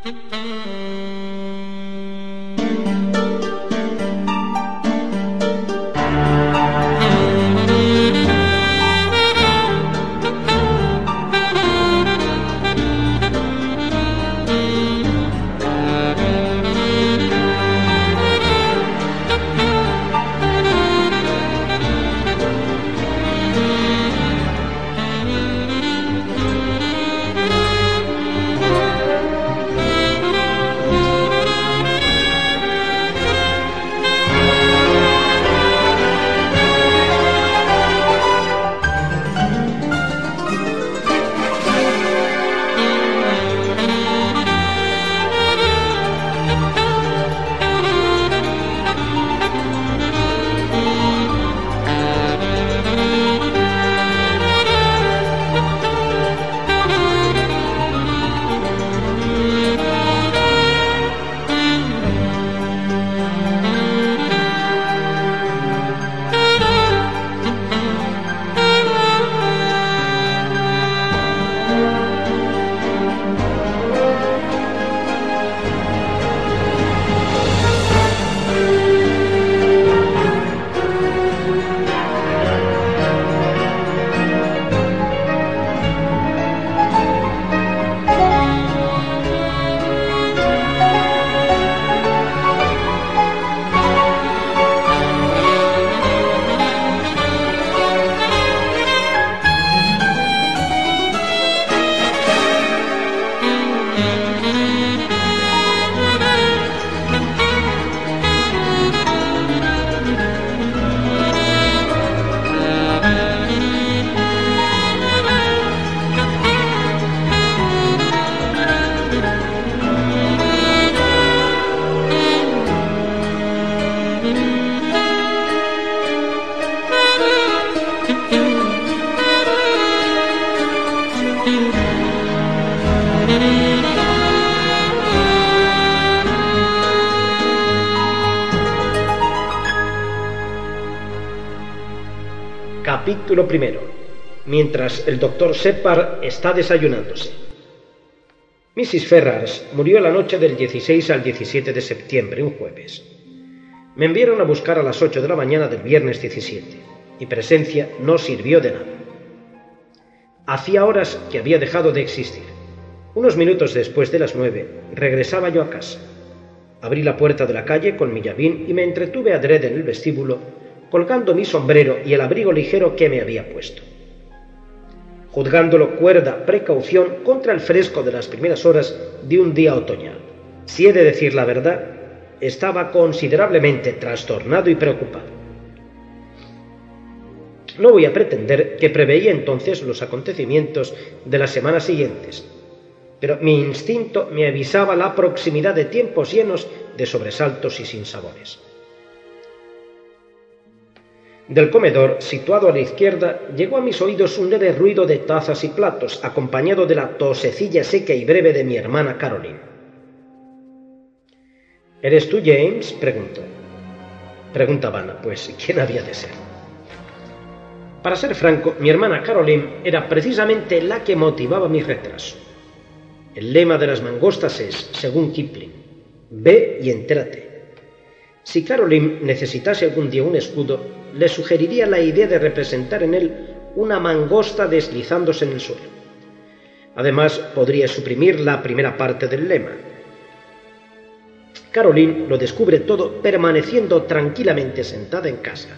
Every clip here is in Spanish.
Capítulo primero. Mientras el doctor Shepherd está desayunándose. Mrs. Ferrars murió la noche del 16 al 17 de septiembre, un jueves. Me enviaron a buscar a las 8 de la mañana del viernes 17. Mi presencia no sirvió de nada. Hacía horas que había dejado de existir. Unos minutos después de las 9, regresaba yo a casa. Abrí la puerta de la calle con mi llavín y me entretuve adrede en el vestíbulo, colgando mi sombrero y el abrigo ligero que me había puesto. Juzgándolo cuerda precaución contra el fresco de las primeras horas de un día otoñal. Si he de decir la verdad, estaba considerablemente trastornado y preocupado. No voy a pretender que preveía entonces los acontecimientos de las semanas siguientes, pero mi instinto me avisaba la proximidad de tiempos llenos de sobresaltos y sinsabores. Del comedor, situado a la izquierda, llegó a mis oídos un leve ruido de tazas y platos, acompañado de la tosecilla seca y breve de mi hermana Caroline. —¿Eres tú, James? —preguntó. Pregunta vana, pues ¿quién había de ser? Para ser franco, mi hermana Caroline era precisamente la que motivaba mi retraso. El lema de las mangostas es, según Kipling, ve y entérate. Si Caroline necesitase algún día un escudo, le sugeriría la idea de representar en él una mangosta deslizándose en el suelo. Además, podría suprimir la primera parte del lema. Caroline lo descubre todo permaneciendo tranquilamente sentada en casa.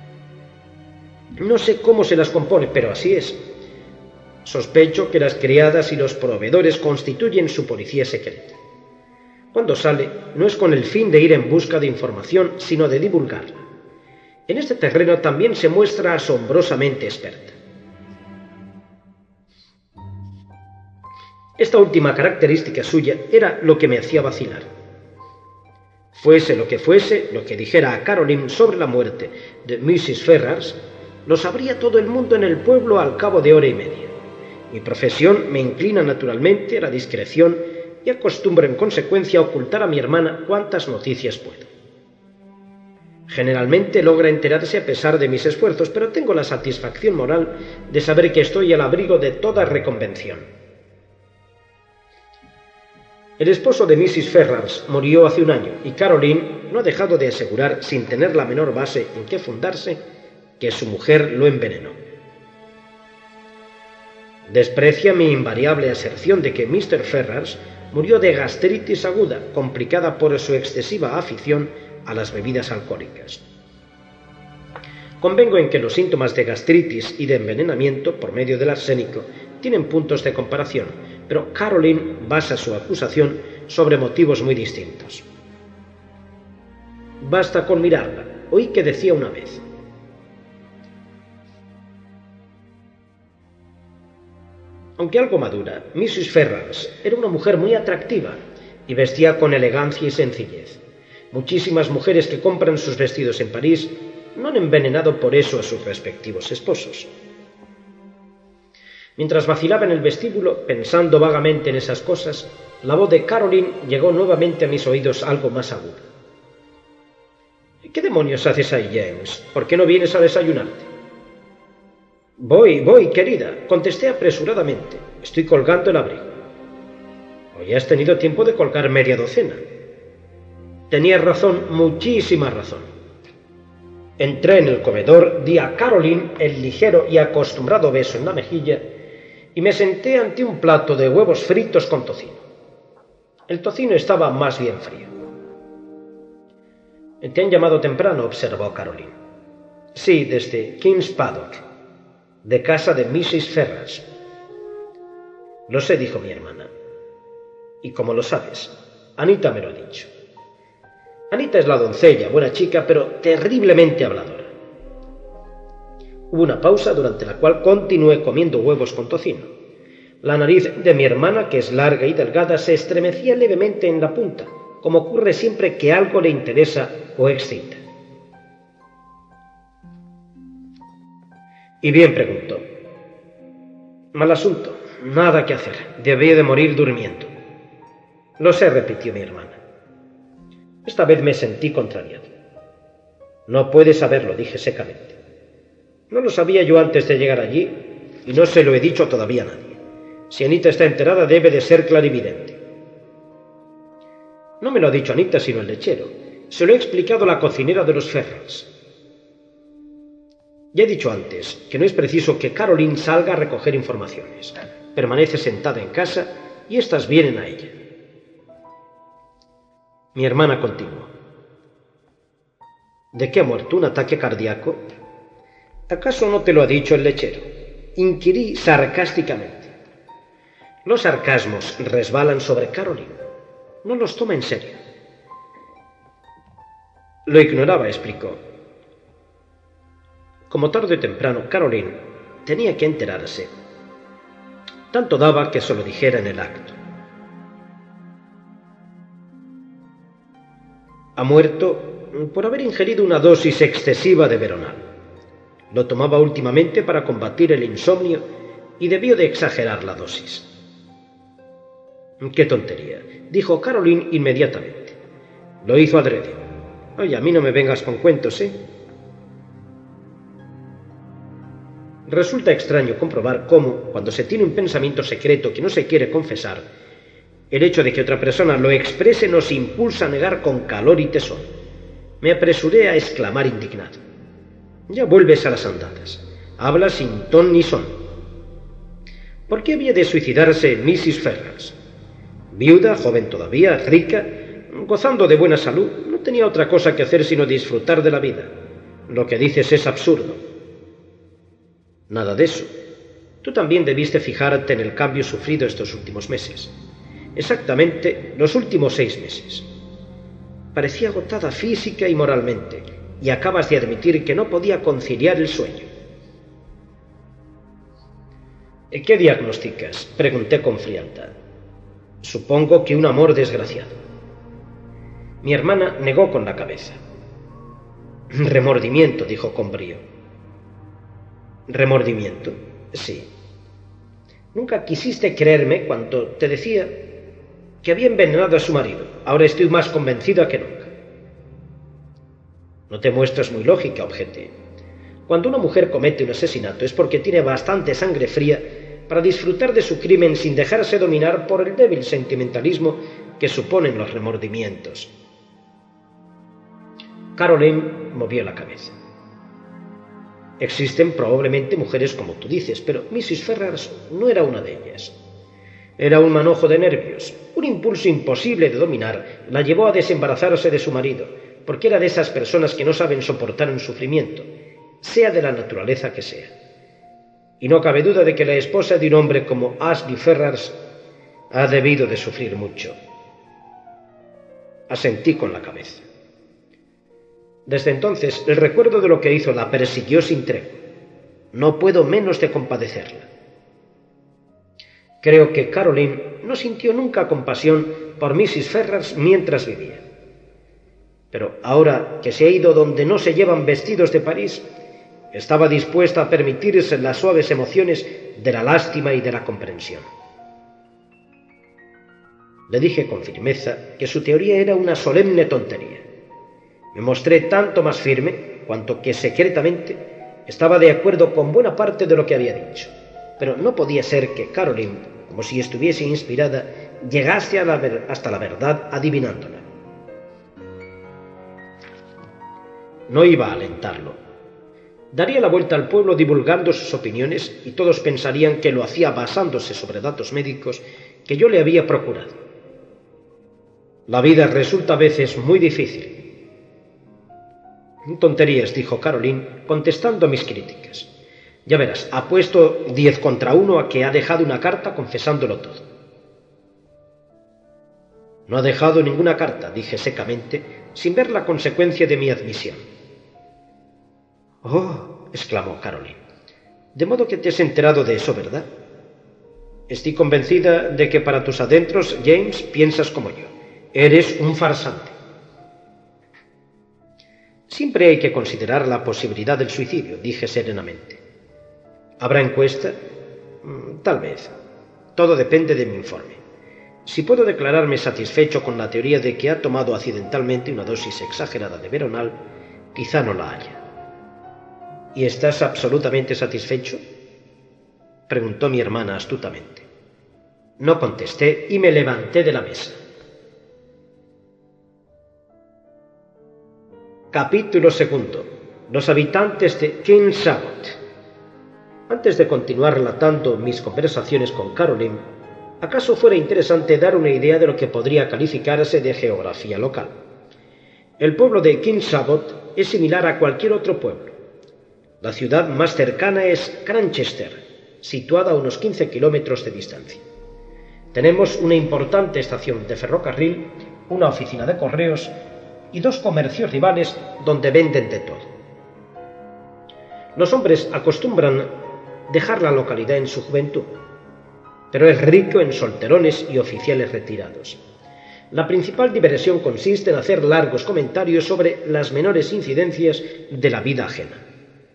No sé cómo se las compone, pero así es. Sospecho que las criadas y los proveedores constituyen su policía secreta. Cuando sale, no es con el fin de ir en busca de información, sino de divulgarla. En este terreno también se muestra asombrosamente experta. Esta última característica suya era lo que me hacía vacilar. Fuese lo que dijera a Caroline sobre la muerte de Mrs. Ferrars, lo sabría todo el mundo en el pueblo al cabo de hora y media. Mi profesión me inclina naturalmente a la discreción y acostumbro en consecuencia a ocultar a mi hermana cuantas noticias puedo. Generalmente logra enterarse a pesar de mis esfuerzos, pero tengo la satisfacción moral de saber que estoy al abrigo de toda reconvención. El esposo de Mrs. Ferrars murió hace un año y Caroline no ha dejado de asegurar, sin tener la menor base en que fundarse, que su mujer lo envenenó. Desprecia mi invariable aserción de que Mr. Ferrars murió de gastritis aguda, complicada por su excesiva afición a las bebidas alcohólicas. Convengo en que los síntomas de gastritis y de envenenamiento por medio del arsénico tienen puntos de comparación, pero Caroline basa su acusación sobre motivos muy distintos. Basta con mirarla. Oí que decía una vez: aunque algo madura, Mrs. Ferrars era una mujer muy atractiva y vestía con elegancia y sencillez. Muchísimas mujeres que compran sus vestidos en París no han envenenado por eso a sus respectivos esposos. Mientras vacilaba en el vestíbulo, pensando vagamente en esas cosas, la voz de Caroline llegó nuevamente a mis oídos algo más aguda. ¿Qué demonios haces ahí, James? ¿Por qué no vienes a desayunarte? Voy, querida, contesté apresuradamente. Estoy colgando el abrigo. Hoy has tenido tiempo de colgar media docena. Tenías razón, muchísima razón. Entré en el comedor, di a Caroline el ligero y acostumbrado beso en la mejilla y me senté ante un plato de huevos fritos con tocino. El tocino estaba más bien frío. «Te han llamado temprano», observó Caroline. «Sí, desde King's Paddock, de casa de Mrs. Ferrars». «Lo sé», dijo mi hermana. «¿Y cómo lo sabes?» «Anita me lo ha dicho». Anita es la doncella, buena chica, pero terriblemente habladora. Hubo una pausa durante la cual continué comiendo huevos con tocino. La nariz de mi hermana, que es larga y delgada, se estremecía levemente en la punta, como ocurre siempre que algo le interesa o excita. «¿Y bien?», preguntó. «Mal asunto, nada que hacer, debí de morir durmiendo». «Lo sé», repitió mi hermana. Esta vez me sentí contrariado. «No puedes saberlo», dije secamente. «No lo sabía yo antes de llegar allí y no se lo he dicho todavía a nadie. Si Anita está enterada debe de ser clarividente». «No me lo ha dicho Anita, sino el lechero. Se lo he explicado a la cocinera de los Ferrars». Ya he dicho antes que no es preciso que Caroline salga a recoger informaciones. Permanece sentada en casa y éstas vienen a ella. Mi hermana continuó. ¿De qué ha muerto? ¿Un ataque cardíaco? ¿Acaso no te lo ha dicho el lechero? Inquirí sarcásticamente. Los sarcasmos resbalan sobre Caroline. No los toma en serio. Lo ignoraba, explicó. Como tarde o temprano, Caroline tenía que enterarse. Tanto daba que se lo dijera en el acto. Ha muerto por haber ingerido una dosis excesiva de veronal. Lo tomaba últimamente para combatir el insomnio y debió de exagerar la dosis. «¡Qué tontería!», dijo Caroline inmediatamente. «Lo hizo adrede. Oye, a mí no me vengas con cuentos, ¿eh?» Resulta extraño comprobar cómo, cuando se tiene un pensamiento secreto que no se quiere confesar, el hecho de que otra persona lo exprese nos impulsa a negar con calor y tesón. Me apresuré a exclamar indignado. «Ya vuelves a las andadas. Hablas sin ton ni son». ¿Por qué había de suicidarse Mrs. Ferrars? Viuda, joven todavía, rica, gozando de buena salud, no tenía otra cosa que hacer sino disfrutar de la vida. Lo que dices es absurdo. Nada de eso. Tú también debiste fijarte en el cambio sufrido estos últimos meses. Exactamente los últimos 6 meses. Parecía agotada física y moralmente, y acabas de admitir que no podía conciliar el sueño. «¿Qué diagnosticas?», pregunté con frialdad. «Supongo que un amor desgraciado». Mi hermana negó con la cabeza. «Remordimiento», dijo con brío. «¿Remordimiento?» «Sí. Nunca quisiste creerme cuando te decía que había envenenado a su marido. Ahora estoy más convencida que nunca». «No te muestras muy lógica», objeté. «Cuando una mujer comete un asesinato es porque tiene bastante sangre fría para disfrutar de su crimen sin dejarse dominar por el débil sentimentalismo que suponen los remordimientos. Caroline movió la cabeza. Existen probablemente mujeres como tú dices, pero Mrs. Ferrars no era una de ellas. Era un manojo de nervios. Un impulso imposible de dominar la llevó a desembarazarse de su marido, porque era de esas personas que no saben soportar un sufrimiento, sea de la naturaleza que sea. Y no cabe duda de que la esposa de un hombre como Ashley Ferrars ha debido de sufrir mucho. Asentí con la cabeza. Desde entonces, el recuerdo de lo que hizo la persiguió sin tregua. No puedo menos de compadecerla. Creo que Caroline no sintió nunca compasión por Mrs. Ferrars mientras vivía. Pero ahora que se ha ido donde no se llevan vestidos de París, estaba dispuesta a permitirse las suaves emociones de la lástima y de la comprensión. Le dije con firmeza que su teoría era una solemne tontería. Me mostré tanto más firme cuanto que secretamente estaba de acuerdo con buena parte de lo que había dicho. Pero no podía ser que Caroline, como si estuviese inspirada, llegase hasta la verdad adivinándola. No iba a alentarlo. Daría la vuelta al pueblo divulgando sus opiniones y todos pensarían que lo hacía basándose sobre datos médicos que yo le había procurado. La vida resulta a veces muy difícil. Tonterías, dijo Caroline, contestando a mis críticas. Ya verás, apuesto 10 contra 1 a que ha dejado una carta confesándolo todo. No ha dejado ninguna carta, dije secamente, sin ver la consecuencia de mi admisión. Oh, exclamó Caroline. De modo que te has enterado de eso, ¿verdad? Estoy convencida de que para tus adentros, James, piensas como yo. Eres un farsante. Siempre hay que considerar la posibilidad del suicidio, dije serenamente. ¿Habrá encuesta? Tal vez. Todo depende de mi informe. Si puedo declararme satisfecho con la teoría de que ha tomado accidentalmente una dosis exagerada de Veronal, quizá no la haya. ¿Y estás absolutamente satisfecho?, preguntó mi hermana astutamente. No contesté y me levanté de la mesa. Capítulo 2. Los habitantes de King's Abbot. Antes de continuar relatando mis conversaciones con Caroline, acaso fuera interesante dar una idea de lo que podría calificarse de geografía local. El pueblo de King's Abbot es similar a cualquier otro pueblo. La ciudad más cercana es Cranchester, situada a unos 15 kilómetros de distancia. Tenemos una importante estación de ferrocarril, una oficina de correos y 2 comercios rivales donde venden de todo. Los hombres acostumbran dejar la localidad en su juventud, pero es rico en solterones y oficiales retirados. La principal diversión consiste en hacer largos comentarios sobre las menores incidencias de la vida ajena.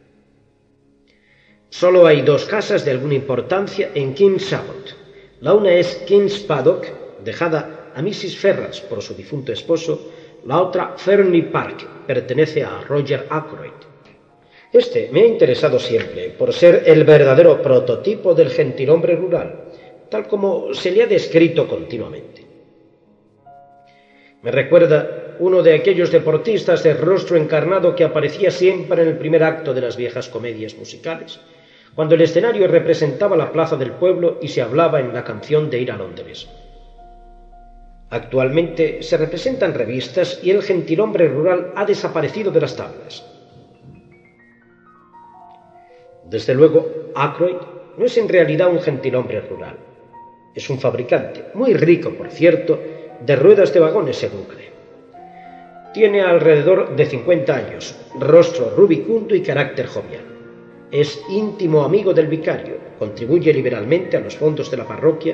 Solo hay 2 casas de alguna importancia en King's Abbot. La una es King's Paddock, dejada a Mrs. Ferrars por su difunto esposo. La otra, Fernley Park, pertenece a Roger Ackroyd. Este me ha interesado siempre por ser el verdadero prototipo del gentilhombre rural, tal como se le ha descrito continuamente. Me recuerda uno de aquellos deportistas de rostro encarnado que aparecía siempre en el primer acto de las viejas comedias musicales, cuando el escenario representaba la plaza del pueblo y se hablaba en la canción de ir a Londres. Actualmente se representan revistas y el gentilhombre rural ha desaparecido de las tablas. Desde luego, Ackroyd no es en realidad un gentilhombre rural. Es un fabricante, muy rico, por cierto, de ruedas de vagones, según cree. Tiene alrededor de 50 años, rostro rubicundo y carácter jovial. Es íntimo amigo del vicario, contribuye liberalmente a los fondos de la parroquia,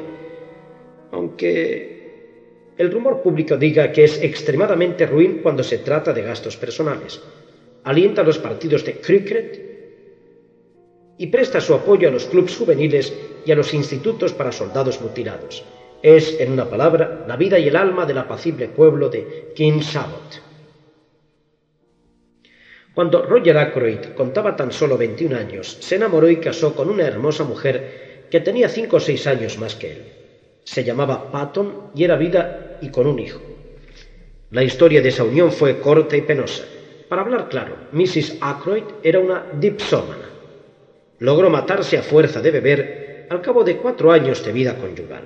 aunque el rumor público diga que es extremadamente ruin cuando se trata de gastos personales. Alienta los partidos de cricket y presta su apoyo a los clubes juveniles y a los institutos para soldados mutilados. Es, en una palabra, la vida y el alma del apacible pueblo de King's Abbot. Cuando Roger Ackroyd contaba tan solo 21 años, se enamoró y casó con una hermosa mujer que tenía 5 o 6 años más que él. Se llamaba Patton y era viuda y con un hijo. La historia de esa unión fue corta y penosa. Para hablar claro, Mrs. Ackroyd era una dipsómana. Logró matarse a fuerza de beber al cabo de 4 años de vida conyugal.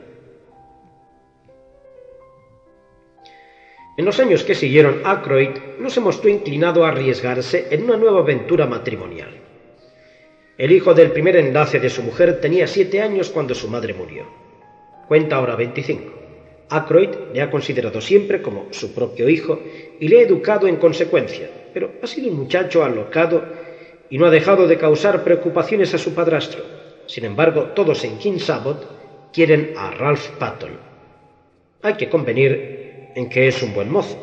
En los años que siguieron, Ackroyd no se mostró inclinado a arriesgarse en una nueva aventura matrimonial. El hijo del primer enlace de su mujer tenía 7 años cuando su madre murió. Cuenta ahora 25. Ackroyd le ha considerado siempre como su propio hijo y le ha educado en consecuencia, pero ha sido un muchacho alocado y no ha dejado de causar preocupaciones a su padrastro. Sin embargo, todos en King's Abbot quieren a Ralph Patton. Hay que convenir en que es un buen mozo.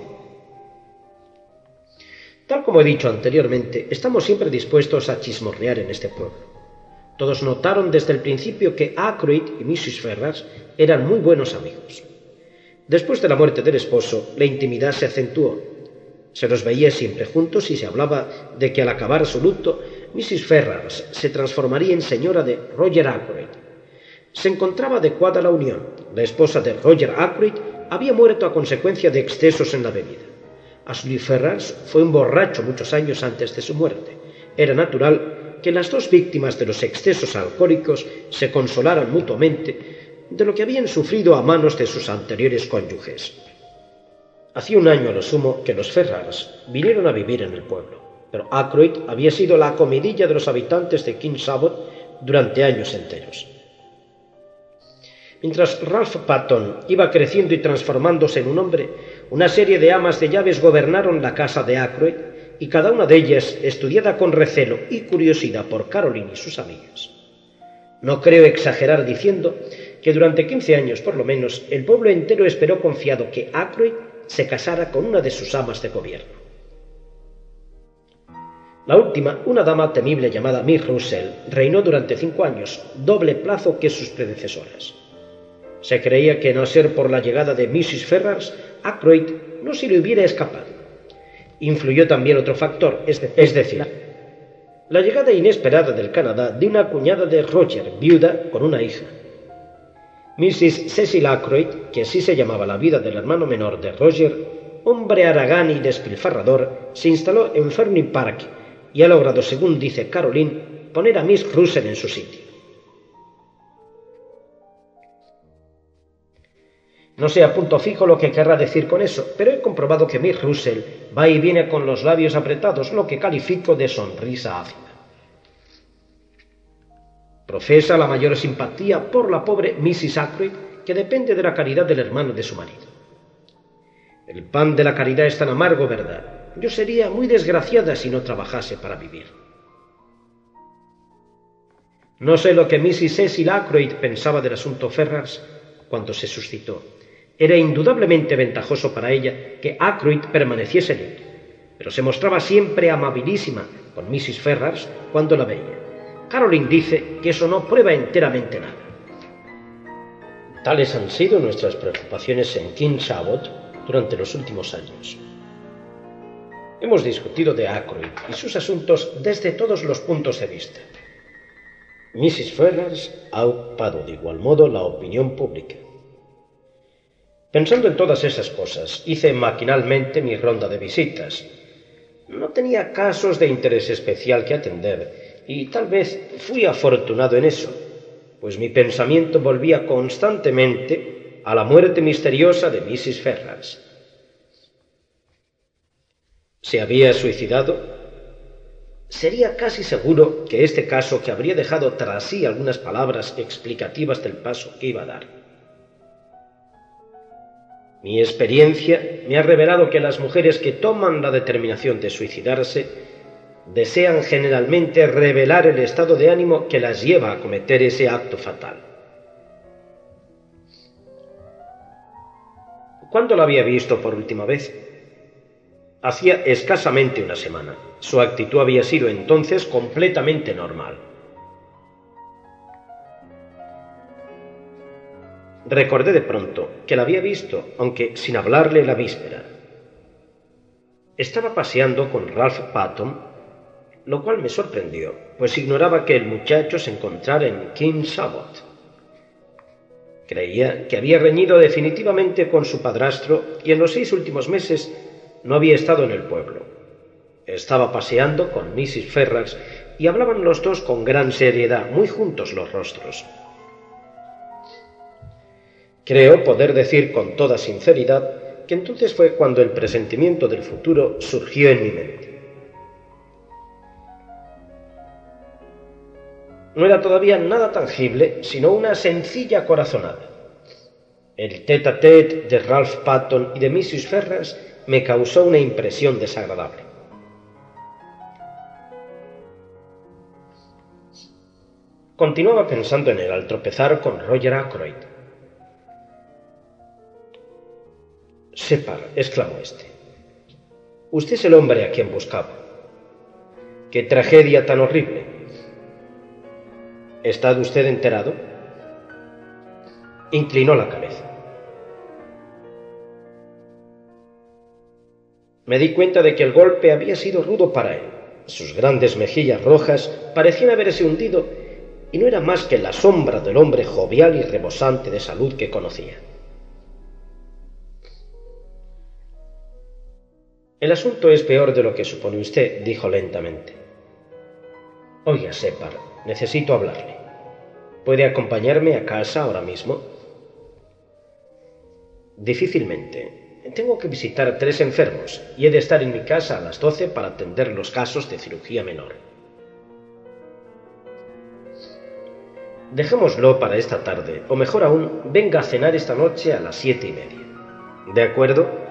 Tal como he dicho anteriormente, estamos siempre dispuestos a chismorrear en este pueblo. Todos notaron desde el principio que Ackroyd y Mrs. Ferrars eran muy buenos amigos. Después de la muerte del esposo, la intimidad se acentuó. Se los veía siempre juntos y se hablaba de que al acabar su luto, Mrs. Ferrars se transformaría en señora de Roger Ackroyd. Se encontraba adecuada la unión. La esposa de Roger Ackroyd había muerto a consecuencia de excesos en la bebida. Ashley Ferrars fue un borracho muchos años antes de su muerte. Era natural que las dos víctimas de los excesos alcohólicos se consolaran mutuamente de lo que habían sufrido a manos de sus anteriores cónyuges. Hacía 1 año a lo sumo que los Ferrars vinieron a vivir en el pueblo, pero Ackroyd había sido la comidilla de los habitantes de King's Abbot durante años enteros. Mientras Ralph Patton iba creciendo y transformándose en un hombre, una serie de amas de llaves gobernaron la casa de Ackroyd y cada una de ellas estudiada con recelo y curiosidad por Caroline y sus amigas. No creo exagerar diciendo que durante 15 años por lo menos el pueblo entero esperó confiado que Ackroyd se casara con una de sus amas de gobierno. La última, una dama temible llamada Miss Russell, reinó durante 5 años, doble plazo que sus predecesoras. Se creía que, no ser por la llegada de Mrs. Ferrars, Ackroyd no se le hubiera escapado. Influyó también otro factor, es decir, la llegada inesperada del Canadá de una cuñada de Roger, viuda con una hija. Mrs. Cecil Ackroyd, que así se llamaba la viuda del hermano menor de Roger, hombre haragán y despilfarrador, se instaló en Ferny Park y ha logrado, según dice Caroline, poner a Miss Russell en su sitio. No sé a punto fijo lo que querrá decir con eso, pero he comprobado que Miss Russell va y viene con los labios apretados, lo que califico de sonrisa ácida. Profesa la mayor simpatía por la pobre Mrs. Ackroyd, que depende de la caridad del hermano de su marido. El pan de la caridad es tan amargo, ¿verdad? Yo sería muy desgraciada si no trabajase para vivir. No sé lo que Mrs. Cecil Ackroyd pensaba del asunto Ferrars cuando se suscitó. Era indudablemente ventajoso para ella que Ackroyd permaneciese libre, pero se mostraba siempre amabilísima con Mrs. Ferrars cuando la veía. Caroline dice que eso no prueba enteramente nada. Tales han sido nuestras preocupaciones en King's Abbot durante los últimos años. Hemos discutido de Ackroyd y sus asuntos desde todos los puntos de vista. Mrs. Ferrars ha ocupado de igual modo la opinión pública. Pensando en todas esas cosas, hice maquinalmente mi ronda de visitas. No tenía casos de interés especial que atender, y tal vez fui afortunado en eso, pues mi pensamiento volvía constantemente a la muerte misteriosa de Mrs. Ferrars. ¿Se había suicidado? Sería casi seguro que este caso, que habría dejado tras sí algunas palabras explicativas del paso que iba a dar. Mi experiencia me ha revelado que las mujeres que toman la determinación de suicidarse desean generalmente revelar el estado de ánimo que las lleva a cometer ese acto fatal. ¿Cuándo la había visto por última vez? Hacía escasamente 1 semana. Su actitud había sido entonces completamente normal. Recordé de pronto que la había visto, aunque sin hablarle, la víspera. Estaba paseando con Ralph Patton, lo cual me sorprendió, pues ignoraba que el muchacho se encontrara en King's Abbot. Creía que había reñido definitivamente con su padrastro y en los 6 últimos meses no había estado en el pueblo. Estaba paseando con Mrs. Ferrars y hablaban los dos con gran seriedad, muy juntos los rostros. Creo poder decir con toda sinceridad que entonces fue cuando el presentimiento del futuro surgió en mi mente. No era todavía nada tangible, sino una sencilla corazonada. El tête-à-tête de Ralph Patton y de Mrs. Ferrars me causó una impresión desagradable. Continuaba pensando en él al tropezar con Roger Ackroyd. «Shepard», exclamó este, «usted es el hombre a quien buscaba. ¡Qué tragedia tan horrible! ¿Está usted enterado?». Inclinó la cabeza. Me di cuenta de que el golpe había sido rudo para él. Sus grandes mejillas rojas parecían haberse hundido y no era más que la sombra del hombre jovial y rebosante de salud que conocía. «El asunto es peor de lo que supone usted», dijo lentamente. «Oiga, Shepard, necesito hablarle. ¿Puede acompañarme a casa ahora mismo?». «Difícilmente. Tengo que visitar 3 enfermos y he de estar en mi casa a las 12 para atender los casos de cirugía menor». «Dejémoslo para esta tarde, o mejor aún, venga a cenar esta noche a las 7:30. ¿De acuerdo?».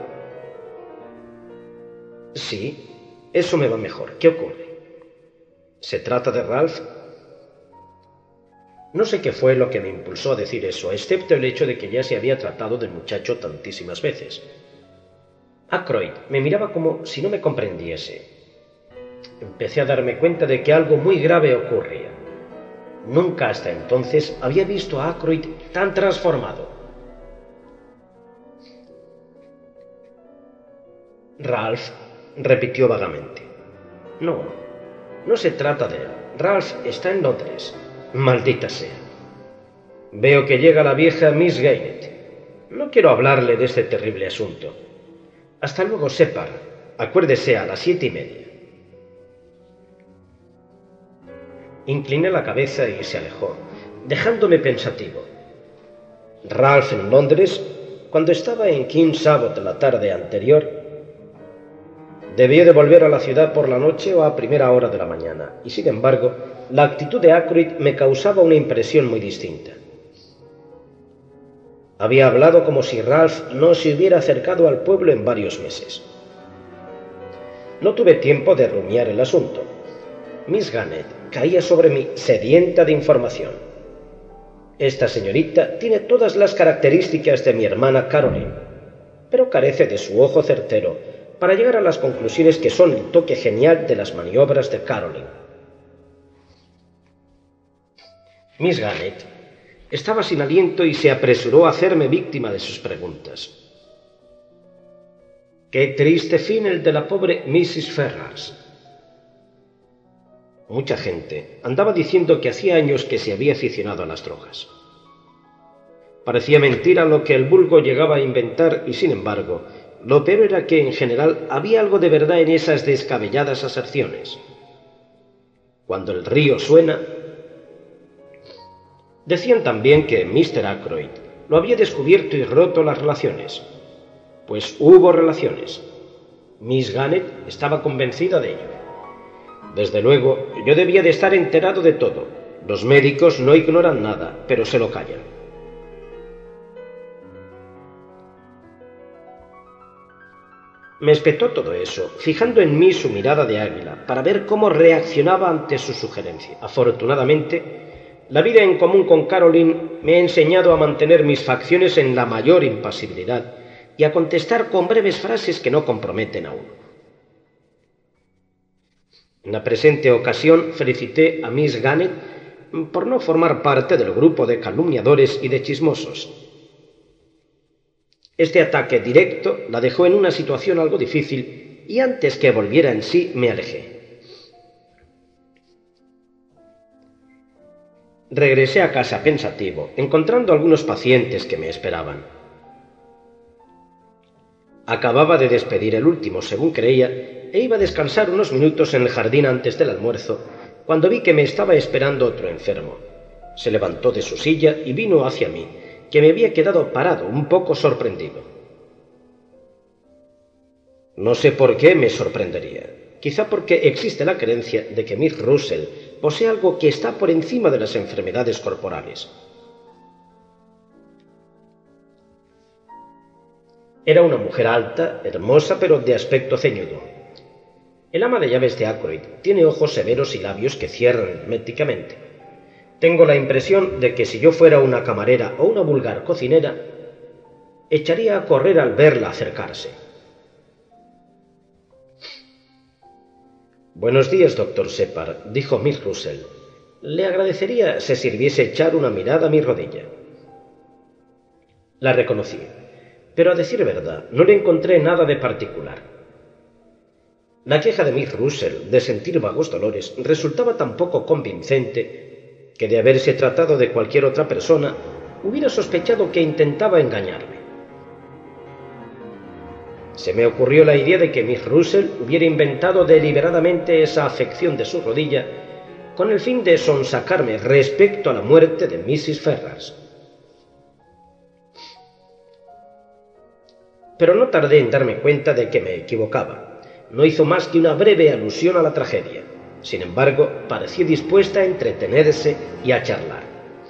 «Sí, eso me va mejor. ¿Qué ocurre? ¿Se trata de Ralph?». No sé qué fue lo que me impulsó a decir eso, excepto el hecho de que ya se había tratado del muchacho tantísimas veces. Ackroyd me miraba como si no me comprendiese. Empecé a darme cuenta de que algo muy grave ocurría. Nunca hasta entonces había visto a Ackroyd tan transformado. «Ralph», repitió vagamente. No se trata de él. Ralph está en Londres. Maldita sea. Veo que llega la vieja Miss Gaynet. No quiero hablarle de este terrible asunto. Hasta luego, Shepard. Acuérdese, a las 7:30. Incliné la cabeza y se alejó, dejándome pensativo. Ralph en Londres, cuando estaba en King's Abbot la tarde anterior, debió de volver a la ciudad por la noche o a primera hora de la mañana, y sin embargo, la actitud de Ackroyd me causaba una impresión muy distinta. Había hablado como si Ralph no se hubiera acercado al pueblo en varios meses. No tuve tiempo de rumiar el asunto. Miss Gaynet caía sobre mí sedienta de información. Esta señorita tiene todas las características de mi hermana Caroline, pero carece de su ojo certero para llegar a las conclusiones que son el toque genial de las maniobras de Caroline. Miss Gaynet estaba sin aliento y se apresuró a hacerme víctima de sus preguntas. «Qué triste fin el de la pobre Mrs. Ferrars». Mucha gente andaba diciendo que hacía años que se había aficionado a las drogas. Parecía mentira lo que el vulgo llegaba a inventar y, sin embargo, lo peor era que, en general, había algo de verdad en esas descabelladas aserciones. Cuando el río suena... Decían también que Mr. Ackroyd lo había descubierto y roto las relaciones. Pues hubo relaciones. Miss Gaynet estaba convencida de ello. Desde luego, yo debía de estar enterado de todo. Los médicos no ignoran nada, pero se lo callan. Me espetó todo eso, fijando en mí su mirada de águila, para ver cómo reaccionaba ante su sugerencia. Afortunadamente, la vida en común con Caroline me ha enseñado a mantener mis facciones en la mayor impasibilidad y a contestar con breves frases que no comprometen a uno. En la presente ocasión felicité a Miss Gaynet por no formar parte del grupo de calumniadores y de chismosos. Este ataque directo la dejó en una situación algo difícil y antes que volviera en sí me alejé. Regresé a casa pensativo, encontrando algunos pacientes que me esperaban. Acababa de despedir el último, según creía, e iba a descansar unos minutos en el jardín antes del almuerzo, cuando vi que me estaba esperando otro enfermo. Se levantó de su silla y vino hacia mí, que me había quedado parado, un poco sorprendido. No sé por qué me sorprendería. Quizá porque existe la creencia de que Miss Russell posee algo que está por encima de las enfermedades corporales. Era una mujer alta, hermosa, pero de aspecto ceñudo. El ama de llaves de Ackroyd tiene ojos severos y labios que cierran herméticamente. Tengo la impresión de que si yo fuera una camarera o una vulgar cocinera, echaría a correr al verla acercarse. «Buenos días, doctor Shepard», dijo Miss Russell. «Le agradecería se sirviese echar una mirada a mi rodilla». La reconocí, pero a decir verdad, no le encontré nada de particular. La queja de Miss Russell de sentir vagos dolores resultaba tan poco convincente que, de haberse tratado de cualquier otra persona, hubiera sospechado que intentaba engañarme. Se me ocurrió la idea de que Miss Russell hubiera inventado deliberadamente esa afección de su rodilla con el fin de sonsacarme respecto a la muerte de Mrs. Ferrars. Pero no tardé en darme cuenta de que me equivocaba. No hizo más que una breve alusión a la tragedia. Sin embargo, pareció dispuesta a entretenerse y a charlar.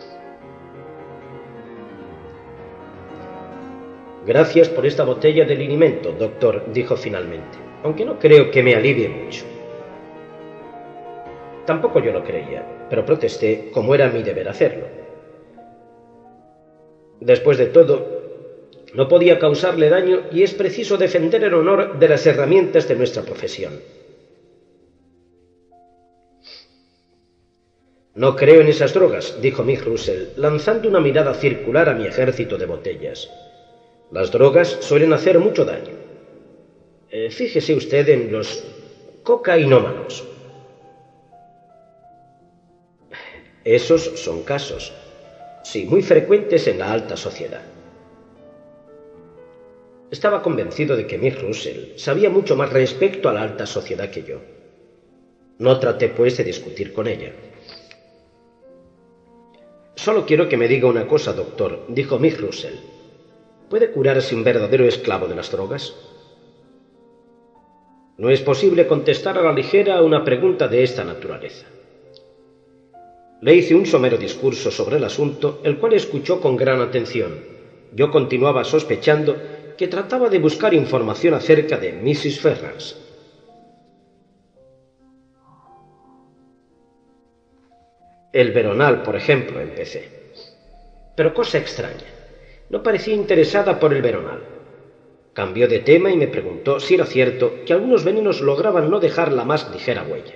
«Gracias por esta botella de linimento, doctor», dijo finalmente, «aunque no creo que me alivie mucho». Tampoco yo lo creía, pero protesté como era mi deber hacerlo. Después de todo, no podía causarle daño y es preciso defender el honor de las herramientas de nuestra profesión. «No creo en esas drogas», dijo Miss Russell, lanzando una mirada circular a mi ejército de botellas. «Las drogas suelen hacer mucho daño. Fíjese usted en los cocainómanos. Esos son casos, sí, muy frecuentes en la alta sociedad». Estaba convencido de que Miss Russell sabía mucho más respecto a la alta sociedad que yo. No traté, pues, de discutir con ella. «Solo quiero que me diga una cosa, doctor», dijo Miss Russell. «¿Puede curarse un verdadero esclavo de las drogas?» No es posible contestar a la ligera a una pregunta de esta naturaleza. Le hice un somero discurso sobre el asunto, el cual escuchó con gran atención. Yo continuaba sospechando que trataba de buscar información acerca de Mrs. Ferrars. «El veronal, por ejemplo», empecé. Pero cosa extraña, no parecía interesada por el veronal. Cambió de tema y me preguntó si era cierto que algunos venenos lograban no dejar la más ligera huella.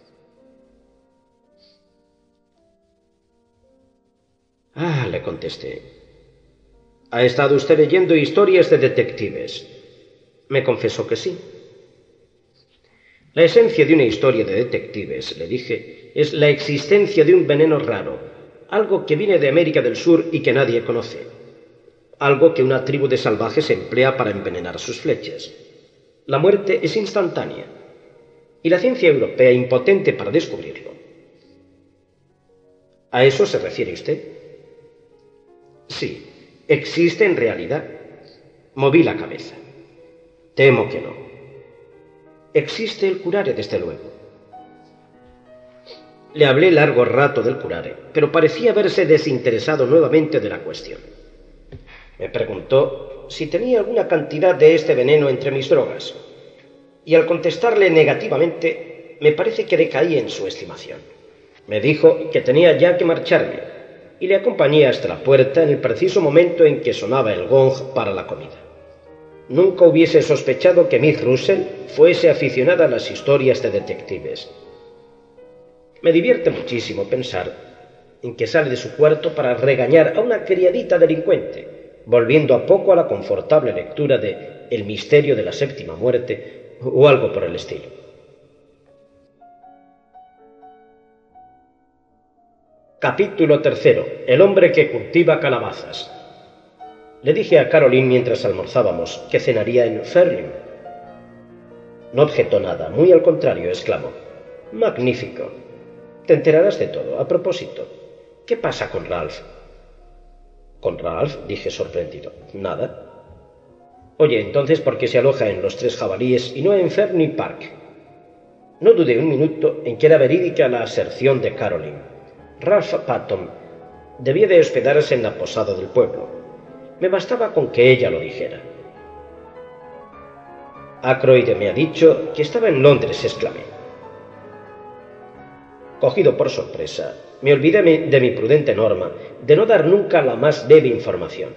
«Ah», le contesté. «¿Ha estado usted leyendo historias de detectives?» Me confesó que sí. «La esencia de una historia de detectives», le dije, «es la existencia de un veneno raro, algo que viene de América del Sur y que nadie conoce, algo que una tribu de salvajes emplea para envenenar sus flechas. La muerte es instantánea, y la ciencia europea impotente para descubrirlo». ¿A eso se refiere usted? «Sí, existe en realidad». Moví la cabeza. «Temo que no». «Existe el curare, desde luego». Le hablé largo rato del curare, pero parecía haberse desinteresado nuevamente de la cuestión. Me preguntó si tenía alguna cantidad de este veneno entre mis drogas, y al contestarle negativamente, me parece que decaí en su estimación. Me dijo que tenía ya que marcharme, y le acompañé hasta la puerta en el preciso momento en que sonaba el gong para la comida. Nunca hubiese sospechado que Miss Russell fuese aficionada a las historias de detectives. Me divierte muchísimo pensar en que sale de su cuarto para regañar a una criadita delincuente, volviendo a poco a la confortable lectura de El misterio de la séptima muerte o algo por el estilo. Capítulo 3. El hombre que cultiva calabazas. Le dije a Caroline mientras almorzábamos que cenaría en Ferlin. No objetó nada, muy al contrario, exclamó. Magnífico. Te enterarás de todo. A propósito, ¿qué pasa con Ralph? ¿Con Ralph?, dije sorprendido. Nada. Oye, entonces, ¿por qué se aloja en Los Tres Jabalíes y no en Ferny Park? No dudé un minuto en que era verídica la aserción de Caroline. Ralph Patton debía de hospedarse en la posada del pueblo. Me bastaba con que ella lo dijera. Ackroyd me ha dicho que estaba en Londres, exclamé. Cogido por sorpresa, me olvidé de mi prudente norma de no dar nunca la más leve información.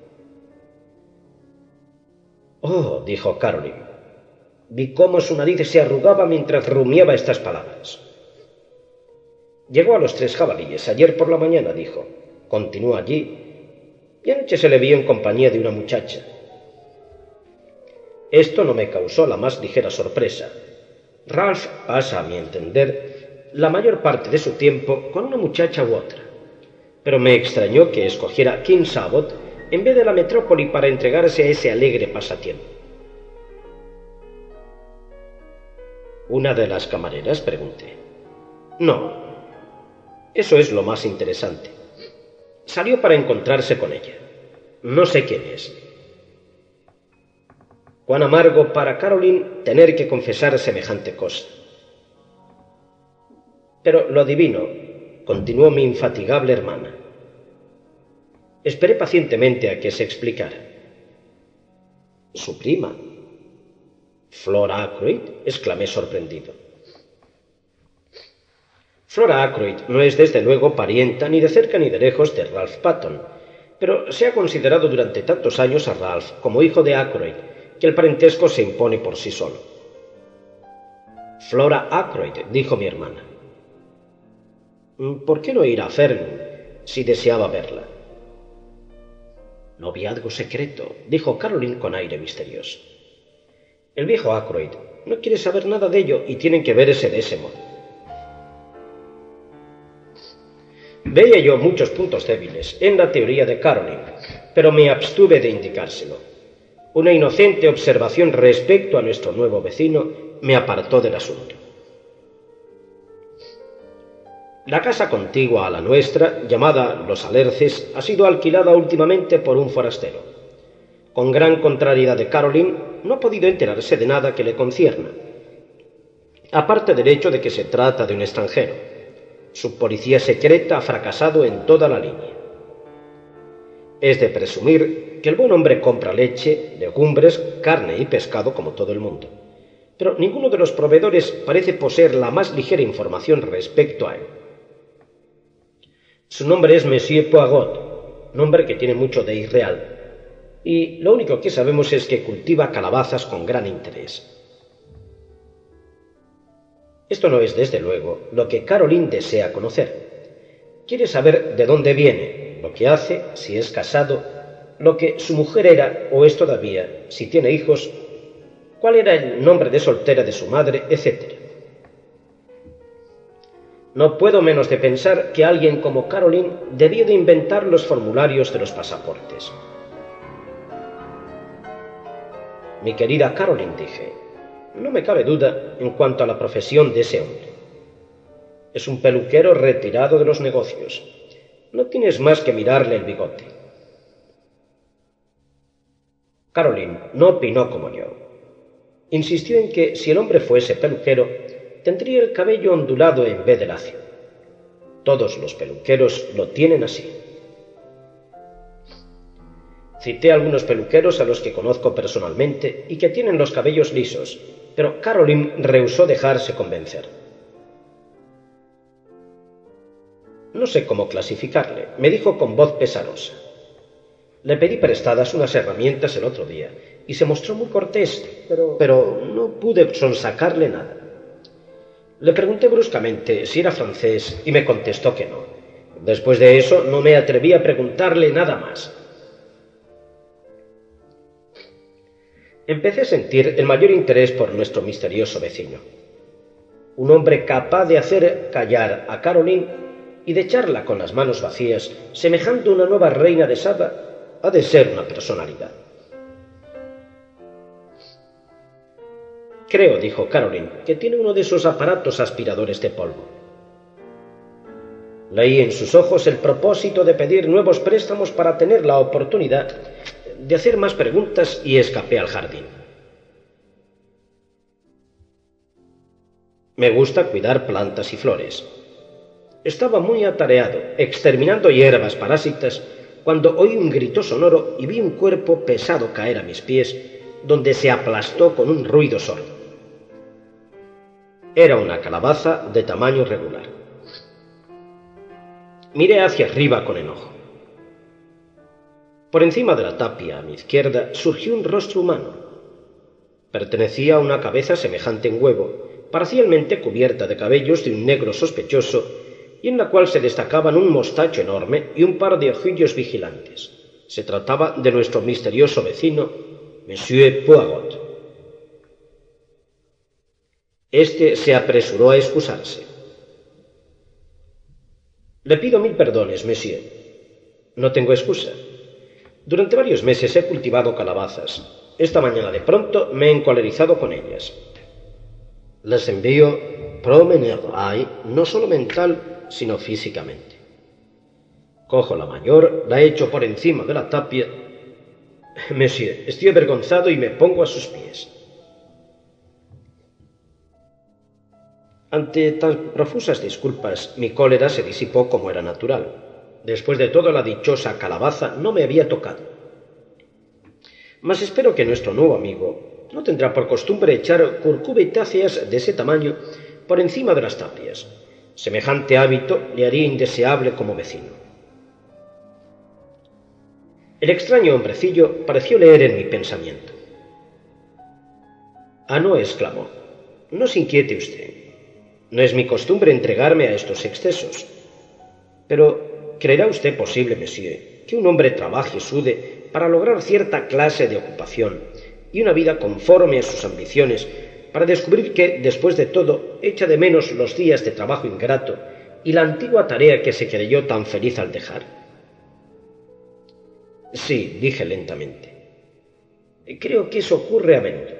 Oh, dijo Caroline. Vi cómo su nariz se arrugaba mientras rumiaba estas palabras. Llegó a Los Tres Jabalíes ayer por la mañana, dijo. Continuó allí y anoche se le vio en compañía de una muchacha. Esto no me causó la más ligera sorpresa. Ralph pasa, a mi entender, la mayor parte de su tiempo con una muchacha u otra. Pero me extrañó que escogiera King's Abbot en vez de la metrópoli para entregarse a ese alegre pasatiempo. ¿Una de las camareras?, pregunté. No. Eso es lo más interesante. Salió para encontrarse con ella. No sé quién es. Cuán amargo para Caroline tener que confesar semejante cosa. Pero lo adivino, continuó mi infatigable hermana. Esperé pacientemente a que se explicara. ¿Su prima? ¿Flora Ackroyd?, exclamé sorprendido. Flora Ackroyd no es desde luego parienta ni de cerca ni de lejos de Ralph Patton, pero se ha considerado durante tantos años a Ralph como hijo de Ackroyd que el parentesco se impone por sí solo. Flora Ackroyd, dijo mi hermana. ¿Por qué no ir a Fernie si deseaba verla? Noviazgo secreto, dijo Caroline con aire misterioso. El viejo Ackroyd no quiere saber nada de ello y tienen que verse de ese modo. Veía yo muchos puntos débiles en la teoría de Caroline, pero me abstuve de indicárselo. Una inocente observación respecto a nuestro nuevo vecino me apartó del asunto. La casa contigua a la nuestra, llamada Los Alerces, ha sido alquilada últimamente por un forastero. Con gran contrariedad de Caroline, no ha podido enterarse de nada que le concierna, aparte del hecho de que se trata de un extranjero. Su policía secreta ha fracasado en toda la línea. Es de presumir que el buen hombre compra leche, legumbres, carne y pescado como todo el mundo, pero ninguno de los proveedores parece poseer la más ligera información respecto a él. Su nombre es Monsieur Poigot, nombre que tiene mucho de irreal, y lo único que sabemos es que cultiva calabazas con gran interés. Esto no es, desde luego, lo que Caroline desea conocer. Quiere saber de dónde viene, lo que hace, si es casado, lo que su mujer era o es todavía, si tiene hijos, cuál era el nombre de soltera de su madre, etc. No puedo menos de pensar que alguien como Caroline debió de inventar los formularios de los pasaportes. Mi querida Caroline, dije, no me cabe duda en cuanto a la profesión de ese hombre. Es un peluquero retirado de los negocios. No tienes más que mirarle el bigote. Caroline no opinó como yo. Insistió en que si el hombre fuese peluquero, tendría el cabello ondulado en vez de lacio. Todos los peluqueros lo tienen así. Cité algunos peluqueros a los que conozco personalmente y que tienen los cabellos lisos, pero Caroline rehusó dejarse convencer. No sé cómo clasificarle, me dijo con voz pesarosa. Le pedí prestadas unas herramientas el otro día y se mostró muy cortés, pero no pude sonsacarle nada. Le pregunté bruscamente si era francés y me contestó que no. Después de eso no me atreví a preguntarle nada más. Empecé a sentir el mayor interés por nuestro misterioso vecino. Un hombre capaz de hacer callar a Caroline y de echarla con las manos vacías, semejando una nueva reina de Saba, ha de ser una personalidad. Creo, dijo Caroline, que tiene uno de esos aparatos aspiradores de polvo. Leí en sus ojos el propósito de pedir nuevos préstamos para tener la oportunidad de hacer más preguntas y escapé al jardín. Me gusta cuidar plantas y flores. Estaba muy atareado, exterminando hierbas parásitas, cuando oí un grito sonoro y vi un cuerpo pesado caer a mis pies, donde se aplastó con un ruido sordo. Era una calabaza de tamaño regular. Miré hacia arriba con enojo. Por encima de la tapia, a mi izquierda, surgió un rostro humano. Pertenecía a una cabeza semejante en huevo, parcialmente cubierta de cabellos de un negro sospechoso, y en la cual se destacaban un mostacho enorme y un par de ojillos vigilantes. Se trataba de nuestro misterioso vecino, Monsieur Poirot. Este se apresuró a excusarse. Le pido 1000 perdones, monsieur. No tengo excusa. Durante varios meses he cultivado calabazas. Esta mañana de pronto me he encolerizado con ellas. Les envío promenerai, no solo mental, sino físicamente. Cojo la mayor, la echo por encima de la tapia. Monsieur, estoy avergonzado y me pongo a sus pies. Ante tan profusas disculpas, mi cólera se disipó como era natural. Después de todo, la dichosa calabaza no me había tocado. Mas espero que nuestro nuevo amigo no tendrá por costumbre echar curcubitáceas de ese tamaño por encima de las tapias. Semejante hábito le haría indeseable como vecino. El extraño hombrecillo pareció leer en mi pensamiento. «Ah, no», exclamó, «no se inquiete usted. No es mi costumbre entregarme a estos excesos. Pero, ¿creerá usted posible, monsieur, que un hombre trabaje y sude para lograr cierta clase de ocupación y una vida conforme a sus ambiciones, para descubrir que, después de todo, echa de menos los días de trabajo ingrato y la antigua tarea que se creyó tan feliz al dejar? Sí, dije lentamente. Creo que eso ocurre a menudo.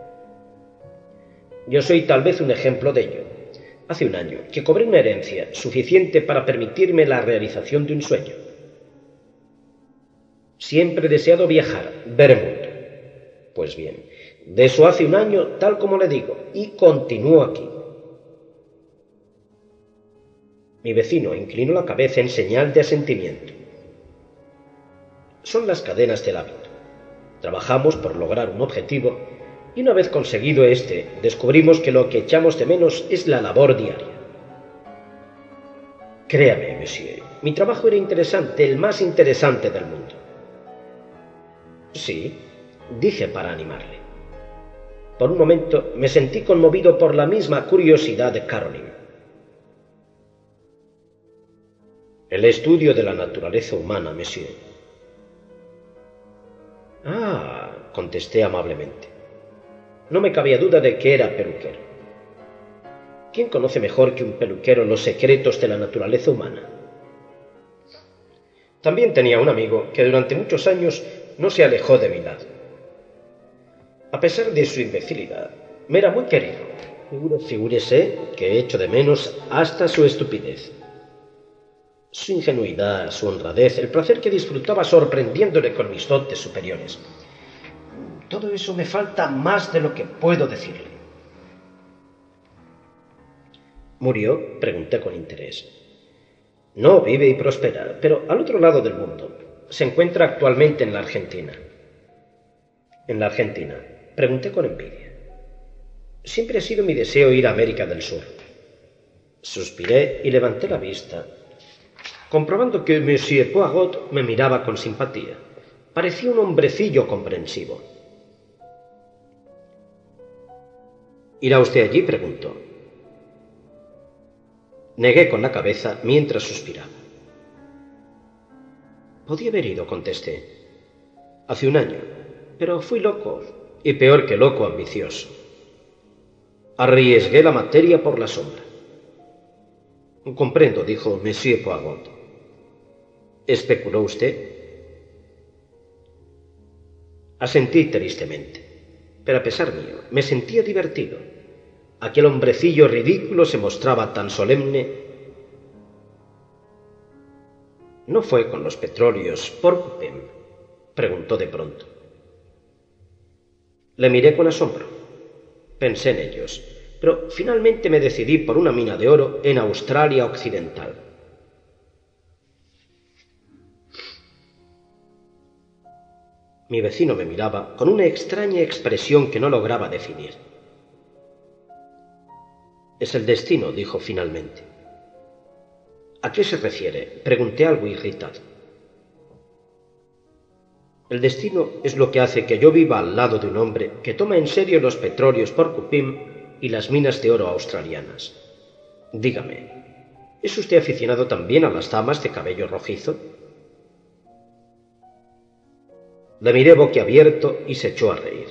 Yo soy tal vez un ejemplo de ello. Hace un año que cobré una herencia suficiente para permitirme la realización de un sueño. Siempre he deseado viajar, ver el mundo. Pues bien, de eso hace un año, tal como le digo, y continúo aquí. Mi vecino inclinó la cabeza en señal de asentimiento. Son las cadenas del hábito. Trabajamos por lograr un objetivo y una vez conseguido este, descubrimos que lo que echamos de menos es la labor diaria. Créame, monsieur, mi trabajo era interesante, el más interesante del mundo. Sí, dije para animarle. Por un momento me sentí conmovido por la misma curiosidad de Caroline. El estudio de la naturaleza humana, monsieur. Ah, contesté amablemente. No me cabía duda de que era peluquero. ¿Quién conoce mejor que un peluquero los secretos de la naturaleza humana? También tenía un amigo que durante muchos años no se alejó de mi lado. A pesar de su imbecilidad, me era muy querido. Figúrese que echo de menos hasta su estupidez. Su ingenuidad, su honradez, el placer que disfrutaba sorprendiéndole con mis dotes superiores. Todo eso me falta más de lo que puedo decirle. ¿Murió?, pregunté con interés. No, vive y prospera, pero al otro lado del mundo. Se encuentra actualmente en la Argentina. ¿En la Argentina?, pregunté con envidia. Siempre ha sido mi deseo ir a América del Sur. Suspiré y levanté la vista, comprobando que Monsieur Poirot me miraba con simpatía. Parecía un hombrecillo comprensivo. ¿Irá usted allí?, preguntó. Negué con la cabeza mientras suspiraba. Podía haber ido, contesté. Hace un año, pero fui loco, y peor que loco, ambicioso. Arriesgué la materia por la sombra. Comprendo, dijo Monsieur Poirot. ¿Especuló usted? Asentí tristemente, pero a pesar mío me sentía divertido. Aquel hombrecillo ridículo se mostraba tan solemne. ¿No fue con los petróleos Porcupine?, preguntó de pronto. Le miré con asombro. Pensé en ellos, pero finalmente me decidí por una mina de oro en Australia Occidental. Mi vecino me miraba con una extraña expresión que no lograba definir. Es el destino, dijo finalmente. ¿A qué se refiere?, pregunté algo irritado. El destino es lo que hace que yo viva al lado de un hombre que toma en serio los petróleos Porcupine y las minas de oro australianas. Dígame, ¿es usted aficionado también a las damas de cabello rojizo? Le miré boquiabierto y se echó a reír.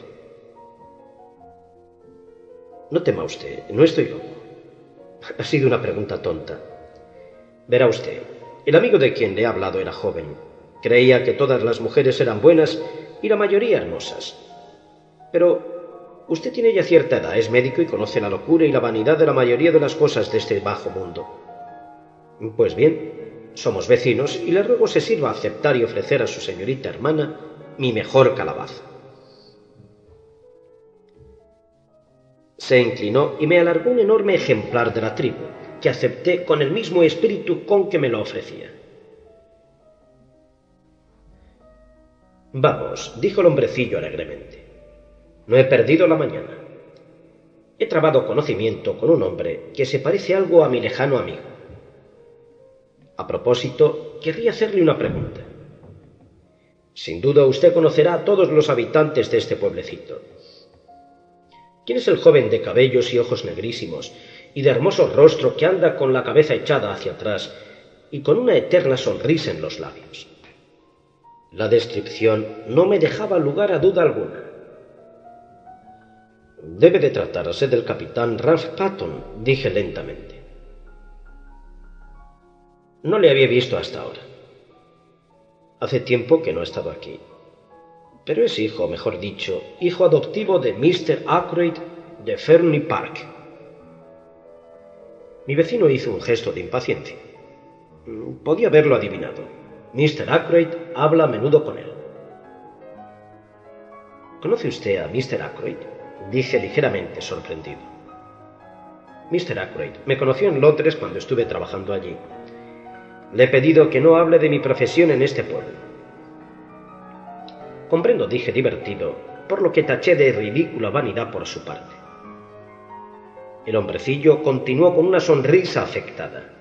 No tema usted, no estoy loco. Ha sido una pregunta tonta. Verá usted, el amigo de quien le he hablado era joven. Creía que todas las mujeres eran buenas y la mayoría hermosas. Pero usted tiene ya cierta edad, es médico y conoce la locura y la vanidad de la mayoría de las cosas de este bajo mundo. Pues bien, somos vecinos y le ruego se sirva a aceptar y ofrecer a su señorita hermana mi mejor calabaza. Se inclinó y me alargó un enorme ejemplar de la tribu, que acepté con el mismo espíritu con que me lo ofrecía. Vamos, dijo el hombrecillo alegremente. No he perdido la mañana. He trabado conocimiento con un hombre que se parece algo a mi lejano amigo. A propósito, querría hacerle una pregunta. Sin duda usted conocerá a todos los habitantes de este pueblecito. ¿Quién es el joven de cabellos y ojos negrísimos y de hermoso rostro que anda con la cabeza echada hacia atrás y con una eterna sonrisa en los labios? La descripción no me dejaba lugar a duda alguna. Debe de tratarse del capitán Ralph Patton, dije lentamente. No le había visto hasta ahora. Hace tiempo que no he estado aquí. Pero es hijo, mejor dicho, hijo adoptivo de Mr. Ackroyd de Ferny Park. Mi vecino hizo un gesto de impaciencia. Podía haberlo adivinado. Mr. Ackroyd habla a menudo con él. ¿Conoce usted a Mr. Ackroyd?, dije ligeramente sorprendido. Mr. Ackroyd me conoció en Londres cuando estuve trabajando allí. Le he pedido que no hable de mi profesión en este pueblo. Comprendo, dije divertido, por lo que taché de ridícula vanidad por su parte. El hombrecillo continuó con una sonrisa afectada.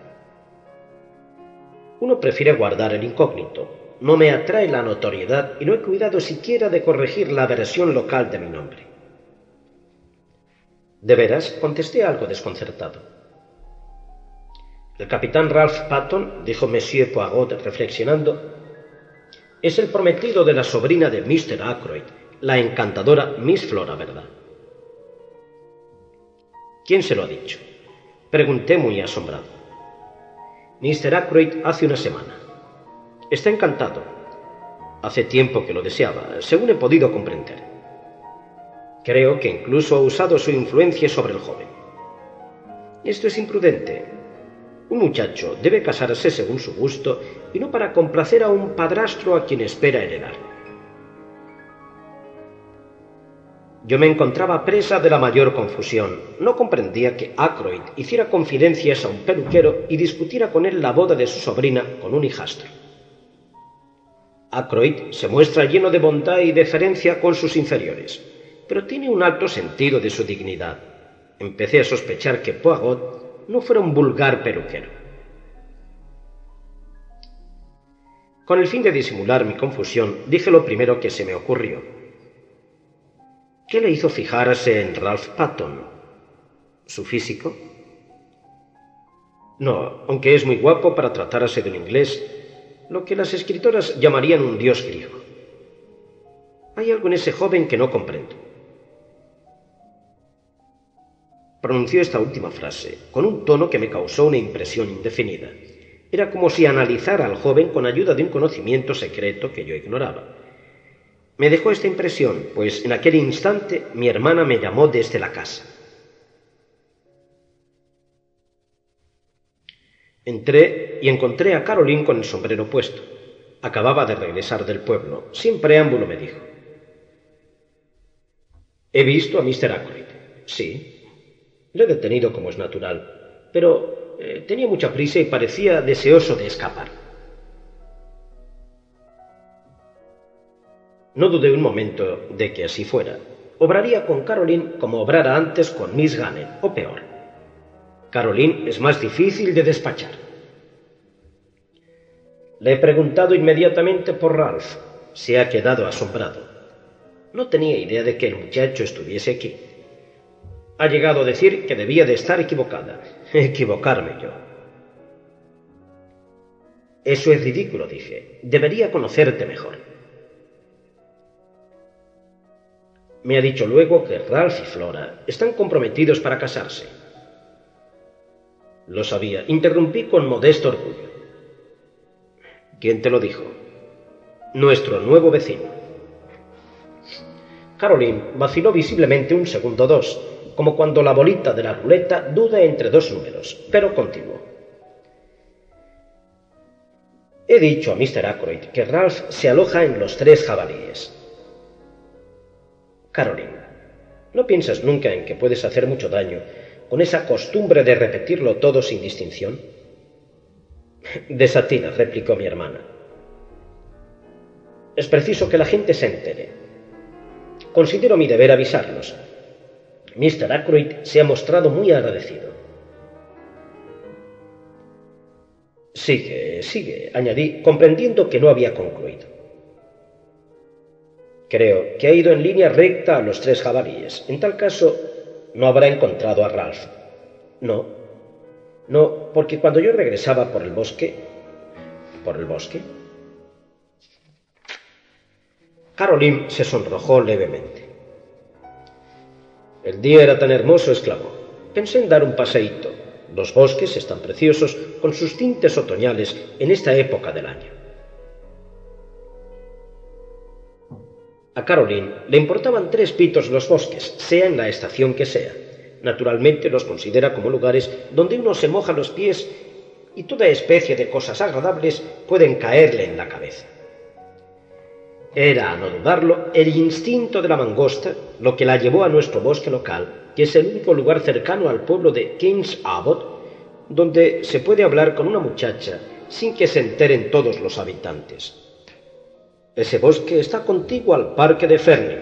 Uno prefiere guardar el incógnito. No me atrae la notoriedad y no he cuidado siquiera de corregir la versión local de mi nombre. ¿De veras?, contesté algo desconcertado. El capitán Ralph Patton, dijo Monsieur Poirot reflexionando, es el prometido de la sobrina de Mr. Ackroyd, la encantadora Miss Flora, ¿verdad? ¿Quién se lo ha dicho?, pregunté muy asombrado. Mr. Ackroyd hace una semana. Está encantado. Hace tiempo que lo deseaba, según he podido comprender. Creo que incluso ha usado su influencia sobre el joven. Esto es imprudente. Un muchacho debe casarse según su gusto y no para complacer a un padrastro a quien espera heredar. Yo me encontraba presa de la mayor confusión. No comprendía que Ackroyd hiciera confidencias a un peluquero y discutiera con él la boda de su sobrina con un hijastro. Ackroyd se muestra lleno de bondad y deferencia con sus inferiores, pero tiene un alto sentido de su dignidad. Empecé a sospechar que Poirot no fuera un vulgar peluquero. Con el fin de disimular mi confusión, dije lo primero que se me ocurrió. ¿Qué le hizo fijarse en Ralph Patton? ¿Su físico? No, aunque es muy guapo para tratarse de un inglés, lo que las escritoras llamarían un dios griego. Hay algo en ese joven que no comprendo. Pronunció esta última frase con un tono que me causó una impresión indefinida. Era como si analizara al joven con ayuda de un conocimiento secreto que yo ignoraba. Me dejó esta impresión, pues en aquel instante mi hermana me llamó desde la casa. Entré y encontré a Caroline con el sombrero puesto. Acababa de regresar del pueblo. Sin preámbulo me dijo: «He visto a Mr. Ackroyd». «Sí». Le he detenido como es natural, pero tenía mucha prisa y parecía deseoso de escapar. No dudé un momento de que así fuera. Obraría con Caroline como obrara antes con Miss Gunnel, o peor. Caroline es más difícil de despachar. Le he preguntado inmediatamente por Ralph. Se ha quedado asombrado. No tenía idea de que el muchacho estuviese aquí. Ha llegado a decir que debía de estar equivocada. Equivocarme yo. Eso es ridículo, dije. Debería conocerte mejor. Me ha dicho luego que Ralph y Flora están comprometidos para casarse. Lo sabía. Interrumpí con modesto orgullo. ¿Quién te lo dijo? Nuestro nuevo vecino. Caroline vaciló visiblemente un segundo o dos, como cuando la bolita de la ruleta duda entre dos números, pero continuó. He dicho a Mr. Ackroyd que Ralph se aloja en los 3 jabalíes. Caroline, ¿no piensas nunca en que puedes hacer mucho daño con esa costumbre de repetirlo todo sin distinción? Desatina, replicó mi hermana. Es preciso que la gente se entere. Considero mi deber avisarlos. Mr. Ackroyd se ha mostrado muy agradecido. Sigue, añadí, comprendiendo que no había concluido. Creo que ha ido en línea recta a los 3 jabalíes. En tal caso, no habrá encontrado a Ralph. No, porque cuando yo regresaba por el bosque... ¿Por el bosque? Caroline se sonrojó levemente. El día era tan hermoso, exclamó. Pensé en dar un paseíto. Los bosques están preciosos con sus tintes otoñales en esta época del año. A Caroline le importaban 3 pitos los bosques, sea en la estación que sea. Naturalmente los considera como lugares donde uno se moja los pies y toda especie de cosas agradables pueden caerle en la cabeza. Era, a no dudarlo, el instinto de la mangosta lo que la llevó a nuestro bosque local, que es el único lugar cercano al pueblo de Kings Abbot, donde se puede hablar con una muchacha sin que se enteren todos los habitantes. Ese bosque está contiguo al parque de Fernie.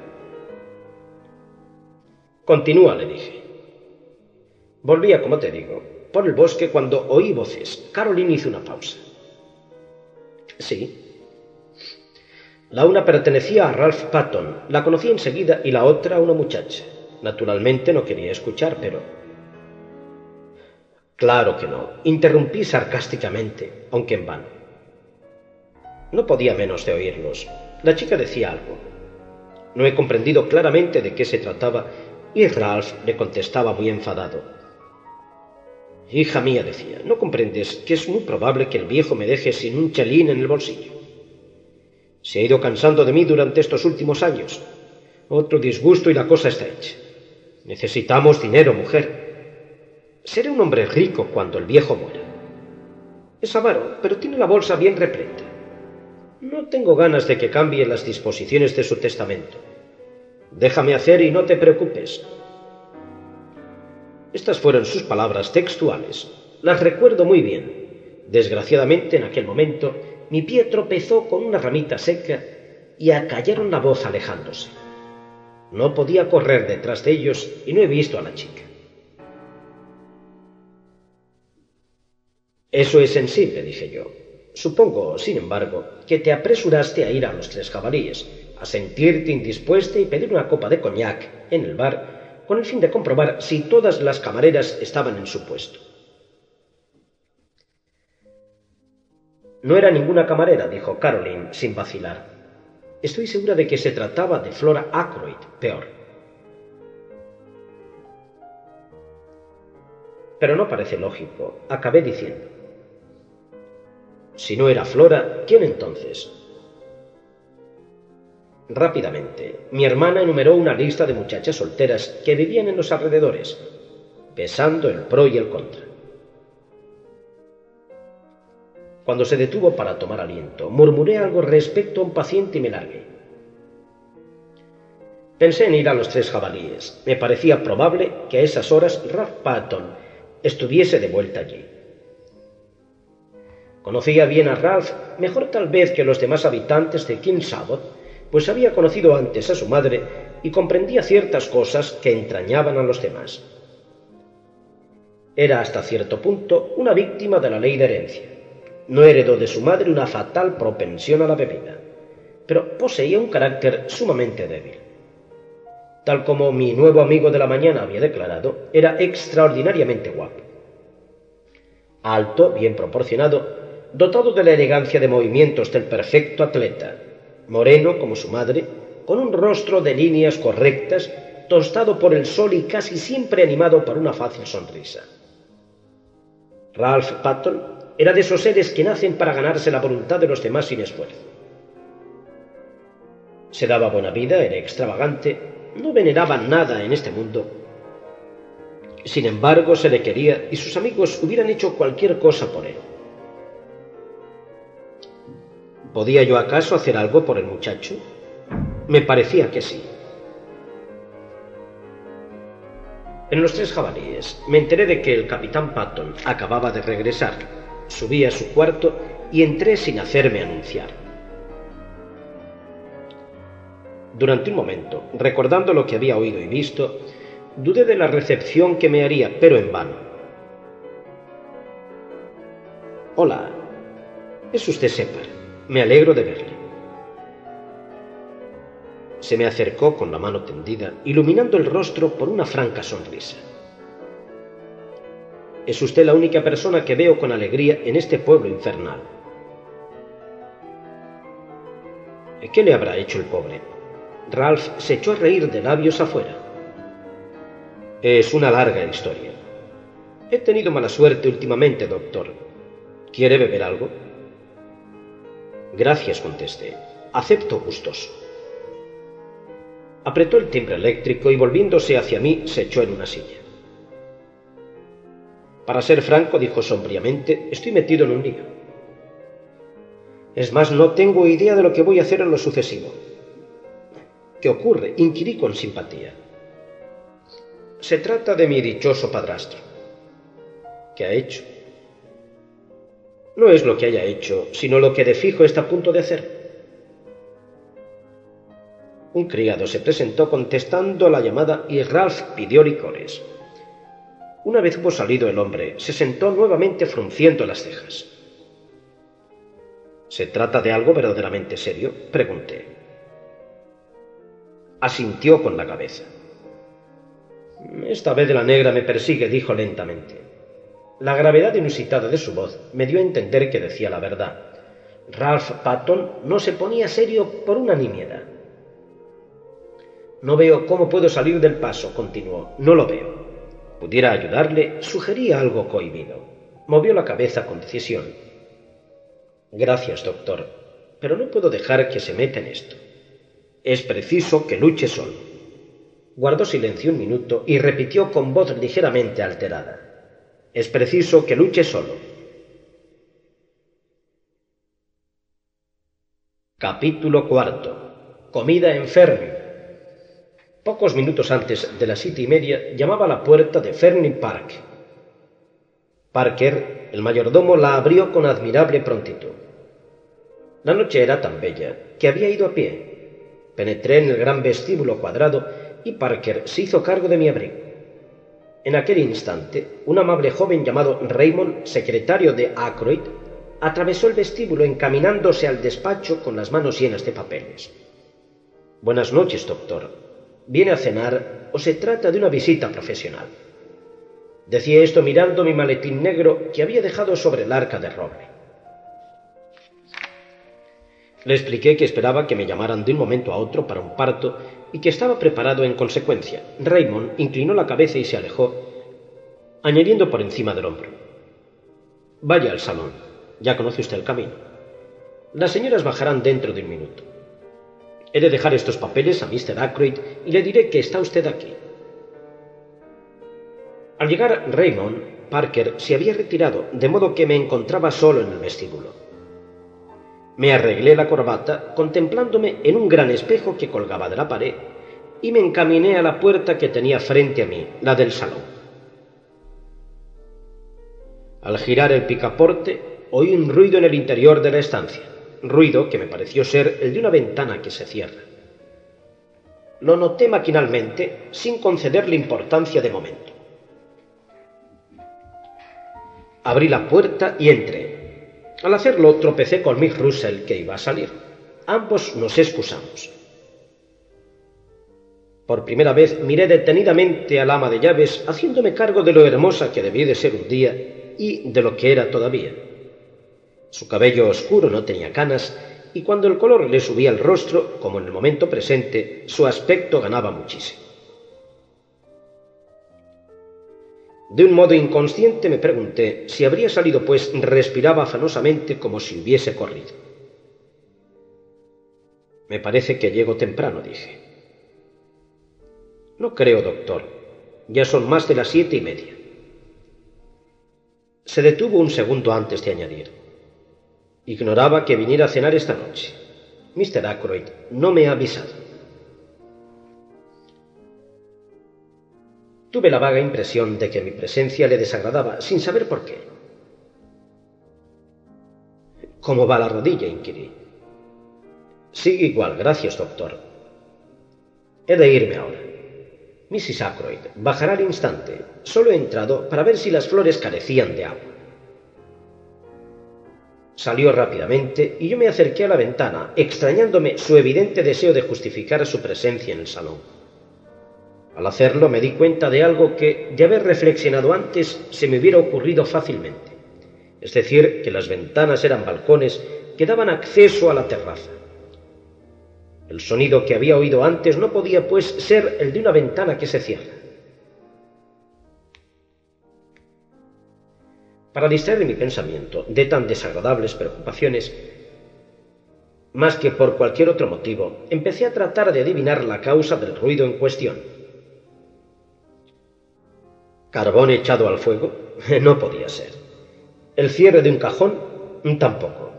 Continúa, le dije. Volvía, como te digo, por el bosque cuando oí voces. Caroline hizo una pausa. Sí. La una pertenecía a Ralph Patton, la conocí enseguida, y la otra a una muchacha. Naturalmente no quería escuchar, pero... Claro que no, interrumpí sarcásticamente, aunque en vano. No podía menos de oírlos. La chica decía algo. No he comprendido claramente de qué se trataba, y Ralph le contestaba muy enfadado. Hija mía, decía, ¿no comprendes que es muy probable que el viejo me deje sin un chelín en el bolsillo? Se ha ido cansando de mí durante estos últimos años. Otro disgusto y la cosa está hecha. Necesitamos dinero, mujer. Seré un hombre rico cuando el viejo muera. Es avaro, pero tiene la bolsa bien repleta. No tengo ganas de que cambie las disposiciones de su testamento. Déjame hacer y no te preocupes. Estas fueron sus palabras textuales. Las recuerdo muy bien. Desgraciadamente, en aquel momento, mi pie tropezó con una ramita seca y acallaron la voz alejándose. No podía correr detrás de ellos y no he visto a la chica. Eso es sensible, dije yo. Supongo, sin embargo, que te apresuraste a ir a los 3 jabalíes, a sentirte indispuesta y pedir una copa de coñac en el bar, con el fin de comprobar si todas las camareras estaban en su puesto. No era ninguna camarera, dijo Caroline sin vacilar. Estoy segura de que se trataba de Flora Ackroyd, peor. pero no parece lógico. Acabé diciendo: si no era Flora, ¿quién entonces? Rápidamente, mi hermana enumeró una lista de muchachas solteras que vivían en los alrededores, pesando el pro y el contra. Cuando se detuvo para tomar aliento, murmuré algo respecto a un paciente y me largué. Pensé en ir a los Tres Jabalíes. Me parecía probable que a esas horas Ralph Patton estuviese de vuelta allí. Conocía bien a Ralph, mejor tal vez que los demás habitantes de King's Abbot, pues había conocido antes a su madre y comprendía ciertas cosas que entrañaban a los demás. Era hasta cierto punto una víctima de la ley de herencia. No heredó de su madre una fatal propensión a la bebida, pero poseía un carácter sumamente débil. Tal como mi nuevo amigo de la mañana había declarado, era extraordinariamente guapo. Alto, bien proporcionado, dotado de la elegancia de movimientos del perfecto atleta, moreno como su madre, con un rostro de líneas correctas, tostado por el sol y casi siempre animado por una fácil sonrisa. Ralph Patton era de esos seres que nacen para ganarse la voluntad de los demás sin esfuerzo. Se daba buena vida, era extravagante, no veneraba nada en este mundo. Sin embargo, se le quería y sus amigos hubieran hecho cualquier cosa por él. ¿Podía yo acaso hacer algo por el muchacho? Me parecía que sí. En los Tres Jabalíes me enteré de que el capitán Patton acababa de regresar. Subí a su cuarto y entré sin hacerme anunciar. Durante un momento, recordando lo que había oído y visto, dudé de la recepción que me haría, pero en vano. «Hola, es usted Shepard. Me alegro de verle». Se me acercó con la mano tendida, iluminando el rostro por una franca sonrisa. «Es usted la única persona que veo con alegría en este pueblo infernal». «¿Qué le habrá hecho el pobre?». Ralph se echó a reír de labios afuera. «Es una larga historia. He tenido mala suerte últimamente, doctor. ¿Quiere beber algo?». «Gracias», contesté. «Acepto gustoso». Apretó el timbre eléctrico y volviéndose hacia mí se echó en una silla. «Para ser franco», dijo sombríamente, «estoy metido en un lío. Es más, no tengo idea de lo que voy a hacer en lo sucesivo». «¿Qué ocurre?», inquirí con simpatía. «Se trata de mi dichoso padrastro». «¿Qué ha hecho?». «No es lo que haya hecho, sino lo que de fijo está a punto de hacer». Un criado se presentó contestando a la llamada y Ralph pidió licores. Una vez hubo salido el hombre, se sentó nuevamente frunciendo las cejas. «¿Se trata de algo verdaderamente serio?», pregunté. Asintió con la cabeza. «Esta vez la negra me persigue», dijo lentamente. La gravedad inusitada de su voz me dio a entender que decía la verdad. Ralph Patton no se ponía serio por una nimiedad. «No veo cómo puedo salir del paso», continuó. «No lo veo». Pudiera ayudarle, sugería algo cohibido. Movió la cabeza con decisión. «Gracias, doctor, pero no puedo dejar que se meta en esto. Es preciso que luche solo». Guardó silencio un minuto y repitió con voz ligeramente alterada. «Es preciso que luche solo». Capítulo 4. Comida en Fernie. Pocos minutos antes de las 7:30 llamaba a la puerta de Fernie Park. Parker, el mayordomo, la abrió con admirable prontitud. La noche era tan bella que había ido a pie. Penetré en el gran vestíbulo cuadrado y Parker se hizo cargo de mi abrigo. En aquel instante, un amable joven llamado Raymond, secretario de Ackroyd, atravesó el vestíbulo encaminándose al despacho con las manos llenas de papeles. «Buenas noches, doctor. ¿Viene a cenar o se trata de una visita profesional?». Decía esto mirando mi maletín negro que había dejado sobre el arca de roble. Le expliqué que esperaba que me llamaran de un momento a otro para un parto y que estaba preparado en consecuencia. Raymond inclinó la cabeza y se alejó, añadiendo por encima del hombro: «Vaya al salón, ya conoce usted el camino. Las señoras bajarán dentro de un minuto. He de dejar estos papeles a Mr. Ackroyd y le diré que está usted aquí». Al llegar Raymond, Parker se había retirado, de modo que me encontraba solo en el vestíbulo. Me arreglé la corbata, contemplándome en un gran espejo que colgaba de la pared, y me encaminé a la puerta que tenía frente a mí, la del salón. Al girar el picaporte, oí un ruido en el interior de la estancia, ruido que me pareció ser el de una ventana que se cierra. Lo noté maquinalmente, sin concederle importancia de momento. Abrí la puerta y entré. Al hacerlo, tropecé con Miss Russell, que iba a salir. Ambos nos excusamos. Por primera vez miré detenidamente al ama de llaves, haciéndome cargo de lo hermosa que debía de ser un día y de lo que era todavía. Su cabello oscuro no tenía canas, y cuando el color le subía al rostro, como en el momento presente, su aspecto ganaba muchísimo. De un modo inconsciente me pregunté si habría salido, pues respiraba afanosamente como si hubiese corrido. «Me parece que llego temprano», dije. «No creo, doctor. Ya son más de las 7:30». Se detuvo un segundo antes de añadir: «Ignoraba que viniera a cenar esta noche. Mr. Ackroyd no me ha avisado». Tuve la vaga impresión de que mi presencia le desagradaba, sin saber por qué. «¿Cómo va la rodilla?», inquirí. «Sigue igual, gracias, doctor. He de irme ahora. Mrs. Ackroyd bajará al instante. Solo he entrado para ver si las flores carecían de agua». Salió rápidamente y yo me acerqué a la ventana, extrañándome su evidente deseo de justificar su presencia en el salón. Al hacerlo me di cuenta de algo que, de haber reflexionado antes, se me hubiera ocurrido fácilmente. Es decir, que las ventanas eran balcones que daban acceso a la terraza. El sonido que había oído antes no podía, pues, ser el de una ventana que se cierra. Para distraer mi pensamiento de tan desagradables preocupaciones, más que por cualquier otro motivo, empecé a tratar de adivinar la causa del ruido en cuestión. ¿Carbón echado al fuego? No podía ser. ¿El cierre de un cajón? Tampoco.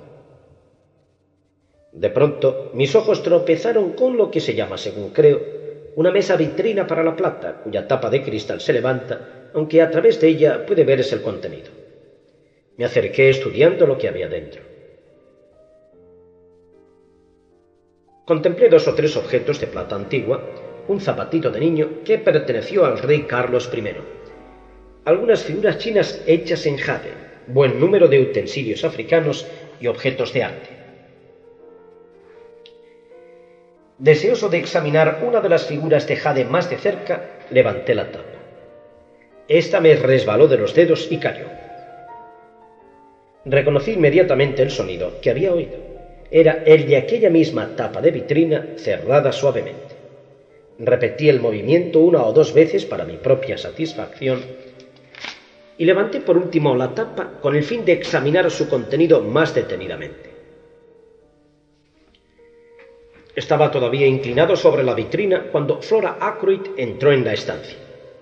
De pronto, mis ojos tropezaron con lo que se llama, según creo, una mesa vitrina para la plata, cuya tapa de cristal se levanta, aunque a través de ella puede verse el contenido. Me acerqué estudiando lo que había dentro. Contemplé 2 o 3 objetos de plata antigua, un zapatito de niño que perteneció al rey Carlos I, algunas figuras chinas hechas en jade, buen número de utensilios africanos y objetos de arte. Deseoso de examinar una de las figuras de jade más de cerca, levanté la tapa. Esta me resbaló de los dedos y cayó. Reconocí inmediatamente el sonido que había oído. Era el de aquella misma tapa de vitrina cerrada suavemente. Repetí el movimiento 1 o 2 veces para mi propia satisfacción y levanté por último la tapa con el fin de examinar su contenido más detenidamente. Estaba todavía inclinado sobre la vitrina cuando Flora Ackroyd entró en la estancia.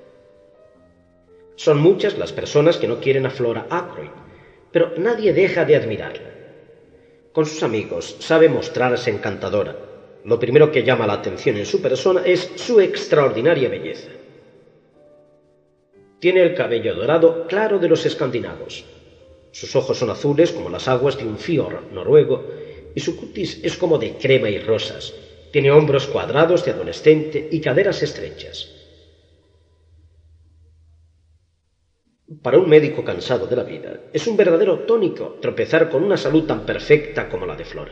Son muchas las personas que no quieren a Flora Ackroyd, pero nadie deja de admirarla. Con sus amigos sabe mostrarse encantadora. Lo primero que llama la atención en su persona es su extraordinaria belleza. Tiene el cabello dorado claro de los escandinavos. Sus ojos son azules como las aguas de un fiord noruego y su cutis es como de crema y rosas. Tiene hombros cuadrados de adolescente y caderas estrechas. Para un médico cansado de la vida, es un verdadero tónico tropezar con una salud tan perfecta como la de Flora.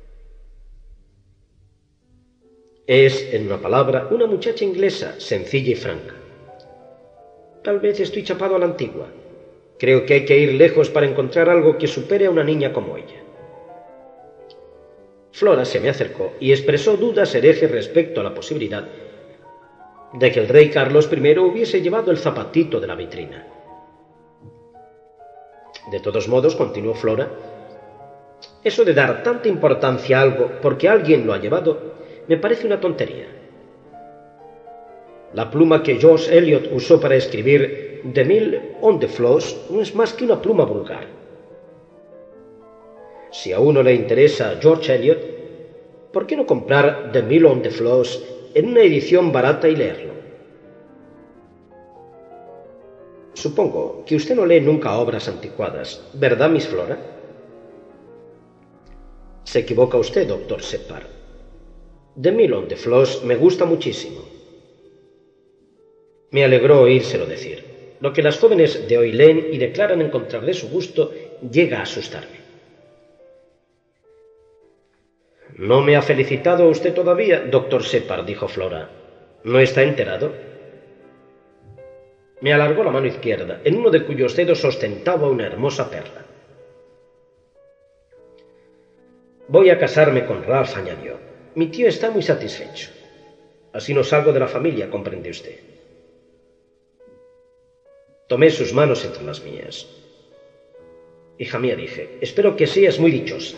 Es, en una palabra, una muchacha inglesa, sencilla y franca. Tal vez estoy chapado a la antigua. Creo que hay que ir lejos para encontrar algo que supere a una niña como ella. Flora se me acercó y expresó dudas herejes respecto a la posibilidad de que el rey Carlos I hubiese llevado el zapatito de la vitrina. De todos modos, continuó Flora, eso de dar tanta importancia a algo porque alguien lo ha llevado me parece una tontería. La pluma que George Eliot usó para escribir The Mill on the Floss no es más que una pluma vulgar. Si a uno le interesa George Eliot, ¿por qué no comprar The Mill on the Floss en una edición barata y leerlo? Supongo que usted no lee nunca obras anticuadas, ¿verdad, Miss Flora? Se equivoca usted, doctor Shepard. The Mill on the Floss me gusta muchísimo. Me alegró oírselo decir. Lo que las jóvenes de hoy leen y declaran encontrar de su gusto llega a asustarme. «No me ha felicitado usted todavía, doctor Shepard», dijo Flora. «¿No está enterado?» Me alargó la mano izquierda, en uno de cuyos dedos ostentaba una hermosa perla. «Voy a casarme con Ralph», añadió. «Mi tío está muy satisfecho. Así no salgo de la familia, comprende usted». Tomé sus manos entre las mías. «Hija mía», dije, «espero que seas muy dichosa».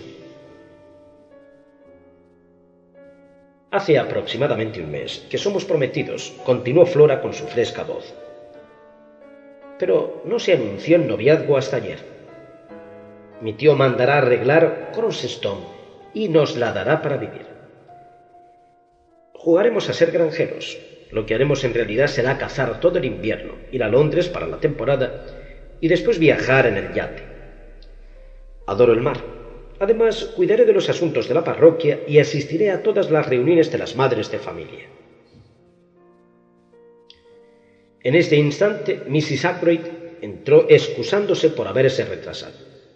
«Hace aproximadamente un mes que somos prometidos», continuó Flora con su fresca voz. «Pero no se anunció el noviazgo hasta ayer. Mi tío mandará arreglar Cronstone y nos la dará para vivir. Jugaremos a ser granjeros. Lo que haremos en realidad será cazar todo el invierno, ir a Londres para la temporada y después viajar en el yate. Adoro el mar. Además, cuidaré de los asuntos de la parroquia y asistiré a todas las reuniones de las madres de familia». En este instante, Mrs. Ackroyd entró excusándose por haberse retrasado.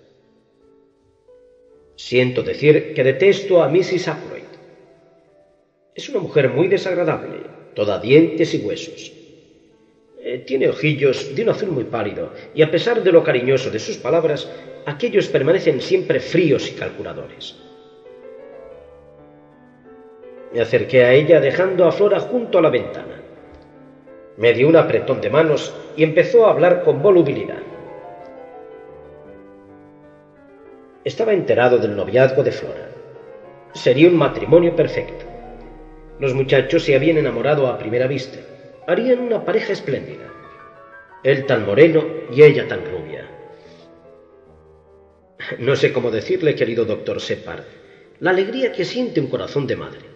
«Siento decir que detesto a Mrs. Ackroyd. Es una mujer muy desagradable, toda dientes y huesos. Tiene ojillos de un azul muy pálido y a pesar de lo cariñoso de sus palabras, aquellos permanecen siempre fríos y calculadores». Me acerqué a ella dejando a Flora junto a la ventana. Me dio un apretón de manos y empezó a hablar con volubilidad. Estaba enterado del noviazgo de Flora. Sería un matrimonio perfecto. Los muchachos se habían enamorado a primera vista. Harían una pareja espléndida. Él tan moreno y ella tan rubia. No sé cómo decirle, querido doctor Shepard, la alegría que siente un corazón de madre.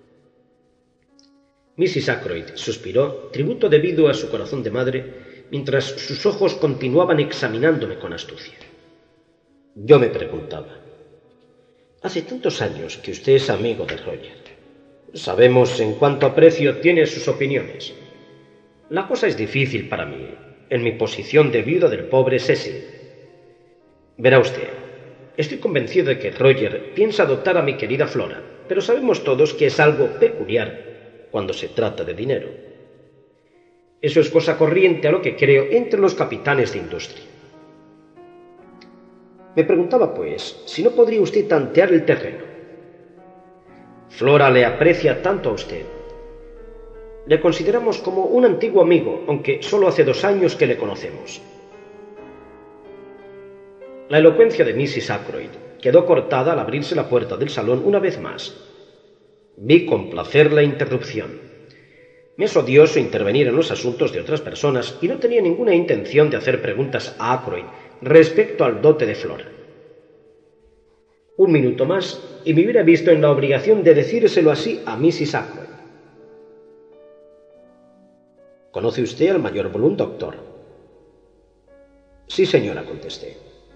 Mrs. Ackroyd suspiró, tributo debido a su corazón de madre, mientras sus ojos continuaban examinándome con astucia. Yo me preguntaba, hace tantos años que usted es amigo de Roger. Sabemos en cuánto aprecio tiene sus opiniones. La cosa es difícil para mí, en mi posición de viuda del pobre Cecil. Verá usted, estoy convencido de que Roger piensa adoptar a mi querida Flora, pero sabemos todos que es algo peculiar cuando se trata de dinero. Eso es cosa corriente a lo que creo entre los capitanes de industria. Me preguntaba, pues, si no podría usted tantear el terreno. Flora le aprecia tanto a usted. Le consideramos como un antiguo amigo, aunque solo hace 2 años que le conocemos. La elocuencia de Mrs. Ackroyd quedó cortada al abrirse la puerta del salón una vez más. Vi con placer la interrupción. Me es odioso intervenir en los asuntos de otras personas y no tenía ninguna intención de hacer preguntas a Ackroyd respecto al dote de Flora. Un minuto más y me hubiera visto en la obligación de decírselo así a Mrs. Ackroyd. ¿Conoce usted al mayor Blunt, doctor? Sí, señora, contesté.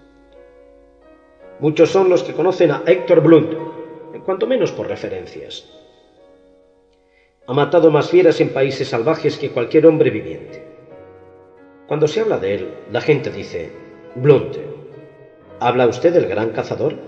Muchos son los que conocen a Héctor Blunt, cuanto menos por referencias. Ha matado más fieras en países salvajes que cualquier hombre viviente. Cuando se habla de él, la gente dice, Blunt, ¿habla usted del gran cazador?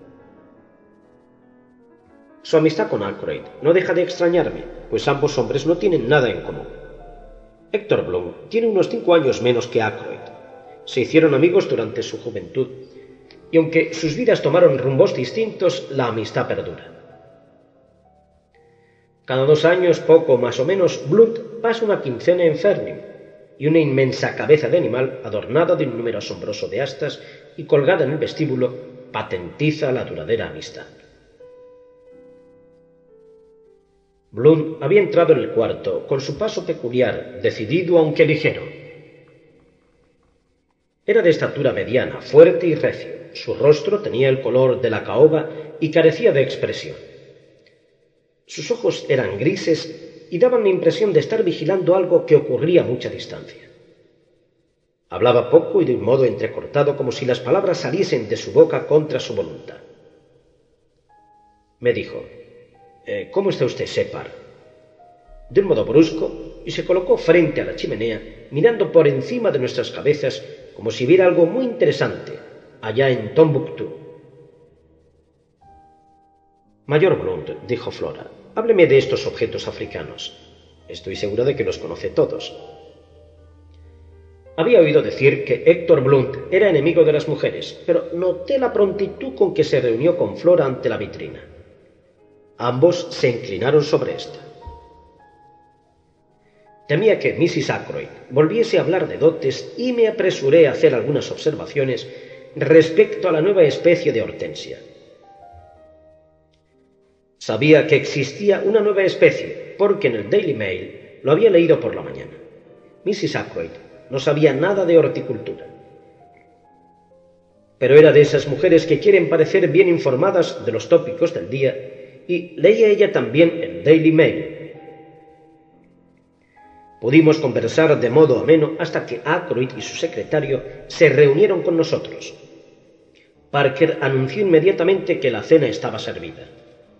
Su amistad con Ackroyd no deja de extrañarme, pues ambos hombres no tienen nada en común. Héctor Blunt tiene unos 5 años menos que Ackroyd. Se hicieron amigos durante su juventud, y aunque sus vidas tomaron rumbos distintos, la amistad perdura. Cada 2 años, poco más o menos, Blunt pasa una quincena en Fernie, y una inmensa cabeza de animal, adornada de un número asombroso de astas, y colgada en el vestíbulo, patentiza la duradera amistad. Blunt había entrado en el cuarto con su paso peculiar, decidido aunque ligero. Era de estatura mediana, fuerte y recio. Su rostro tenía el color de la caoba y carecía de expresión. Sus ojos eran grises y daban la impresión de estar vigilando algo que ocurría a mucha distancia. Hablaba poco y de un modo entrecortado, como si las palabras saliesen de su boca contra su voluntad. Me dijo: ¿Cómo está usted, Shepard? De un modo brusco, y se colocó frente a la chimenea, mirando por encima de nuestras cabezas como si viera algo muy interesante allá en Tombuctú. Mayor Blunt, dijo Flora, hábleme de estos objetos africanos. Estoy segura de que los conoce todos. Había oído decir que Héctor Blunt era enemigo de las mujeres, pero noté la prontitud con que se reunió con Flora ante la vitrina. Ambos se inclinaron sobre ésta. Temía que Mrs. Ackroyd volviese a hablar de dotes y me apresuré a hacer algunas observaciones respecto a la nueva especie de hortensia. Sabía que existía una nueva especie porque en el Daily Mail lo había leído por la mañana. Mrs. Ackroyd no sabía nada de horticultura, pero era de esas mujeres que quieren parecer bien informadas de los tópicos del día, y leía ella también el Daily Mail. Pudimos conversar de modo ameno hasta que Ackroyd y su secretario se reunieron con nosotros. Parker anunció inmediatamente que la cena estaba servida.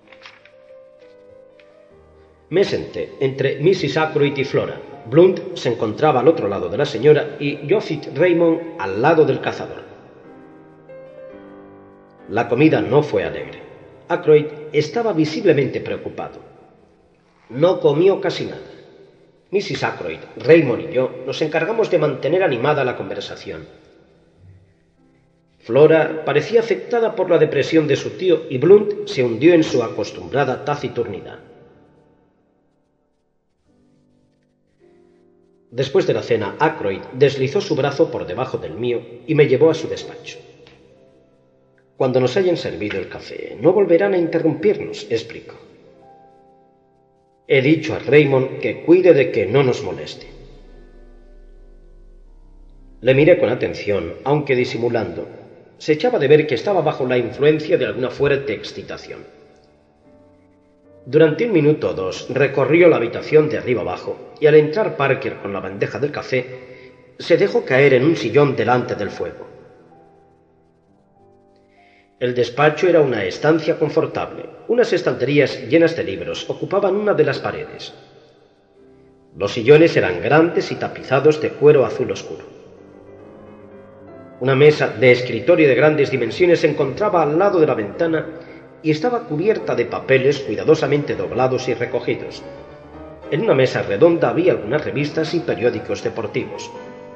Me senté entre Mrs. Ackroyd y Flora. Blunt se encontraba al otro lado de la señora y Joseph Raymond al lado del cazador. La comida no fue alegre. Ackroyd estaba visiblemente preocupado. No comió casi nada. Mrs. Ackroyd, Raymond y yo nos encargamos de mantener animada la conversación. Flora parecía afectada por la depresión de su tío y Blunt se hundió en su acostumbrada taciturnidad. Después de la cena, Ackroyd deslizó su brazo por debajo del mío y me llevó a su despacho. Cuando nos hayan servido el café, no volverán a interrumpirnos, explicó. He dicho a Raymond que cuide de que no nos moleste. Le miré con atención, aunque disimulando. Se echaba de ver que estaba bajo la influencia de alguna fuerte excitación. Durante 1 minuto o 2 recorrió la habitación de arriba abajo y al entrar Parker con la bandeja del café, se dejó caer en un sillón delante del fuego. El despacho era una estancia confortable. Unas estanterías llenas de libros ocupaban una de las paredes. Los sillones eran grandes y tapizados de cuero azul oscuro. Una mesa de escritorio de grandes dimensiones se encontraba al lado de la ventana y estaba cubierta de papeles cuidadosamente doblados y recogidos. En una mesa redonda había algunas revistas y periódicos deportivos.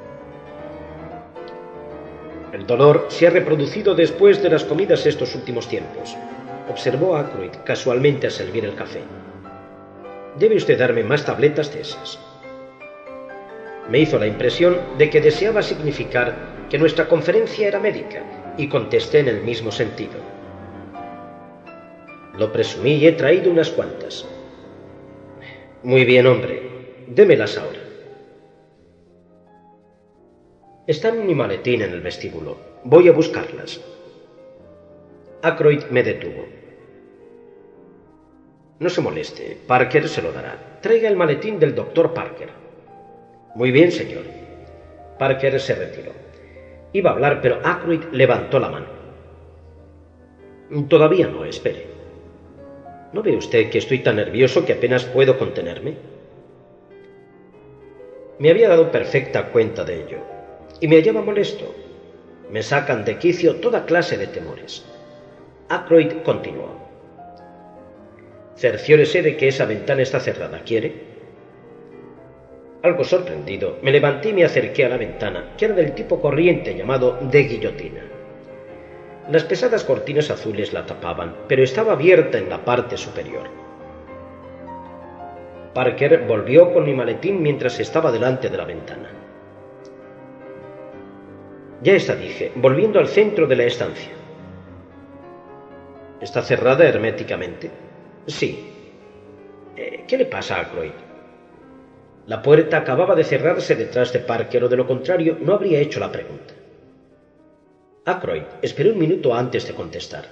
El dolor se ha reproducido después de las comidas estos últimos tiempos, observó Ackroyd casualmente al servir el café. Debe usted darme más tabletas de esas. Me hizo la impresión de que deseaba significar que nuestra conferencia era médica y contesté en el mismo sentido. Lo presumí y he traído unas cuantas. Muy bien, hombre, démelas ahora. Están en mi maletín en el vestíbulo. Voy a buscarlas. Ackroyd me detuvo. No se moleste, Parker se lo dará. Traiga el maletín del doctor Parker. Muy bien, señor. Parker se retiró. Iba a hablar, pero Ackroyd levantó la mano. Todavía no, espere. ¿No ve usted que estoy tan nervioso que apenas puedo contenerme? Me había dado perfecta cuenta de ello, y me hallaba molesto. Me sacan de quicio toda clase de temores. Ackroyd continuó. Cerciórese de que esa ventana está cerrada, ¿quiere? Algo sorprendido, me levanté y me acerqué a la ventana, que era del tipo corriente llamado de guillotina. Las pesadas cortinas azules la tapaban, pero estaba abierta en la parte superior. Parker volvió con mi maletín mientras estaba delante de la ventana. Ya está, dije, volviendo al centro de la estancia. ¿Está cerrada herméticamente? Sí. ¿Qué le pasa a Ackroyd? La puerta acababa de cerrarse detrás de Parker, o de lo contrario no habría hecho la pregunta. Ackroyd esperó un minuto antes de contestar.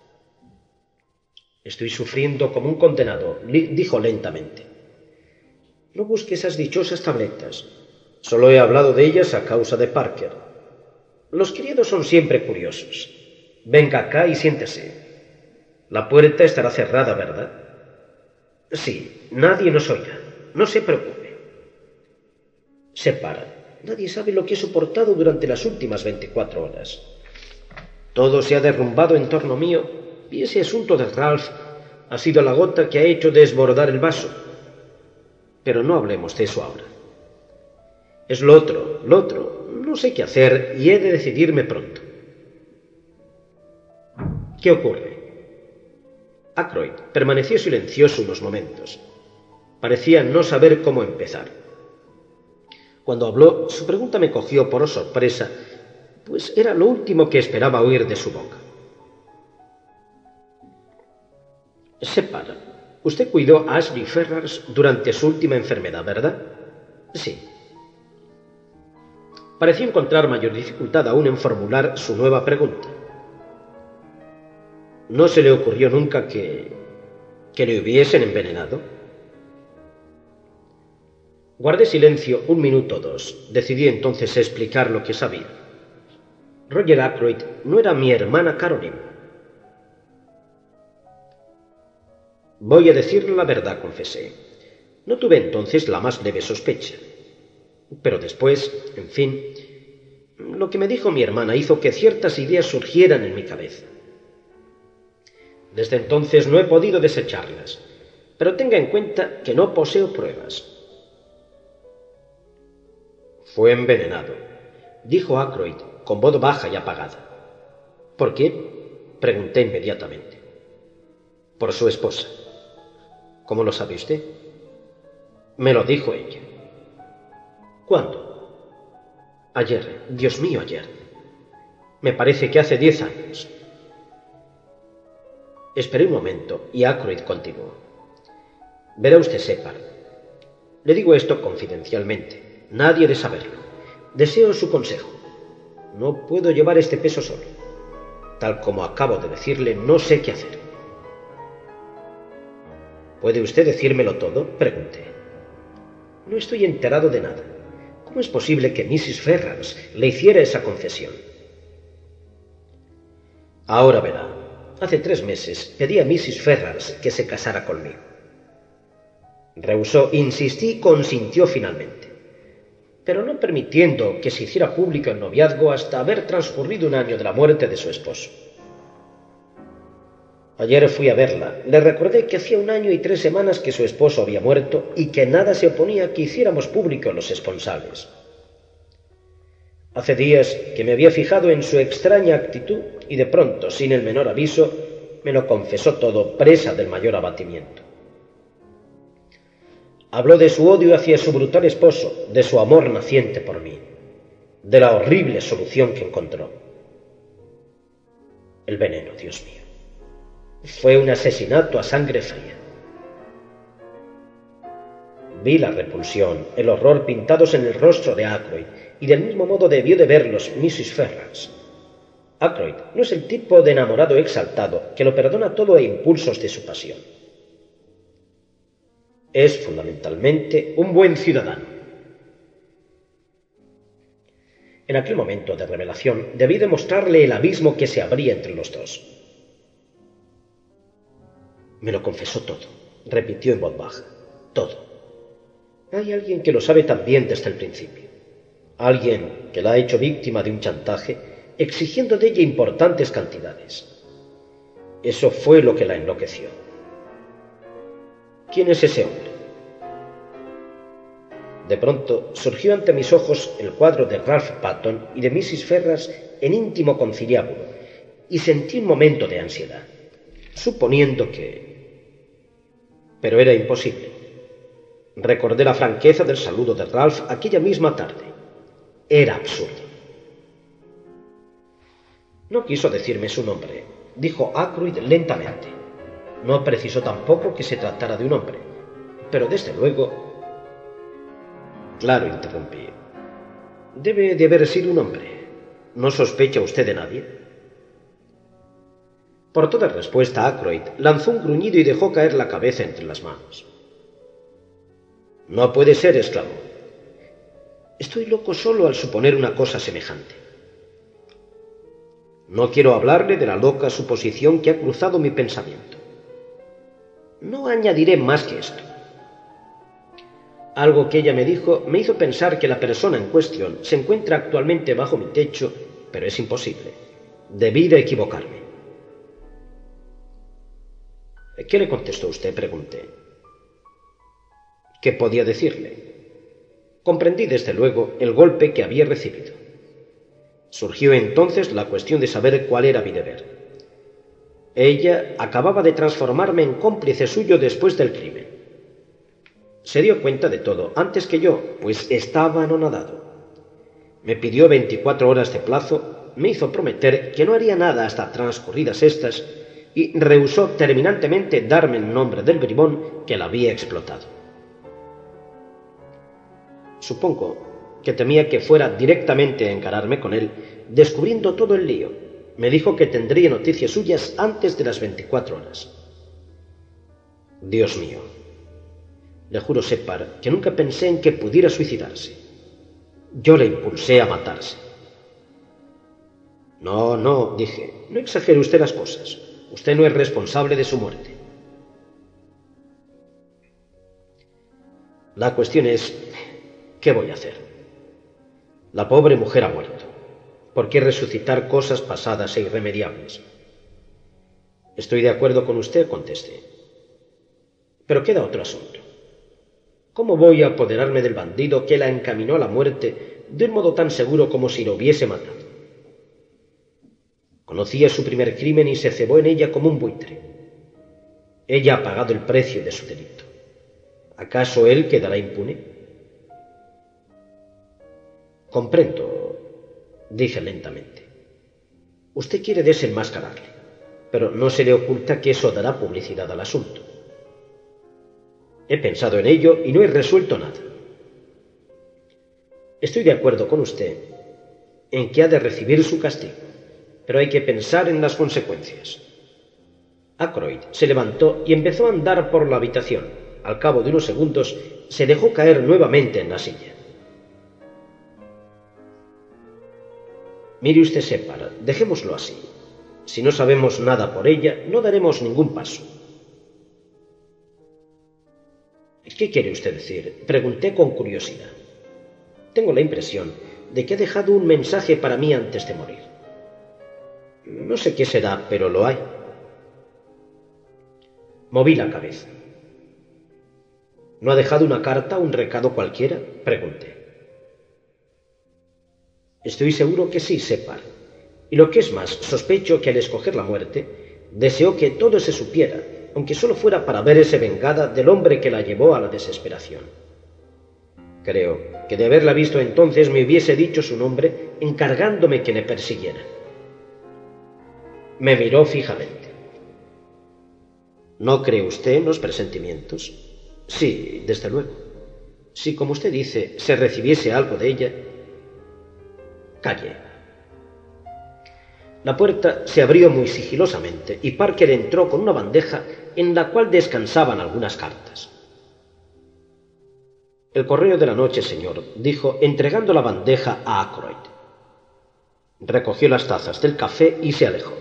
Estoy sufriendo como un condenado, dijo lentamente. No busque esas dichosas tabletas. Solo he hablado de ellas a causa de Parker. Los criados son siempre curiosos. Venga acá y siéntese. La puerta estará cerrada, ¿verdad? Sí, nadie nos oirá. No se preocupe. Se para. Nadie sabe lo que he soportado durante las últimas 24 horas. Todo se ha derrumbado en torno mío y ese asunto de Ralph ha sido la gota que ha hecho desbordar el vaso. Pero no hablemos de eso ahora. Es lo otro. No sé qué hacer y he de decidirme pronto. ¿Qué ocurre? Ackroyd permaneció silencioso unos momentos. Parecía no saber cómo empezar. Cuando habló, su pregunta me cogió por sorpresa, pues era lo último que esperaba oír de su boca. Separa. Usted cuidó a Ashley Ferrars durante su última enfermedad, ¿verdad? Sí. Pareció encontrar mayor dificultad aún en formular su nueva pregunta. ¿No se le ocurrió nunca que le hubiesen envenenado? Guardé silencio 1 minuto o 2. Decidí entonces explicar lo que sabía. Roger Ackroyd no era mi hermana Caroline. Voy a decirle la verdad, confesé. No tuve entonces la más leve sospecha. Pero después, en fin, lo que me dijo mi hermana hizo que ciertas ideas surgieran en mi cabeza. Desde entonces no he podido desecharlas, pero tenga en cuenta que no poseo pruebas. Fue envenenado, dijo Ackroyd con voz baja y apagada. ¿Por qué? Pregunté inmediatamente. Por su esposa. ¿Cómo lo sabe usted? Me lo dijo ella. ¿Cuándo? Ayer, Dios mío, ayer. Me parece que hace 10 años. Esperé un momento y Ackroyd continuó. Verá usted, Shepard. Le digo esto confidencialmente. Nadie debe saberlo. Deseo su consejo. No puedo llevar este peso solo. Tal como acabo de decirle, no sé qué hacer. ¿Puede usted decírmelo todo?, pregunté. No estoy enterado de nada. ¿Cómo es posible que Mrs. Ferrars le hiciera esa confesión? Ahora verá. Hace 3 meses pedí a Mrs. Ferrars que se casara conmigo. Rehusó, insistí y consintió finalmente, pero no permitiendo que se hiciera público el noviazgo hasta haber transcurrido 1 año de la muerte de su esposo. Ayer fui a verla. Le recordé que hacía 1 año y 3 semanas que su esposo había muerto y que nada se oponía a que hiciéramos públicos los responsables. Hace días que me había fijado en su extraña actitud y de pronto, sin el menor aviso, me lo confesó todo, presa del mayor abatimiento. Habló de su odio hacia su brutal esposo, de su amor naciente por mí, de la horrible solución que encontró. El veneno, Dios mío. Fue un asesinato a sangre fría. Vi la repulsión, el horror pintados en el rostro de Ackroyd, y del mismo modo debió de verlos Mrs. Ferrars. Ackroyd no es el tipo de enamorado exaltado que lo perdona todo a impulsos de su pasión. Es fundamentalmente un buen ciudadano. En aquel momento de revelación debí demostrarle el abismo que se abría entre los dos. Me lo confesó todo, repitió en voz baja. Todo. Hay alguien que lo sabe también desde el principio. Alguien que la ha hecho víctima de un chantaje, exigiendo de ella importantes cantidades. Eso fue lo que la enloqueció. ¿Quién es ese hombre? De pronto surgió ante mis ojos el cuadro de Ralph Patton y de Mrs. Ferrars en íntimo conciliábulo, y sentí un momento de ansiedad, suponiendo que... Pero era imposible. Recordé la franqueza del saludo de Ralph aquella misma tarde. Era absurdo. No quiso decirme su nombre, dijo Ackroyd lentamente. No precisó tampoco que se tratara de un hombre, pero desde luego... Claro, interrumpí. Debe de haber sido un hombre. ¿No sospecha usted de nadie? Por toda respuesta, Ackroyd lanzó un gruñido y dejó caer la cabeza entre las manos. No puede ser, exclamó. Estoy loco solo al suponer una cosa semejante. No quiero hablarle de la loca suposición que ha cruzado mi pensamiento. No añadiré más que esto. Algo que ella me dijo me hizo pensar que la persona en cuestión se encuentra actualmente bajo mi techo, pero es imposible. Debí de equivocarme. ¿Qué le contestó usted?, pregunté. ¿Qué podía decirle? Comprendí desde luego el golpe que había recibido. Surgió entonces la cuestión de saber cuál era mi deber. Ella acababa de transformarme en cómplice suyo después del crimen. Se dio cuenta de todo antes que yo, pues estaba anonadado. Me pidió 24 horas de plazo, me hizo prometer que no haría nada hasta transcurridas estas y rehusó terminantemente darme el nombre del bribón que la había explotado. Supongo que temía que fuera directamente a encararme con él, descubriendo todo el lío. Me dijo que tendría noticias suyas antes de las 24 horas. Dios mío. Le juro, Shepard, que nunca pensé en que pudiera suicidarse. Yo le impulsé a matarse. No, dije, no exagere usted las cosas. Usted no es responsable de su muerte. La cuestión es, ¿qué voy a hacer? La pobre mujer ha muerto. ¿Por qué resucitar cosas pasadas e irremediables? Estoy de acuerdo con usted, contesté. Pero queda otro asunto. ¿Cómo voy a apoderarme del bandido que la encaminó a la muerte de un modo tan seguro como si lo hubiese matado? Conocía su primer crimen y se cebó en ella como un buitre. Ella ha pagado el precio de su delito. ¿Acaso él quedará impune? Comprendo, dije lentamente. Usted quiere desenmascararle, pero no se le oculta que eso dará publicidad al asunto. He pensado en ello y no he resuelto nada. Estoy de acuerdo con usted en que ha de recibir su castigo, pero hay que pensar en las consecuencias. Ackroyd se levantó y empezó a andar por la habitación. Al cabo de unos segundos se dejó caer nuevamente en la silla. Mire usted, Shepard, dejémoslo así. Si no sabemos nada por ella, no daremos ningún paso. ¿Qué quiere usted decir?, pregunté con curiosidad. Tengo la impresión de que ha dejado un mensaje para mí antes de morir. No sé qué será, pero lo hay. Moví la cabeza. ¿No ha dejado una carta o un recado cualquiera?, pregunté. Estoy seguro que sí, Shepard. Y lo que es más, sospecho que al escoger la muerte, deseó que todo se supiera, aunque solo fuera para verse vengada del hombre que la llevó a la desesperación. Creo que de haberla visto entonces me hubiese dicho su nombre, encargándome que le persiguiera. Me miró fijamente. ¿No cree usted en los presentimientos? Sí, desde luego. Si, como usted dice, se recibiese algo de ella... Calle. La puerta se abrió muy sigilosamente y Parker entró con una bandeja en la cual descansaban algunas cartas. El correo de la noche, señor, dijo, entregando la bandeja a Ackroyd. Recogió las tazas del café y se alejó.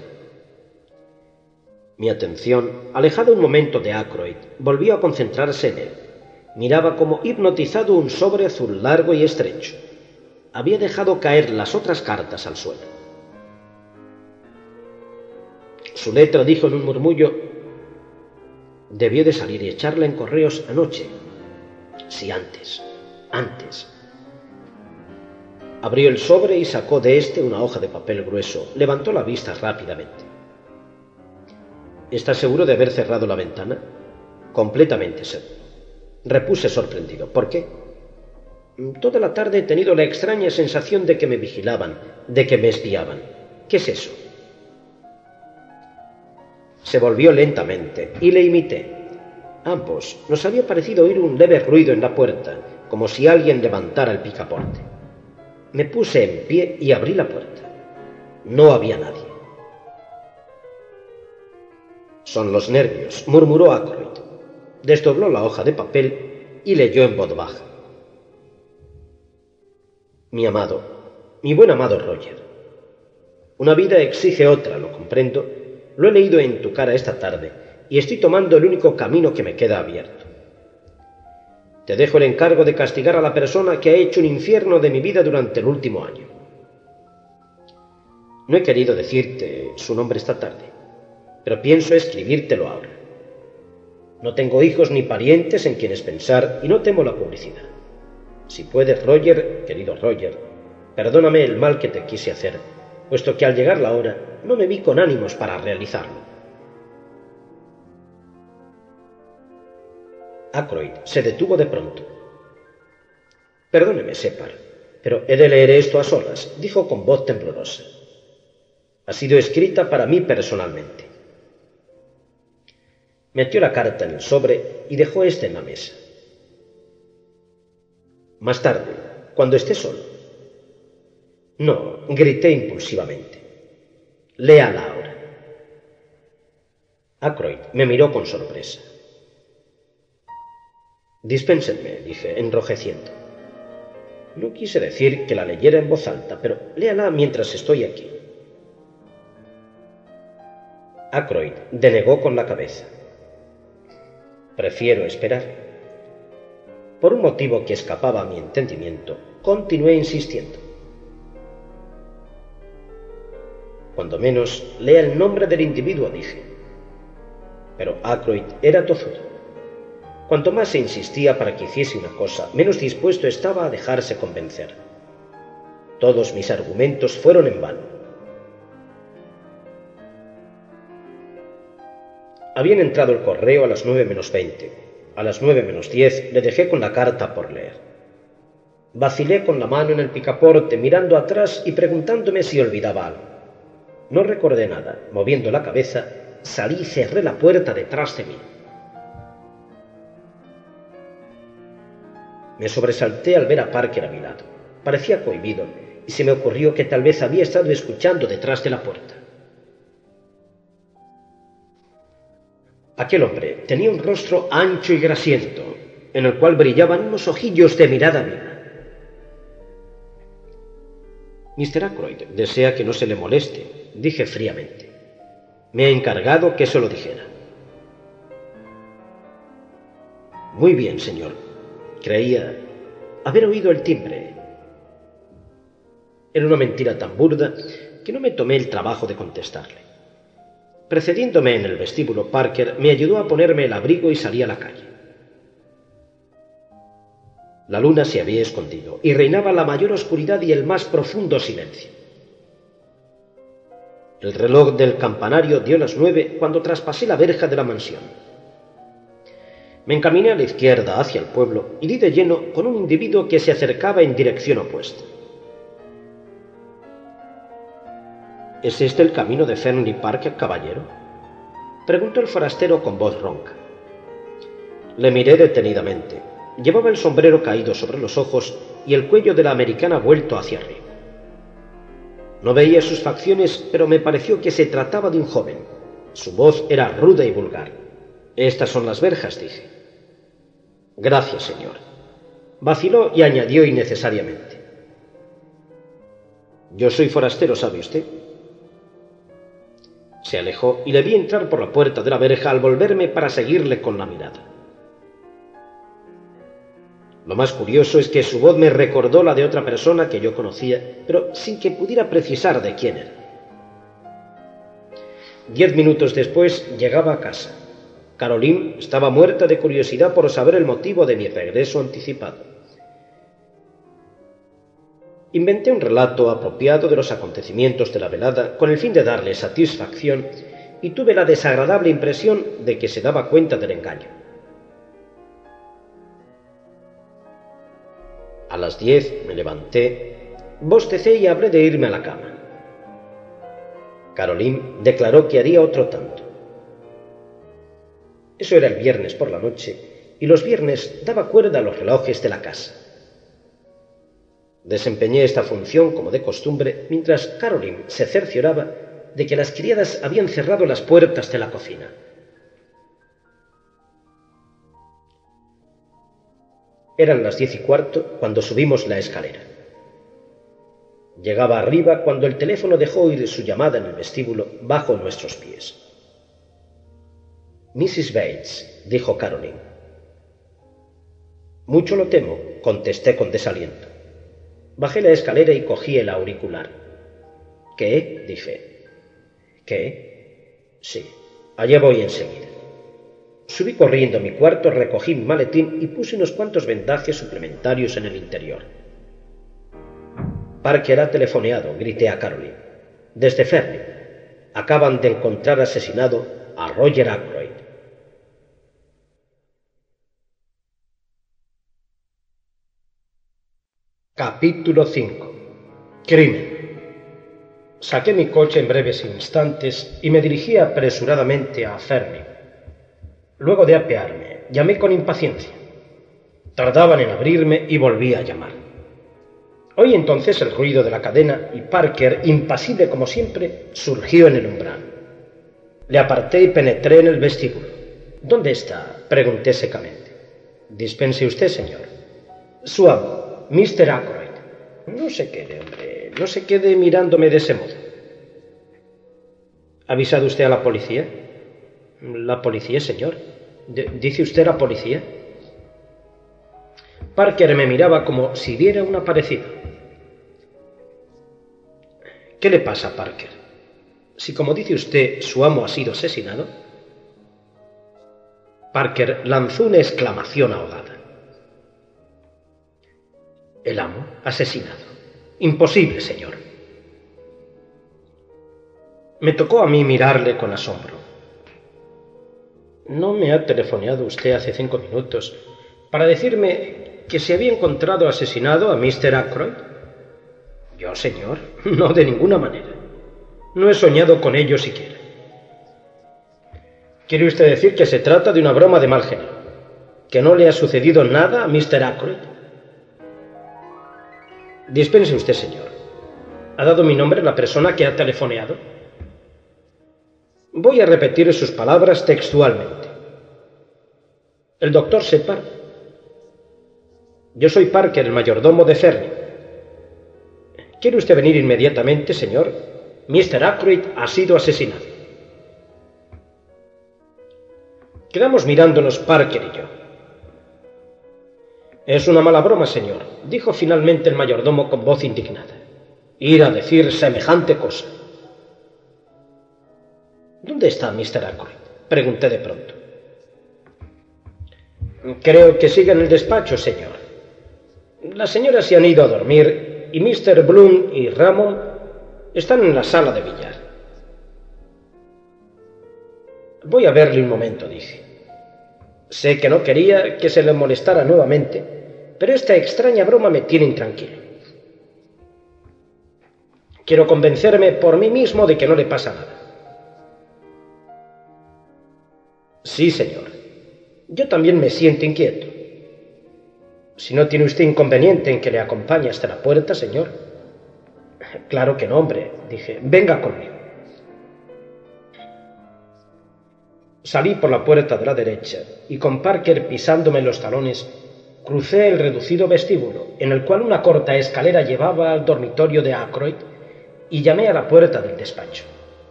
Mi atención, alejada un momento de Ackroyd, volvió a concentrarse en él. Miraba como hipnotizado un sobre azul largo y estrecho. Había dejado caer las otras cartas al suelo. Su letra, dijo en un murmullo, debió de salir y echarla en correos anoche. Sí, antes. Abrió el sobre y sacó de éste una hoja de papel grueso. Levantó la vista rápidamente. ¿Está seguro de haber cerrado la ventana? Completamente seguro. Repuse sorprendido. ¿Por qué? Toda la tarde he tenido la extraña sensación de que me vigilaban, de que me espiaban. ¿Qué es eso? Se volvió lentamente y le imité. Ambos nos había parecido oír un leve ruido en la puerta, como si alguien levantara el picaporte. Me puse en pie y abrí la puerta. No había nadie. «Son los nervios», murmuró Ackroyd. Desdobló la hoja de papel y leyó en voz baja. «Mi amado, mi buen amado Roger, una vida exige otra, lo comprendo. Lo he leído en tu cara esta tarde y estoy tomando el único camino que me queda abierto. Te dejo el encargo de castigar a la persona que ha hecho un infierno de mi vida durante el último año. No he querido decirte su nombre esta tarde, pero pienso escribírtelo ahora. No tengo hijos ni parientes en quienes pensar y no temo la publicidad. Si puedes, Roger, querido Roger, perdóname el mal que te quise hacer, puesto que al llegar la hora no me vi con ánimos para realizarlo». Ackroyd se detuvo de pronto. «Perdóneme, Shepard, pero he de leer esto a solas», dijo con voz temblorosa. «Ha sido escrita para mí personalmente». Metió la carta en el sobre y dejó éste en la mesa. «Más tarde, cuando esté solo». «No», grité impulsivamente. «Léala ahora». Ackroyd me miró con sorpresa. «Dispénsenme», dije, enrojeciendo. «No quise decir que la leyera en voz alta, pero léala mientras estoy aquí». Ackroyd denegó con la cabeza. «Prefiero esperar». Por un motivo que escapaba a mi entendimiento, continué insistiendo. «Cuando menos, lea el nombre del individuo», dije. Pero Ackroyd era tozudo. Cuanto más se insistía para que hiciese una cosa, menos dispuesto estaba a dejarse convencer. Todos mis argumentos fueron en vano. Habían entrado el correo a las 9:20. A las 9:10 le dejé con la carta por leer. Vacilé con la mano en el picaporte, mirando atrás y preguntándome si olvidaba algo. No recordé nada. Moviendo la cabeza, salí y cerré la puerta detrás de mí. Me sobresalté al ver a Parker a mi lado. Parecía cohibido, y se me ocurrió que tal vez había estado escuchando detrás de la puerta. Aquel hombre tenía un rostro ancho y grasiento, en el cual brillaban unos ojillos de mirada viva. «Mr. Ackroyd desea que no se le moleste», dije fríamente. «Me ha encargado que se lo dijera». «Muy bien, señor. Creía haber oído el timbre». Era una mentira tan burda que no me tomé el trabajo de contestarle. Precediéndome en el vestíbulo, Parker me ayudó a ponerme el abrigo y salí a la calle. La luna se había escondido y reinaba la mayor oscuridad y el más profundo silencio. El reloj del campanario dio las 9 cuando traspasé la verja de la mansión. Me encaminé a la izquierda hacia el pueblo y di de lleno con un individuo que se acercaba en dirección opuesta. «¿Es este el camino de Fernley Park, caballero?», preguntó el forastero con voz ronca. Le miré detenidamente. Llevaba el sombrero caído sobre los ojos y el cuello de la americana vuelto hacia arriba. No veía sus facciones, pero me pareció que se trataba de un joven. Su voz era ruda y vulgar. «Estas son las verjas», dije. «Gracias, señor». Vaciló y añadió innecesariamente: «Yo soy forastero, ¿sabe usted?». Se alejó y le vi entrar por la puerta de la verja al volverme para seguirle con la mirada. Lo más curioso es que su voz me recordó la de otra persona que yo conocía, pero sin que pudiera precisar de quién era. 10 minutos después llegaba a casa. Caroline estaba muerta de curiosidad por saber el motivo de mi regreso anticipado. Inventé un relato apropiado de los acontecimientos de la velada con el fin de darle satisfacción y tuve la desagradable impresión de que se daba cuenta del engaño. A las 10 me levanté, bostecé y hablé de irme a la cama. Caroline declaró que haría otro tanto. Eso era el viernes por la noche, y los viernes daba cuerda a los relojes de la casa. Desempeñé esta función como de costumbre, mientras Caroline se cercioraba de que las criadas habían cerrado las puertas de la cocina. Eran las 10:15 cuando subimos la escalera. Llegaba arriba cuando el teléfono dejó oír su llamada en el vestíbulo bajo nuestros pies. «Mrs. Bates», dijo Caroline. «Mucho lo temo», contesté con desaliento. Bajé la escalera y cogí el auricular. «¿Qué?», dije. «¿Qué?» «Sí, allá voy enseguida». Subí corriendo a mi cuarto, recogí mi maletín y puse unos cuantos vendajes suplementarios en el interior. «Parker ha telefoneado», grité a Caroline. «Desde Fernie. Acaban de encontrar asesinado a Roger Ackroyd». Capítulo 5. Crimen. Saqué mi coche en breves instantes y me dirigí apresuradamente a Fernie. Luego de apearme, llamé con impaciencia. Tardaban en abrirme y volví a llamar. Oí entonces el ruido de la cadena y Parker, impasible como siempre, surgió en el umbral. Le aparté y penetré en el vestíbulo. «¿Dónde está?», pregunté secamente. «Dispense usted, señor». «Su amo, Mr. Ackroyd». «No se quede, hombre, no se quede mirándome de ese modo». ¿Ha avisado usted a la policía?» «¿La policía, señor? ¿Dice usted la policía?» Parker me miraba como si viera un aparecido. «¿Qué le pasa, Parker? Si, como dice usted, su amo ha sido asesinado». Parker lanzó una exclamación ahogada. «¿El amo asesinado? Imposible, señor». Me tocó a mí mirarle con asombro. «¿No me ha telefoneado usted hace 5 minutos para decirme que se había encontrado asesinado a Mr. Ackroyd?» «Yo, señor, no, de ninguna manera. No he soñado con ello siquiera». «¿Quiere usted decir que se trata de una broma de mal género? ¿Que no le ha sucedido nada a Mr. Ackroyd?» «Dispense usted, señor. ¿Ha dado mi nombre la persona que ha telefoneado?» Voy a repetir sus palabras textualmente. «El doctor Shepard. Yo soy Parker, el mayordomo de Fernie. ¿Quiere usted venir inmediatamente, señor? Mr. Ackroyd ha sido asesinado». Quedamos mirándonos Parker y yo. «Es una mala broma, señor», dijo finalmente el mayordomo con voz indignada. «Ir a decir semejante cosa». «¿Dónde está Mr. Ackroyd?», pregunté de pronto. «Creo que sigue en el despacho, señor. Las señoras se han ido a dormir y Mr. Bloom y Ramon están en la sala de billar». «Voy a verle un momento», dije. Sé que no quería que se le molestara nuevamente, pero esta extraña broma me tiene intranquilo. Quiero convencerme por mí mismo de que no le pasa nada. «Sí, señor. Yo también me siento inquieto. Si no tiene usted inconveniente en que le acompañe hasta la puerta, señor». «Claro que no, hombre», dije. «Venga conmigo». Salí por la puerta de la derecha y con Parker pisándome los talones crucé el reducido vestíbulo, en el cual una corta escalera llevaba al dormitorio de Ackroyd, y llamé a la puerta del despacho.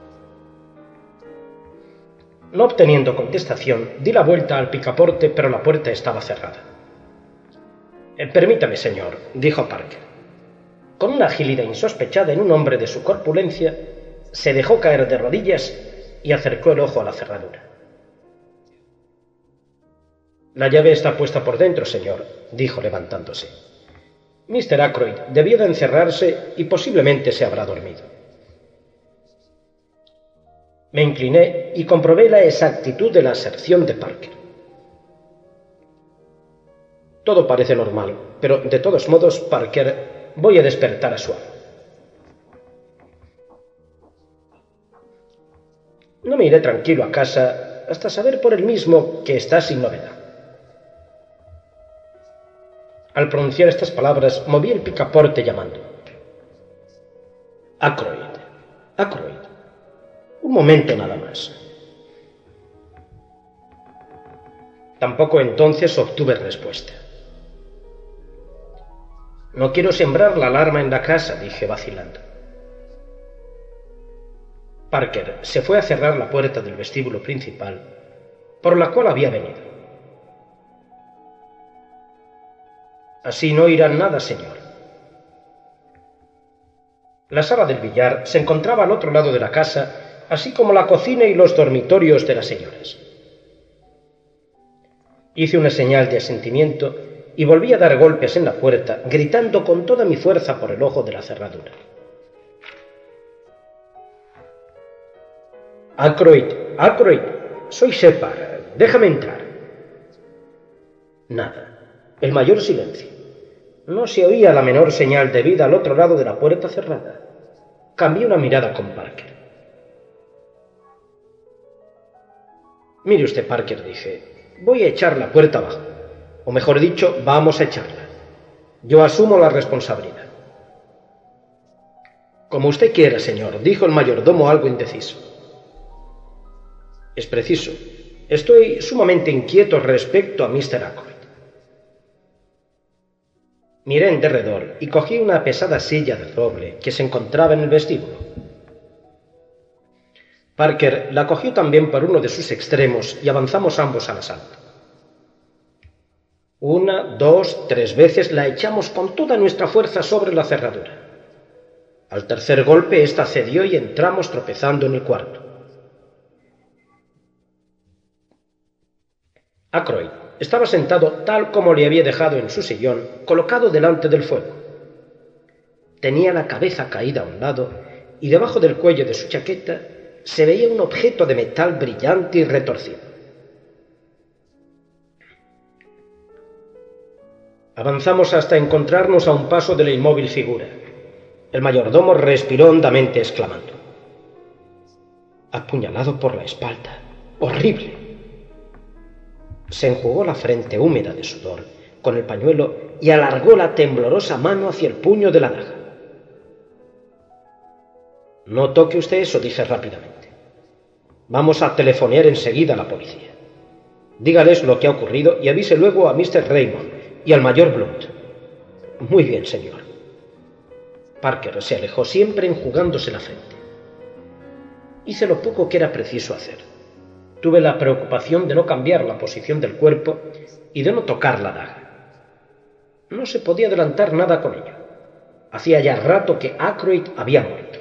No obteniendo contestación, di la vuelta al picaporte, pero la puerta estaba cerrada. «Permítame, señor», dijo Parker. Con una agilidad insospechada en un hombre de su corpulencia, se dejó caer de rodillas y acercó el ojo a la cerradura. «La llave está puesta por dentro, señor», dijo levantándose. «Mr. Ackroyd debió de encerrarse y posiblemente se habrá dormido». Me incliné y comprobé la exactitud de la aserción de Parker. Todo parece normal, pero de todos modos, Parker, voy a despertar a su amo. No me iré tranquilo a casa hasta saber por él mismo que está sin novedad. Al pronunciar estas palabras, moví el picaporte llamando. Ackroyd, Ackroyd. Un momento nada más. Tampoco entonces obtuve respuesta. No quiero sembrar la alarma en la casa, dije vacilando. Parker se fue a cerrar la puerta del vestíbulo principal, por la cual había venido. Así no oirán nada, señor. La sala del billar se encontraba al otro lado de la casa, así como la cocina y los dormitorios de las señoras. Hice una señal de asentimiento y volví a dar golpes en la puerta, gritando con toda mi fuerza por el ojo de la cerradura. Ackroyd, Ackroyd, soy Shepard, déjame entrar. Nada, el mayor silencio. No se oía la menor señal de vida al otro lado de la puerta cerrada. Cambié una mirada con Parker. Mire usted, Parker, dije, voy a echar la puerta abajo. O mejor dicho, vamos a echarla. Yo asumo la responsabilidad. Como usted quiera, señor, dijo el mayordomo algo indeciso. Es preciso. Estoy sumamente inquieto respecto a Mr. Ackroyd. Miré en derredor y cogí una pesada silla de roble que se encontraba en el vestíbulo. Parker la cogió también por uno de sus extremos y avanzamos ambos al asalto. 1, 2, 3 veces la echamos con toda nuestra fuerza sobre la cerradura. Al tercer golpe ésta cedió y entramos tropezando en el cuarto. Ackroyd estaba sentado tal como le había dejado en su sillón, colocado delante del fuego. Tenía la cabeza caída a un lado y debajo del cuello de su chaqueta se veía un objeto de metal brillante y retorcido. Avanzamos hasta encontrarnos a un paso de la inmóvil figura. El mayordomo respiró hondamente, exclamando: «Apuñalado por la espalda. ¡Horrible!». Se enjugó la frente húmeda de sudor con el pañuelo y alargó la temblorosa mano hacia el puño de la daga. «No toque usted eso», dije rápidamente. «Vamos a telefonear enseguida a la policía. Dígales lo que ha ocurrido y avise luego a Mr. Raymond y al mayor Blunt». «Muy bien, señor». Parker se alejó, siempre enjugándose la frente. Hice lo poco que era preciso hacer. Tuve la preocupación de no cambiar la posición del cuerpo y de no tocar la daga. No se podía adelantar nada con ello. Hacía ya rato que Ackroyd había muerto.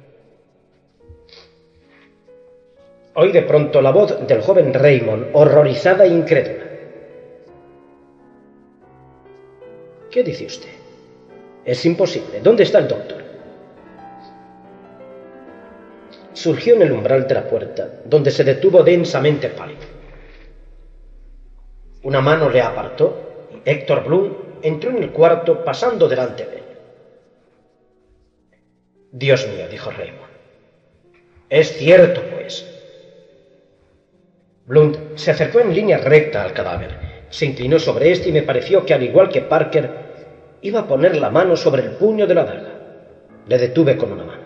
Oí de pronto la voz del joven Raymond, horrorizada e incrédula. «¿Qué dice usted? Es imposible. ¿Dónde está el doctor?». Surgió en el umbral de la puerta, donde se detuvo densamente pálido. Una mano le apartó y Héctor Bloom entró en el cuarto pasando delante de él. «Dios mío», dijo Raymond. «Es cierto, pues». Blunt se acercó en línea recta al cadáver, se inclinó sobre éste y me pareció que, al igual que Parker, iba a poner la mano sobre el puño de la daga. Le detuve con una mano.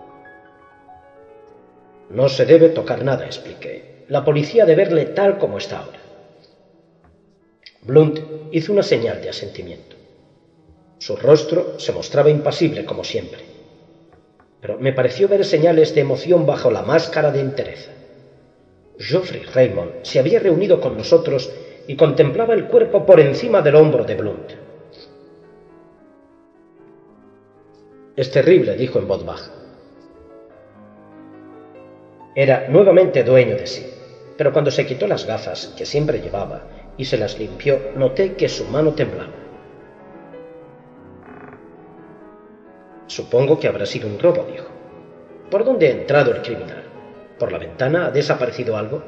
«No se debe tocar nada», expliqué. «La policía debe verle tal como está ahora». Blunt hizo una señal de asentimiento. Su rostro se mostraba impasible como siempre, pero me pareció ver señales de emoción bajo la máscara de entereza. Geoffrey Raymond se había reunido con nosotros y contemplaba el cuerpo por encima del hombro de Blunt. «Es terrible», dijo en voz baja. Era nuevamente dueño de sí, pero cuando se quitó las gafas que siempre llevaba y se las limpió, noté que su mano temblaba. «Supongo que habrá sido un robo», dijo. «¿Por dónde ha entrado el criminal? ¿Por la ventana? ¿Ha desaparecido algo?».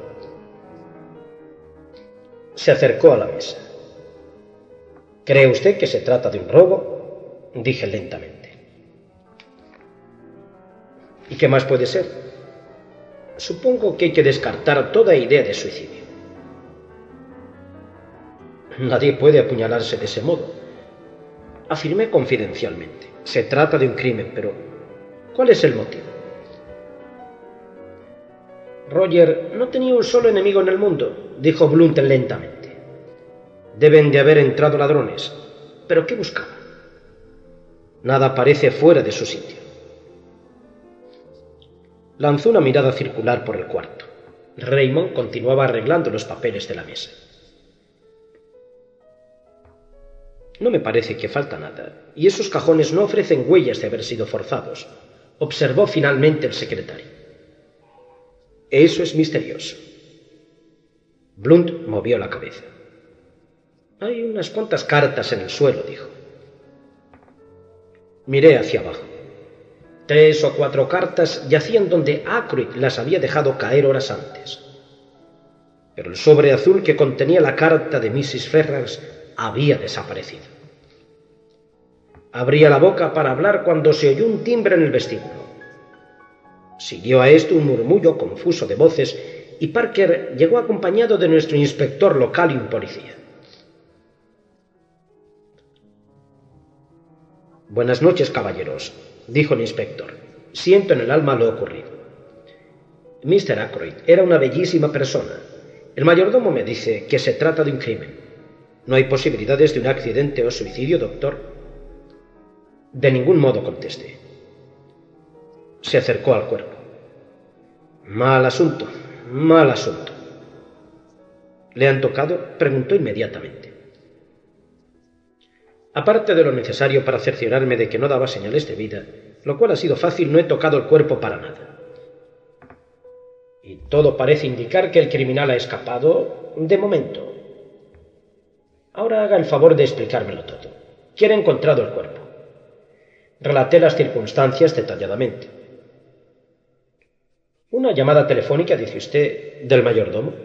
Se acercó a la mesa. «¿Cree usted que se trata de un robo?», dije lentamente. «¿Y qué más puede ser?». Supongo que hay que descartar toda idea de suicidio. Nadie puede apuñalarse de ese modo. Afirmé confidencialmente. Se trata de un crimen, pero ¿cuál es el motivo? Roger no tenía un solo enemigo en el mundo, dijo Blunt lentamente. Deben de haber entrado ladrones. ¿Pero qué buscaban? Nada parece fuera de su sitio. Lanzó una mirada circular por el cuarto. Raymond continuaba arreglando los papeles de la mesa. No me parece que falta nada, y esos cajones no ofrecen huellas de haber sido forzados, observó finalmente el secretario. Eso es misterioso. Blunt movió la cabeza. Hay unas cuantas cartas en el suelo, dijo. Miré hacia abajo. 3 o 4 cartas yacían donde Ackroyd las había dejado caer horas antes. Pero el sobre azul que contenía la carta de Mrs. Ferrars había desaparecido. Abría la boca para hablar cuando se oyó un timbre en el vestíbulo. Siguió a esto un murmullo confuso de voces y Parker llegó acompañado de nuestro inspector local y un policía. Buenas noches, caballeros, dijo el inspector. Siento en el alma lo ocurrido. Mr. Ackroyd era una bellísima persona. El mayordomo me dice que se trata de un crimen. ¿No hay posibilidades de un accidente o suicidio, doctor? De ningún modo, contesté. Se acercó al cuerpo. Mal asunto, mal asunto. ¿Le han tocado?, preguntó inmediatamente. Aparte de lo necesario para cerciorarme de que no daba señales de vida, lo cual ha sido fácil, no he tocado el cuerpo para nada. Y todo parece indicar que el criminal ha escapado de momento. Ahora haga el favor de explicármelo todo. ¿Quién ha encontrado el cuerpo? Relaté las circunstancias detalladamente. ¿Una llamada telefónica, dice usted, del mayordomo?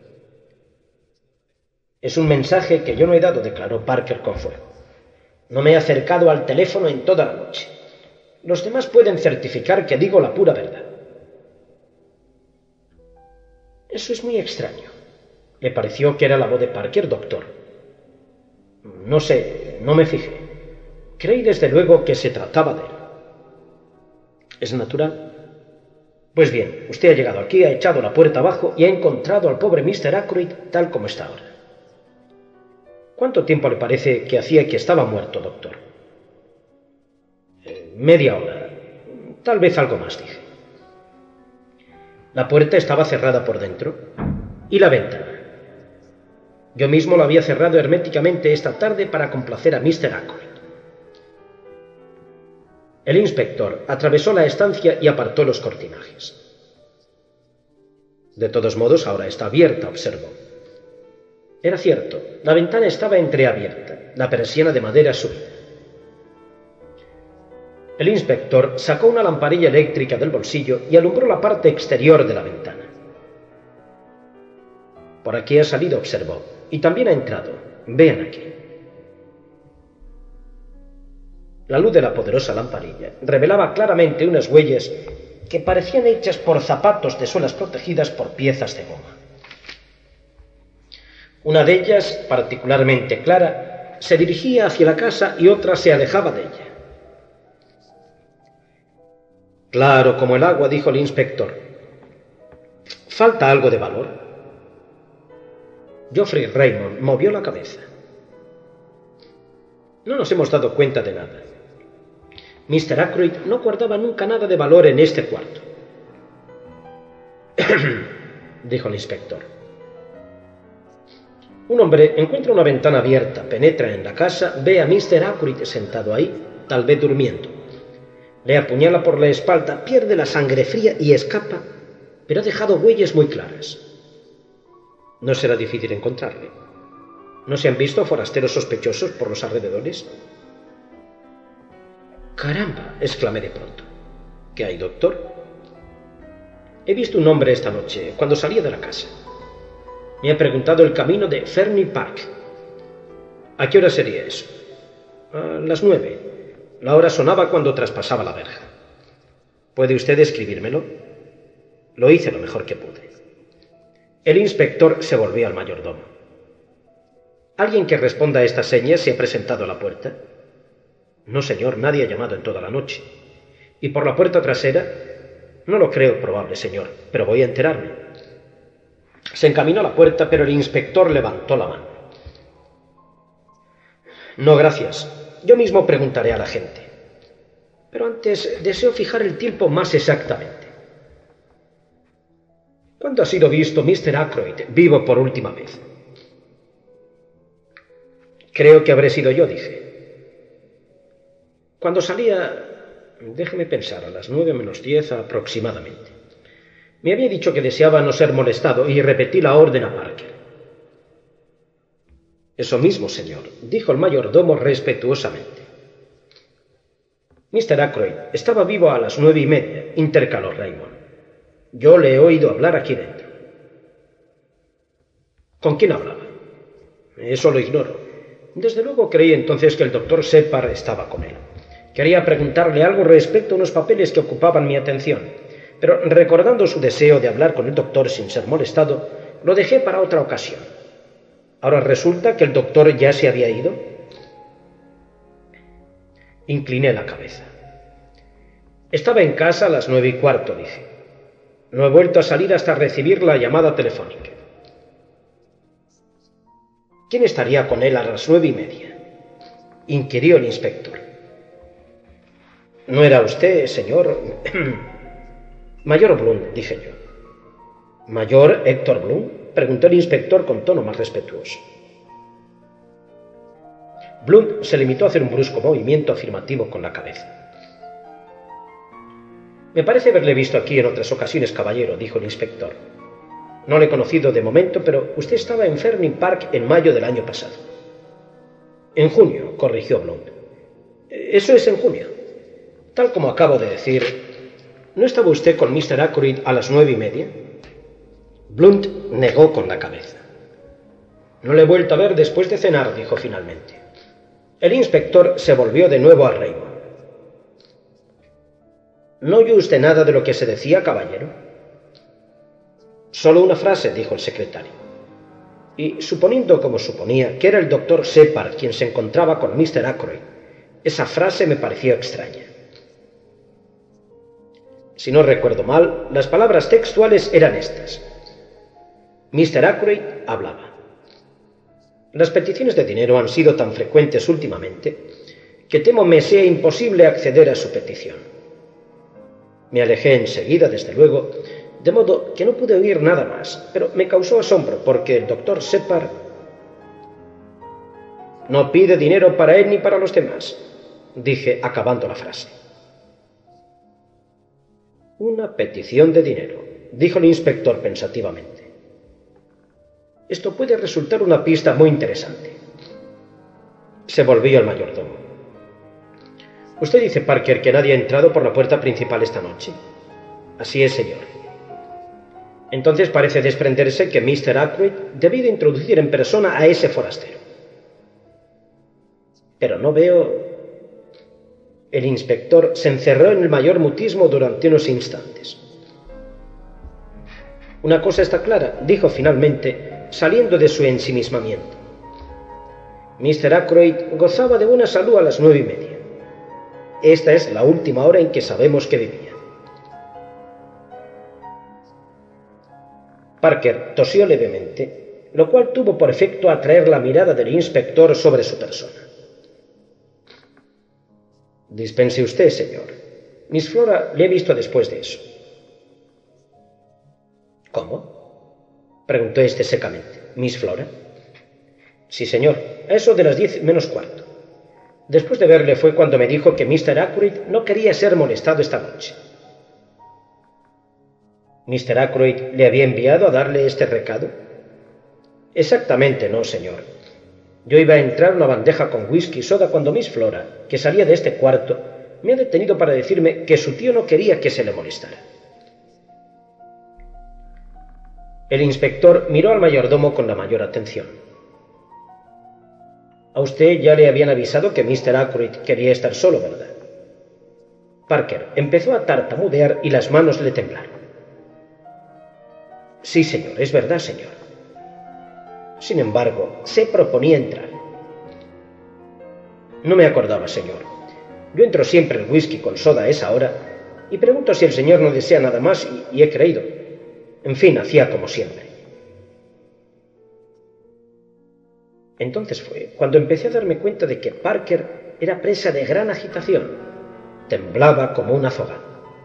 Es un mensaje que yo no he dado, declaró Parker con fuego. No me he acercado al teléfono en toda la noche. Los demás pueden certificar que digo la pura verdad. Eso es muy extraño. ¿Le pareció que era la voz de Parker, doctor? No sé, no me fijé. Creí desde luego que se trataba de él. ¿Es natural? Pues bien, usted ha llegado aquí, ha echado la puerta abajo y ha encontrado al pobre Mr. Ackroyd tal como está ahora. ¿Cuánto tiempo le parece que hacía que estaba muerto, doctor? Media hora. Tal vez algo más, dije. La puerta estaba cerrada por dentro. ¿Y la ventana? Yo mismo la había cerrado herméticamente esta tarde para complacer a Mr. Ackroyd. El inspector atravesó la estancia y apartó los cortinajes. De todos modos, ahora está abierta, observó. Era cierto, la ventana estaba entreabierta, la persiana de madera subida. El inspector sacó una lamparilla eléctrica del bolsillo y alumbró la parte exterior de la ventana. Por aquí ha salido, observó, y también ha entrado. Vean aquí. La luz de la poderosa lamparilla revelaba claramente unas huellas que parecían hechas por zapatos de suelas protegidas por piezas de goma. Una de ellas, particularmente clara, se dirigía hacia la casa y otra se alejaba de ella. Claro como el agua, dijo el inspector. ¿Falta algo de valor? Geoffrey Raymond movió la cabeza. No nos hemos dado cuenta de nada. Mr. Ackroyd no guardaba nunca nada de valor en este cuarto. Dijo el inspector. Un hombre encuentra una ventana abierta, penetra en la casa, ve a Mr. Ackroyd sentado ahí, tal vez durmiendo. Le apuñala por la espalda, pierde la sangre fría y escapa, pero ha dejado huellas muy claras. No será difícil encontrarle. ¿No se han visto forasteros sospechosos por los alrededores? ¡Caramba!, exclamé de pronto. ¿Qué hay, doctor? He visto un hombre esta noche, cuando salía de la casa. Me ha preguntado el camino de Ferny Park. ¿A qué hora sería eso? A las 9. La hora sonaba cuando traspasaba la verja. ¿Puede usted escribírmelo? Lo hice lo mejor que pude. El inspector se volvió al mayordomo. ¿Alguien que responda a estas señas se ha presentado a la puerta? No, señor, nadie ha llamado en toda la noche. ¿Y por la puerta trasera? No lo creo probable, señor, pero voy a enterarme. Se encaminó a la puerta, pero el inspector levantó la mano. No, gracias. Yo mismo preguntaré a la gente. Pero antes deseo fijar el tiempo más exactamente. ¿Cuándo ha sido visto Mr. Ackroyd vivo por última vez? Creo que habré sido yo, dije. Cuando salía... Déjeme pensar, a las 9 menos 10 aproximadamente. Me había dicho que deseaba no ser molestado y repetí la orden a Parker. Eso mismo, señor, dijo el mayordomo respetuosamente. Mr. Ackroyd estaba vivo a las 9:30, intercaló Raymond. Yo le he oído hablar aquí dentro. ¿Con quién hablaba? Eso lo ignoro. Desde luego creí entonces que el doctor Shepard estaba con él. Quería preguntarle algo respecto a unos papeles que ocupaban mi atención, pero recordando su deseo de hablar con el doctor sin ser molestado, lo dejé para otra ocasión. ¿Ahora resulta que el doctor ya se había ido? Incliné la cabeza. Estaba en casa a las 9:15, dije. No he vuelto a salir hasta recibir la llamada telefónica. ¿Quién estaría con él a las 9:30? Inquirió el inspector. ¿No era usted, señor? Mayor Bloom, dije yo. ¿Mayor Héctor Bloom? Preguntó el inspector con tono más respetuoso. Bloom se limitó a hacer un brusco movimiento afirmativo con la cabeza. Me parece haberle visto aquí en otras ocasiones, caballero, dijo el inspector. No le he conocido de momento, pero usted estaba en Ferning Park en mayo del año pasado. En junio, corrigió Bloom. Eso es en junio. Tal como acabo de decir, ¿no estaba usted con Mr. Ackroyd a las 9:30? Blunt negó con la cabeza. No le he vuelto a ver después de cenar, dijo finalmente. El inspector se volvió de nuevo a Raymond. ¿No oyó usted nada de lo que se decía, caballero? Solo una frase, dijo el secretario. Y suponiendo, como suponía, que era el doctor Shepard quien se encontraba con Mr. Ackroyd, esa frase me pareció extraña. Si no recuerdo mal, las palabras textuales eran estas. Mr. Ackroyd hablaba. Las peticiones de dinero han sido tan frecuentes últimamente que temo me sea imposible acceder a su petición. Me alejé enseguida, desde luego, de modo que no pude oír nada más, pero me causó asombro porque el doctor Shepard no pide dinero para él ni para los demás, dije acabando la frase. Una petición de dinero, dijo el inspector pensativamente. Esto puede resultar una pista muy interesante. Se volvió al mayordomo. Usted dice, Parker, que nadie ha entrado por la puerta principal esta noche. Así es, señor. Entonces parece desprenderse que Mr. Ackroyd debió introducir en persona a ese forastero. Pero no veo... El inspector se encerró en el mayor mutismo durante unos instantes. Una cosa está clara, dijo finalmente, saliendo de su ensimismamiento. Mr. Ackroyd gozaba de buena salud a las 9:30. Esta es la última hora en que sabemos que vivía. Parker tosió levemente, lo cual tuvo por efecto atraer la mirada del inspector sobre su persona. Dispense usted, señor. Miss Flora le he visto después de eso. ¿Cómo? Preguntó éste secamente. ¿Miss Flora? Sí, señor. A eso de las 10:45. Después de verle fue cuando me dijo que Mr. Ackroyd no quería ser molestado esta noche. ¿Mr. Ackroyd le había enviado a darle este recado? Exactamente no, señor. Yo iba a entrar una bandeja con whisky y soda cuando Miss Flora, que salía de este cuarto, me ha detenido para decirme que su tío no quería que se le molestara. El inspector miró al mayordomo con la mayor atención. A usted ya le habían avisado que Mr. Ackroyd quería estar solo, ¿verdad? Parker empezó a tartamudear y las manos le temblaron. Sí, señor, es verdad, señor. Sin embargo, se proponía entrar. No me acordaba, señor. Yo entro siempre el whisky con soda a esa hora y pregunto si el señor no desea nada más y he creído. En fin, hacía como siempre. Entonces fue cuando empecé a darme cuenta de que Parker era presa de gran agitación. Temblaba como un azogán.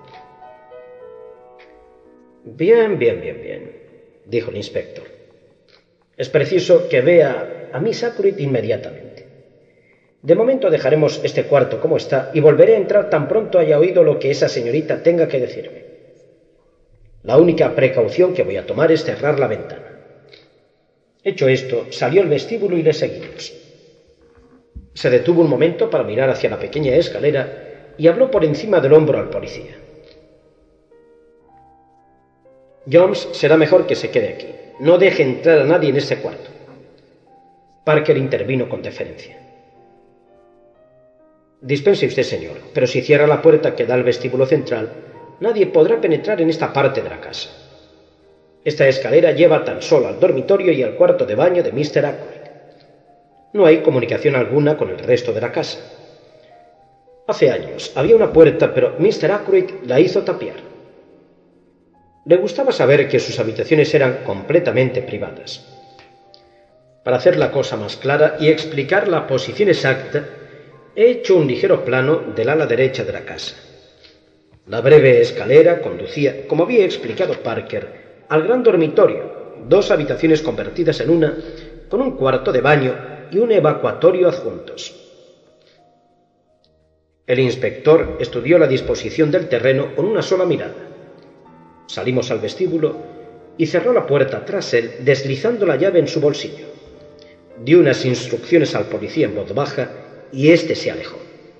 Bien, dijo el inspector. Es preciso que vea a Miss Ackroyd inmediatamente. De momento dejaremos este cuarto como está y volveré a entrar tan pronto haya oído lo que esa señorita tenga que decirme. La única precaución que voy a tomar es cerrar la ventana. Hecho esto, salió al vestíbulo y le seguimos. Se detuvo un momento para mirar hacia la pequeña escalera y habló por encima del hombro al policía. Jones, será mejor que se quede aquí. No deje entrar a nadie en ese cuarto. Parker intervino con deferencia. Dispense usted, señor, pero si cierra la puerta que da al vestíbulo central, nadie podrá penetrar en esta parte de la casa. Esta escalera lleva tan solo al dormitorio y al cuarto de baño de Mr. Ackroyd. No hay comunicación alguna con el resto de la casa. Hace años había una puerta, pero Mr. Ackroyd la hizo tapiar. Le gustaba saber que sus habitaciones eran completamente privadas. Para hacer la cosa más clara y explicar la posición exacta, he hecho un ligero plano del ala derecha de la casa. La breve escalera conducía, como había explicado Parker, al gran dormitorio, 2 habitaciones convertidas en una, con un cuarto de baño y un evacuatorio adjuntos. El inspector estudió la disposición del terreno con una sola mirada. Salimos al vestíbulo y cerró la puerta tras él, deslizando la llave en su bolsillo. Dio unas instrucciones al policía en voz baja y éste se alejó.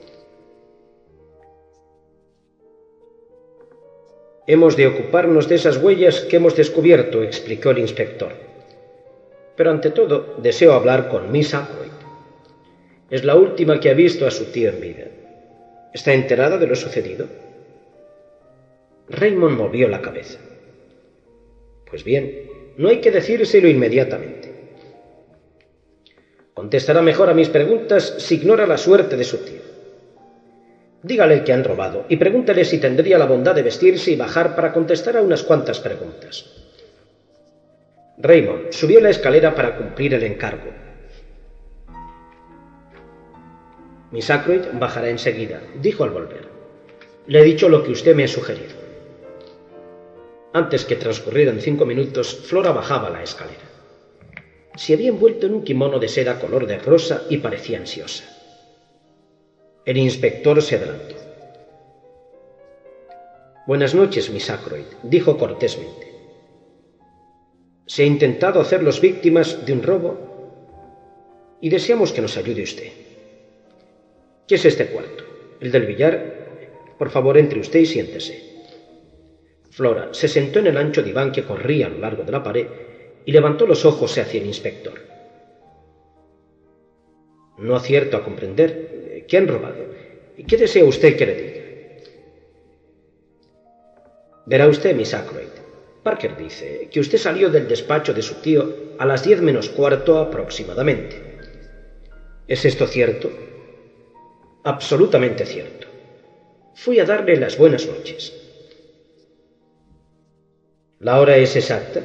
Hemos de ocuparnos de esas huellas que hemos descubierto, explicó el inspector. Pero ante todo, deseo hablar con Miss Ackroyd. Es la última que ha visto a su tío en vida. ¿Está enterada de lo sucedido? Raymond movió la cabeza. Pues bien, no hay que decírselo inmediatamente. Contestará mejor a mis preguntas si ignora la suerte de su tío. Dígale que han robado y pregúntele si tendría la bondad de vestirse y bajar para contestar a unas cuantas preguntas. Raymond subió la escalera para cumplir el encargo. Miss Ackroyd bajará enseguida, dijo al volver. Le he dicho lo que usted me ha sugerido. Antes que transcurrieran 5 minutos, Flora bajaba la escalera. Se había envuelto en un kimono de seda color de rosa y parecía ansiosa. El inspector se adelantó. Buenas noches, Miss Ackroyd, dijo cortésmente. Se ha intentado hacerlos víctimas de un robo y deseamos que nos ayude usted. ¿Qué es este cuarto? ¿El del billar? Por favor, entre usted y siéntese. Flora se sentó en el ancho diván que corría a lo largo de la pared y levantó los ojos hacia el inspector. No acierto a comprender. ¿Qué han robado? ¿Qué desea usted que le diga? Verá usted, Miss Ackroyd. Parker dice que usted salió del despacho de su tío a las 10 menos cuarto aproximadamente. ¿Es esto cierto? Absolutamente cierto. Fui a darle las buenas noches. ¿La hora es exacta?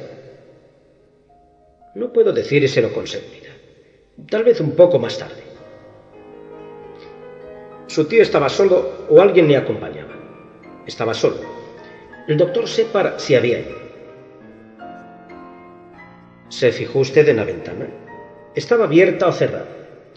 No puedo decírselo con seguridad. Tal vez un poco más tarde. ¿Su tío estaba solo o alguien le acompañaba? Estaba solo. El doctor Shepard se había ido. ¿Se fijó usted en la ventana? ¿Estaba abierta o cerrada?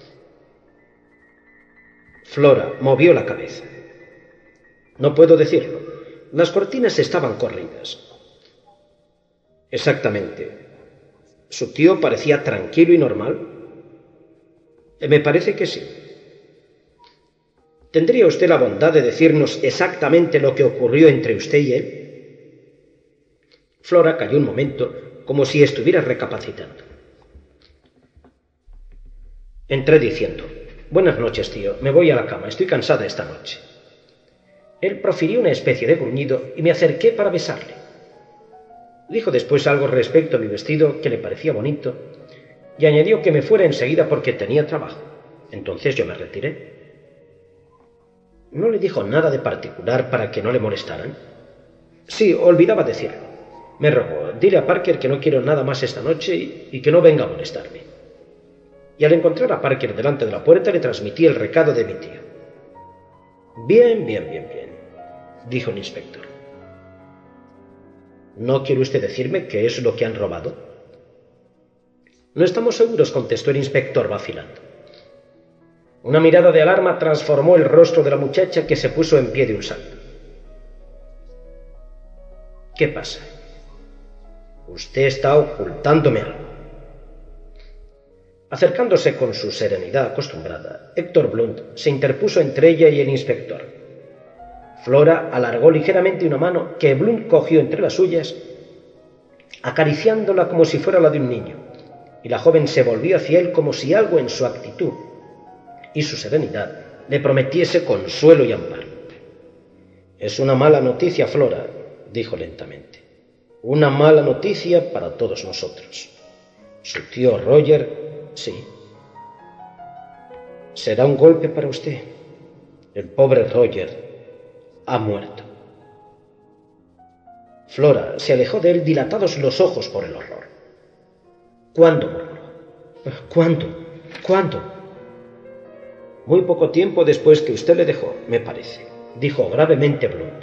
Flora movió la cabeza. No puedo decirlo. Las cortinas estaban corridas. Exactamente. ¿Su tío parecía tranquilo y normal? Me parece que sí. ¿Tendría usted la bondad de decirnos exactamente lo que ocurrió entre usted y él? Flora calló un momento, como si estuviera recapacitando. Entré diciendo: buenas noches, tío, me voy a la cama, estoy cansada esta noche. Él profirió una especie de gruñido y me acerqué para besarle. Dijo después algo respecto a mi vestido que le parecía bonito y añadió que me fuera enseguida porque tenía trabajo. Entonces yo me retiré. ¿No le dijo nada de particular para que no le molestaran? Sí, olvidaba decirlo. Me rogó: dile a Parker que no quiero nada más esta noche y que no venga a molestarme. Y al encontrar a Parker delante de la puerta le transmití el recado de mi tío. Bien, dijo el inspector. ¿No quiere usted decirme qué es lo que han robado? No estamos seguros, contestó el inspector vacilando. Una mirada de alarma transformó el rostro de la muchacha, que se puso en pie de un salto. ¿Qué pasa? Usted está ocultándome algo. Acercándose con su serenidad acostumbrada, Héctor Blunt se interpuso entre ella y el inspector. Flora alargó ligeramente una mano que Blunt cogió entre las suyas, acariciándola como si fuera la de un niño, y la joven se volvió hacia él como si algo en su actitud y su serenidad le prometiese consuelo y amparo. Es una mala noticia, Flora, dijo lentamente. Una mala noticia para todos nosotros. Su tío Roger, sí. Será un golpe para usted. El pobre Roger ha muerto. Flora se alejó de él, dilatados los ojos por el horror. ¿Cuándo? Murmuró. ¿Cuándo? Muy poco tiempo después que usted le dejó, me parece, dijo gravemente Blunt.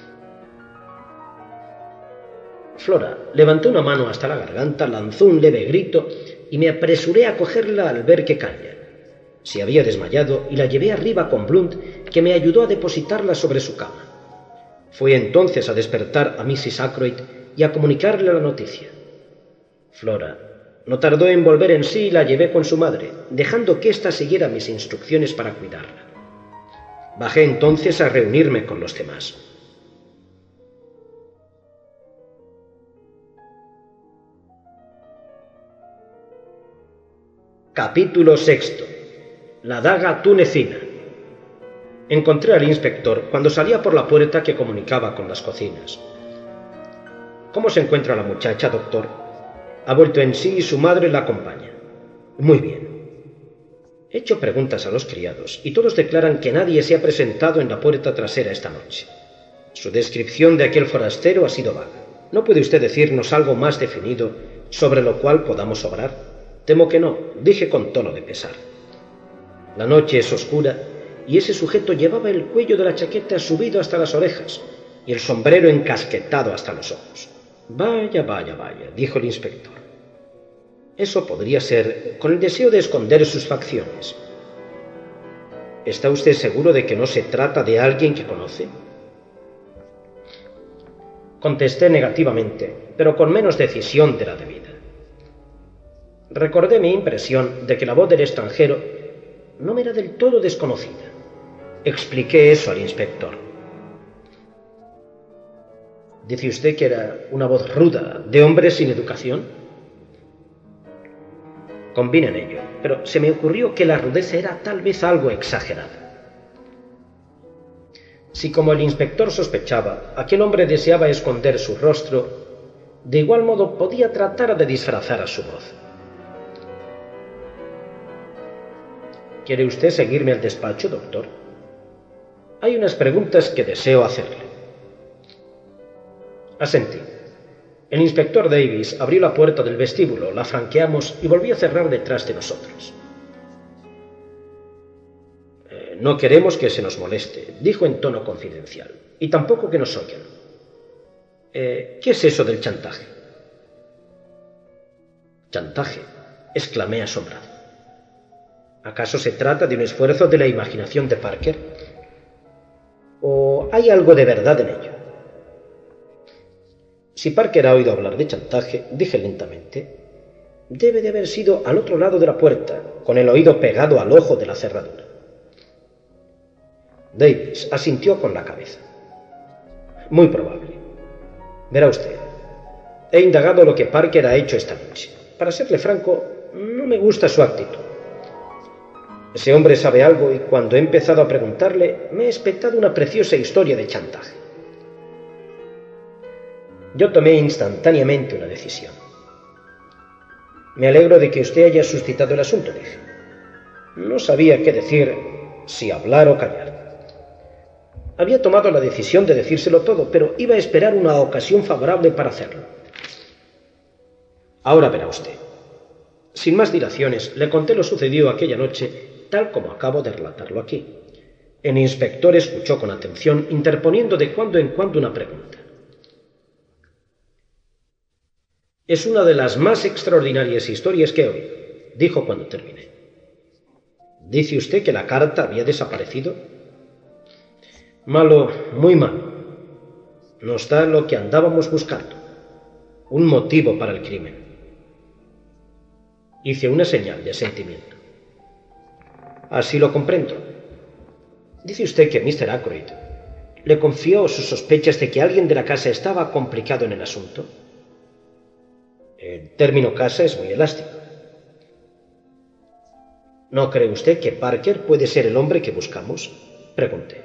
Flora levantó una mano hasta la garganta, lanzó un leve grito y me apresuré a cogerla al ver que caía. Se había desmayado y la llevé arriba con Blunt, que me ayudó a depositarla sobre su cama. Fui entonces a despertar a Mrs. Ackroyd y a comunicarle la noticia. Flora no tardó en volver en sí y la llevé con su madre, dejando que ésta siguiera mis instrucciones para cuidarla. Bajé entonces a reunirme con los demás. Capítulo 6. La daga tunecina. Encontré al inspector cuando salía por la puerta que comunicaba con las cocinas. ¿Cómo se encuentra la muchacha, doctor? Ha vuelto en sí y su madre la acompaña. Muy bien. He hecho preguntas a los criados y todos declaran que nadie se ha presentado en la puerta trasera esta noche. Su descripción de aquel forastero ha sido vaga. ¿No puede usted decirnos algo más definido sobre lo cual podamos obrar? Temo que no, dije con tono de pesar. La noche es oscura y ese sujeto llevaba el cuello de la chaqueta subido hasta las orejas y el sombrero encasquetado hasta los ojos. Vaya, dijo el inspector. Eso podría ser con el deseo de esconder sus facciones. ¿Está usted seguro de que no se trata de alguien que conoce? Contesté negativamente, pero con menos decisión de la debida. Recordé mi impresión de que la voz del extranjero no me era del todo desconocida. Expliqué eso al inspector. ¿Dice usted que era una voz ruda, de hombre sin educación? Convine en ello, pero se me ocurrió que la rudeza era tal vez algo exagerada. Si, como el inspector sospechaba, aquel hombre deseaba esconder su rostro, de igual modo podía tratar de disfrazar a su voz. ¿Quiere usted seguirme al despacho, doctor? Hay unas preguntas que deseo hacerle. Asentí. El inspector Davis abrió la puerta del vestíbulo, la franqueamos y volvió a cerrar detrás de nosotros. No queremos que se nos moleste, dijo en tono confidencial, y tampoco que nos oigan. ¿Qué es eso del chantaje? ¿Chantaje?, exclamé asombrado. ¿Acaso se trata de un esfuerzo de la imaginación de Parker? ¿O hay algo de verdad en ello? Si Parker ha oído hablar de chantaje, dije lentamente, debe de haber sido al otro lado de la puerta, con el oído pegado al ojo de la cerradura. Davis asintió con la cabeza. Muy probable. Verá usted, he indagado lo que Parker ha hecho esta noche. Para serle franco, no me gusta su actitud. Ese hombre sabe algo y cuando he empezado a preguntarle, me he espetado una preciosa historia de chantaje. Yo tomé instantáneamente una decisión. Me alegro de que usted haya suscitado el asunto, dije. No sabía qué decir, si hablar o callar. Había tomado la decisión de decírselo todo, pero iba a esperar una ocasión favorable para hacerlo. Ahora verá usted. Sin más dilaciones, le conté lo sucedido aquella noche, tal como acabo de relatarlo aquí. El inspector escuchó con atención, interponiendo de cuando en cuando una pregunta. Es una de las más extraordinarias historias que he oído, dijo cuando terminé. ¿Dice usted que la carta había desaparecido? Malo, muy malo. Nos da lo que andábamos buscando. Un motivo para el crimen. Hice una señal de asentimiento. Así lo comprendo. Dice usted que Mr. Ackroyd le confió sus sospechas de que alguien de la casa estaba complicado en el asunto. El término casa es muy elástico. ¿No cree usted que Parker puede ser el hombre que buscamos? Pregunté.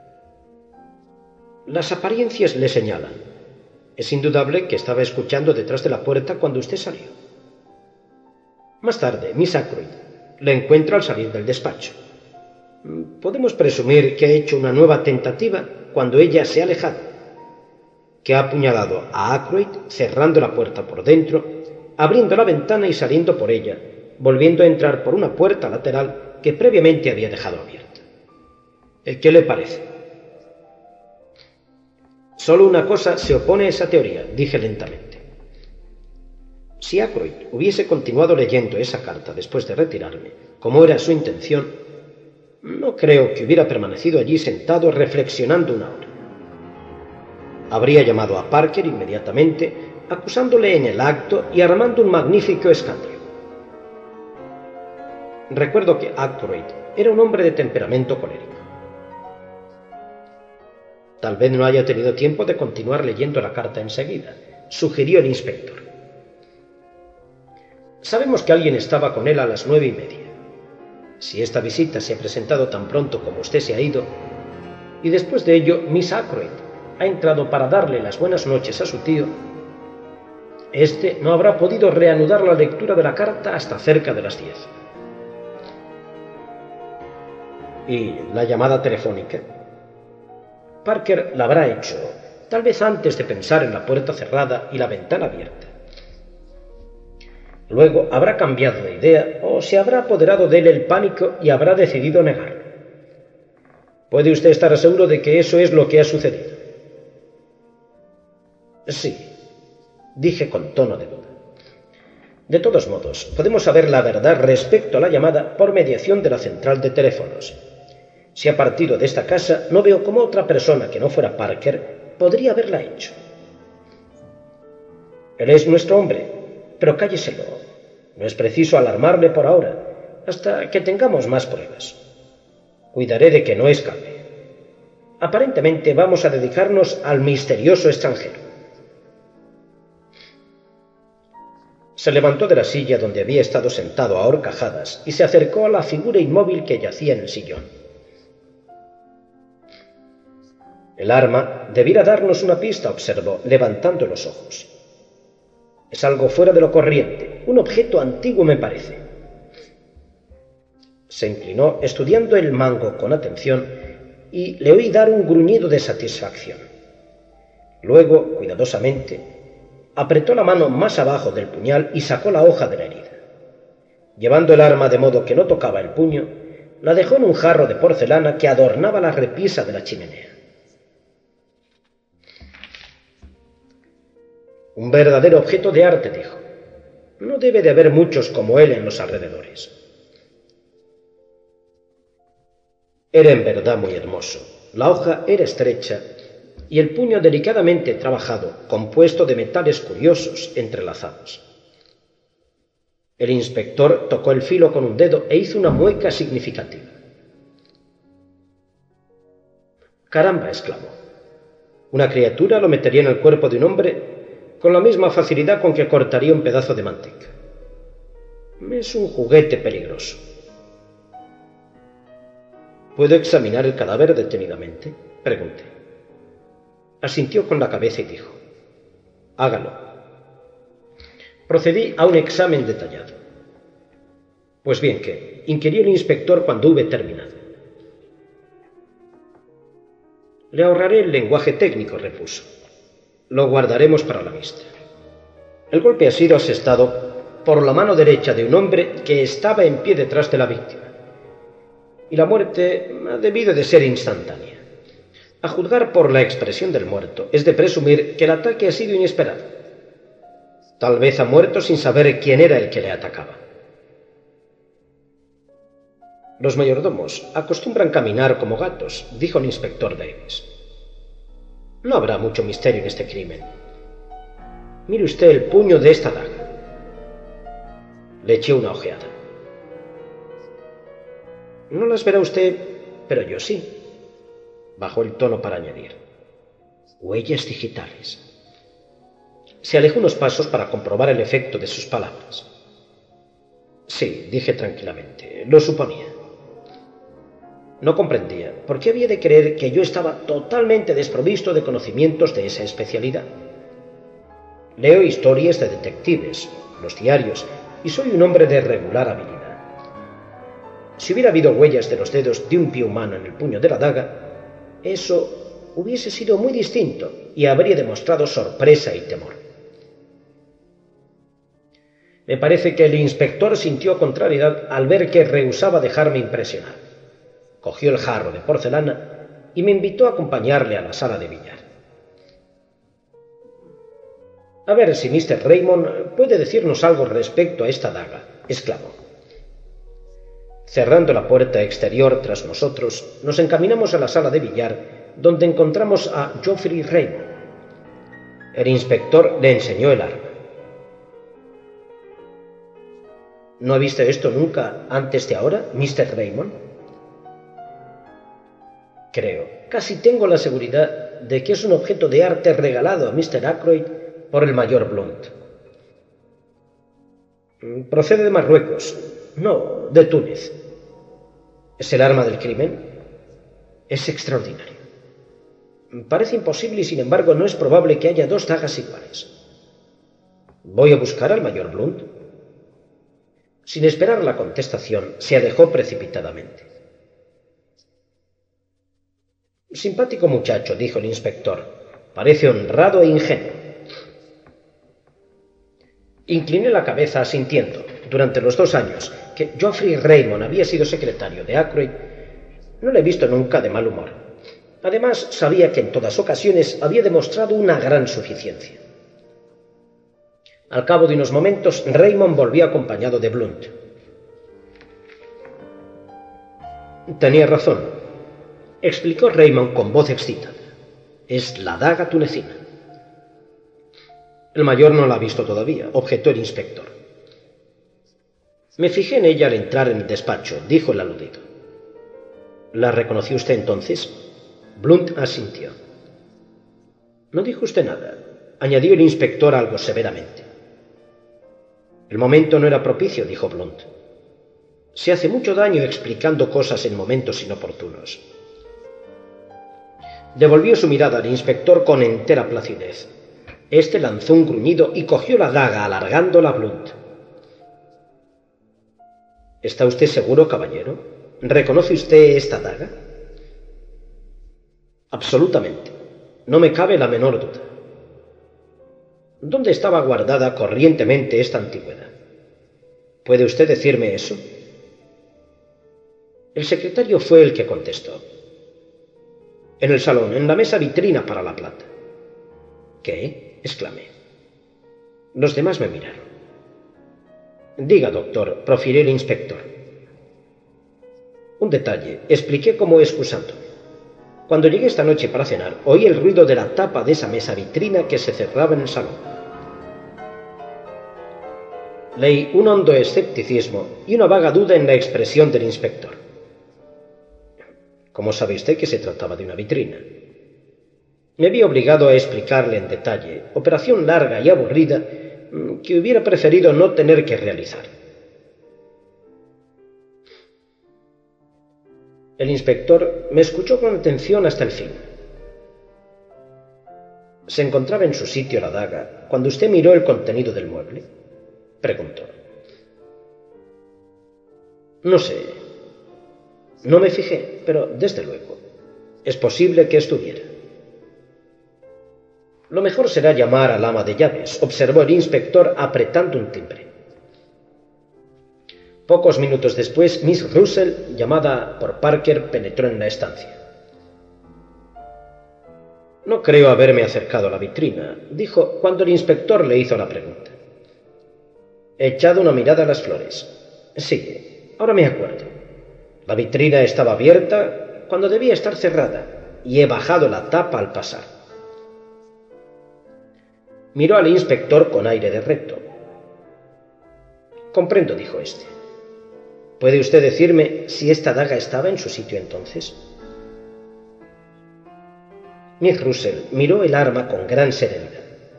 Las apariencias le señalan. Es indudable que estaba escuchando detrás de la puerta cuando usted salió. Más tarde, Miss Ackroyd le encuentra al salir del despacho. Podemos presumir que ha hecho una nueva tentativa cuando ella se ha alejado, que ha apuñalado a Ackroyd cerrando la puerta por dentro, abriendo la ventana y saliendo por ella, volviendo a entrar por una puerta lateral que previamente había dejado abierta. ¿Qué le parece? Solo una cosa se opone a esa teoría, dije lentamente. Si Ackroyd hubiese continuado leyendo esa carta después de retirarme, como era su intención, no creo que hubiera permanecido allí sentado reflexionando una hora. Habría llamado a Parker inmediatamente, acusándole en el acto y armando un magnífico escándalo. Recuerdo que Ackroyd era un hombre de temperamento colérico. Tal vez no haya tenido tiempo de continuar leyendo la carta enseguida, sugirió el inspector. Sabemos que alguien estaba con él a las 9:30. Si esta visita se ha presentado tan pronto como usted se ha ido, y después de ello Miss Ackroyd ha entrado para darle las buenas noches a su tío, este no habrá podido reanudar la lectura de la carta hasta cerca de las 10. ¿Y la llamada telefónica? Parker la habrá hecho, tal vez antes de pensar en la puerta cerrada y la ventana abierta. Luego habrá cambiado de idea o se habrá apoderado de él el pánico y habrá decidido negarlo. ¿Puede usted estar seguro de que eso es lo que ha sucedido? Sí, dije con tono de duda. De todos modos, podemos saber la verdad respecto a la llamada por mediación de la central de teléfonos. Si ha partido de esta casa, no veo cómo otra persona que no fuera Parker podría haberla hecho. Él es nuestro hombre, pero cálleselo. No es preciso alarmarle por ahora, hasta que tengamos más pruebas. Cuidaré de que no escape. Aparentemente vamos a dedicarnos al misterioso extranjero. Se levantó de la silla donde había estado sentado a horcajadas y se acercó a la figura inmóvil que yacía en el sillón. El arma debiera darnos una pista, observó, levantando los ojos. Es algo fuera de lo corriente, un objeto antiguo me parece. Se inclinó, estudiando el mango con atención, y le oí dar un gruñido de satisfacción. Luego, cuidadosamente, apretó la mano más abajo del puñal y sacó la hoja de la herida. Llevando el arma de modo que no tocaba el puño, la dejó en un jarro de porcelana que adornaba la repisa de la chimenea. Un verdadero objeto de arte, dijo. No debe de haber muchos como él en los alrededores. Era en verdad muy hermoso. La hoja era estrecha y el puño delicadamente trabajado, compuesto de metales curiosos entrelazados. El inspector tocó el filo con un dedo e hizo una mueca significativa. «Caramba», exclamó. «Una criatura lo metería en el cuerpo de un hombre con la misma facilidad con que cortaría un pedazo de manteca. Es un juguete peligroso». «¿Puedo examinar el cadáver detenidamente?», pregunté. Asintió con la cabeza y dijo: Hágalo. Procedí a un examen detallado. Pues bien, ¿qué? Inquirió el inspector cuando hube terminado. Le ahorraré el lenguaje técnico, repuso. Lo guardaremos para la vista. El golpe ha sido asestado por la mano derecha de un hombre que estaba en pie detrás de la víctima. Y la muerte ha debido de ser instantánea. A juzgar por la expresión del muerto, es de presumir que el ataque ha sido inesperado. Tal vez ha muerto sin saber quién era el que le atacaba. Los mayordomos acostumbran caminar como gatos, dijo el inspector Davis. No habrá mucho misterio en este crimen. Mire usted el puño de esta daga. Le eché una ojeada. No las verá usted, pero yo sí. Bajó el tono para añadir. Huellas digitales. Se alejó unos pasos para comprobar el efecto de sus palabras. Sí, dije tranquilamente, lo suponía. No comprendía por qué había de creer que yo estaba totalmente desprovisto de conocimientos de esa especialidad. Leo historias de detectives, los diarios, y soy un hombre de regular habilidad. Si hubiera habido huellas de los dedos de un pie humano en el puño de la daga, eso hubiese sido muy distinto y habría demostrado sorpresa y temor. Me parece que el inspector sintió contrariedad al ver que rehusaba dejarme impresionar. Cogió el jarro de porcelana y me invitó a acompañarle a la sala de billar. A ver si Mr. Raymond puede decirnos algo respecto a esta daga, exclamó. Cerrando la puerta exterior tras nosotros, nos encaminamos a la sala de billar, donde encontramos a Geoffrey Raymond. El inspector le enseñó el arma. ¿No ha visto esto nunca antes de ahora, Mr. Raymond? Creo, casi tengo la seguridad de que es un objeto de arte regalado a Mr. Ackroyd por el mayor Blunt. Procede de Marruecos. No, de Túnez. ¿Es el arma del crimen? Es extraordinario. Parece imposible y sin embargo no es probable que haya dos dagas iguales. Voy a buscar al mayor Blunt. Sin esperar la contestación, se alejó precipitadamente. Simpático muchacho, dijo el inspector. Parece honrado e ingenuo. Incliné la cabeza asintiendo. Durante los 2 años que Geoffrey Raymond había sido secretario de Ackroyd, no le he visto nunca de mal humor. Además, sabía que en todas ocasiones había demostrado una gran suficiencia. Al cabo de unos momentos, Raymond volvió acompañado de Blunt. Tenía razón, explicó Raymond con voz excitada. Es la daga tunecina. El mayor no la ha visto todavía, objetó el inspector. Me fijé en ella al entrar en el despacho, dijo el aludido. ¿La reconoció usted entonces? Blunt asintió. No dijo usted nada, añadió el inspector algo severamente. El momento no era propicio, dijo Blunt. Se hace mucho daño explicando cosas en momentos inoportunos. Devolvió su mirada al inspector con entera placidez. Este lanzó un gruñido y cogió la daga alargándola a Blunt. ¿Está usted seguro, caballero? ¿Reconoce usted esta daga? Absolutamente. No me cabe la menor duda. ¿Dónde estaba guardada corrientemente esta antigüedad? ¿Puede usted decirme eso? El secretario fue el que contestó. En el salón, en la mesa vitrina para la plata. ¿Qué? Exclamé. Los demás me miraron. Diga, doctor, profirió el inspector. Un detalle, expliqué como excusándome. Cuando llegué esta noche para cenar, oí el ruido de la tapa de esa mesa vitrina que se cerraba en el salón. Leí un hondo escepticismo y una vaga duda en la expresión del inspector. ¿Cómo sabe usted que se trataba de una vitrina? Me vi obligado a explicarle en detalle, operación larga y aburrida que hubiera preferido no tener que realizar. El inspector me escuchó con atención hasta el fin. ¿Se encontraba en su sitio la daga cuando usted miró el contenido del mueble?, preguntó. No sé. No me fijé, pero desde luego, es posible que estuviera. Lo mejor será llamar al ama de llaves, observó el inspector apretando un timbre. Pocos minutos después, Miss Russell, llamada por Parker, penetró en la estancia. No creo haberme acercado a la vitrina, dijo cuando el inspector le hizo la pregunta. He echado una mirada a las flores. Sí, ahora me acuerdo. La vitrina estaba abierta cuando debía estar cerrada y he bajado la tapa al pasar. Miró al inspector con aire de reto. Comprendo, dijo este. ¿Puede usted decirme si esta daga estaba en su sitio entonces? Miss Russell miró el arma con gran serenidad.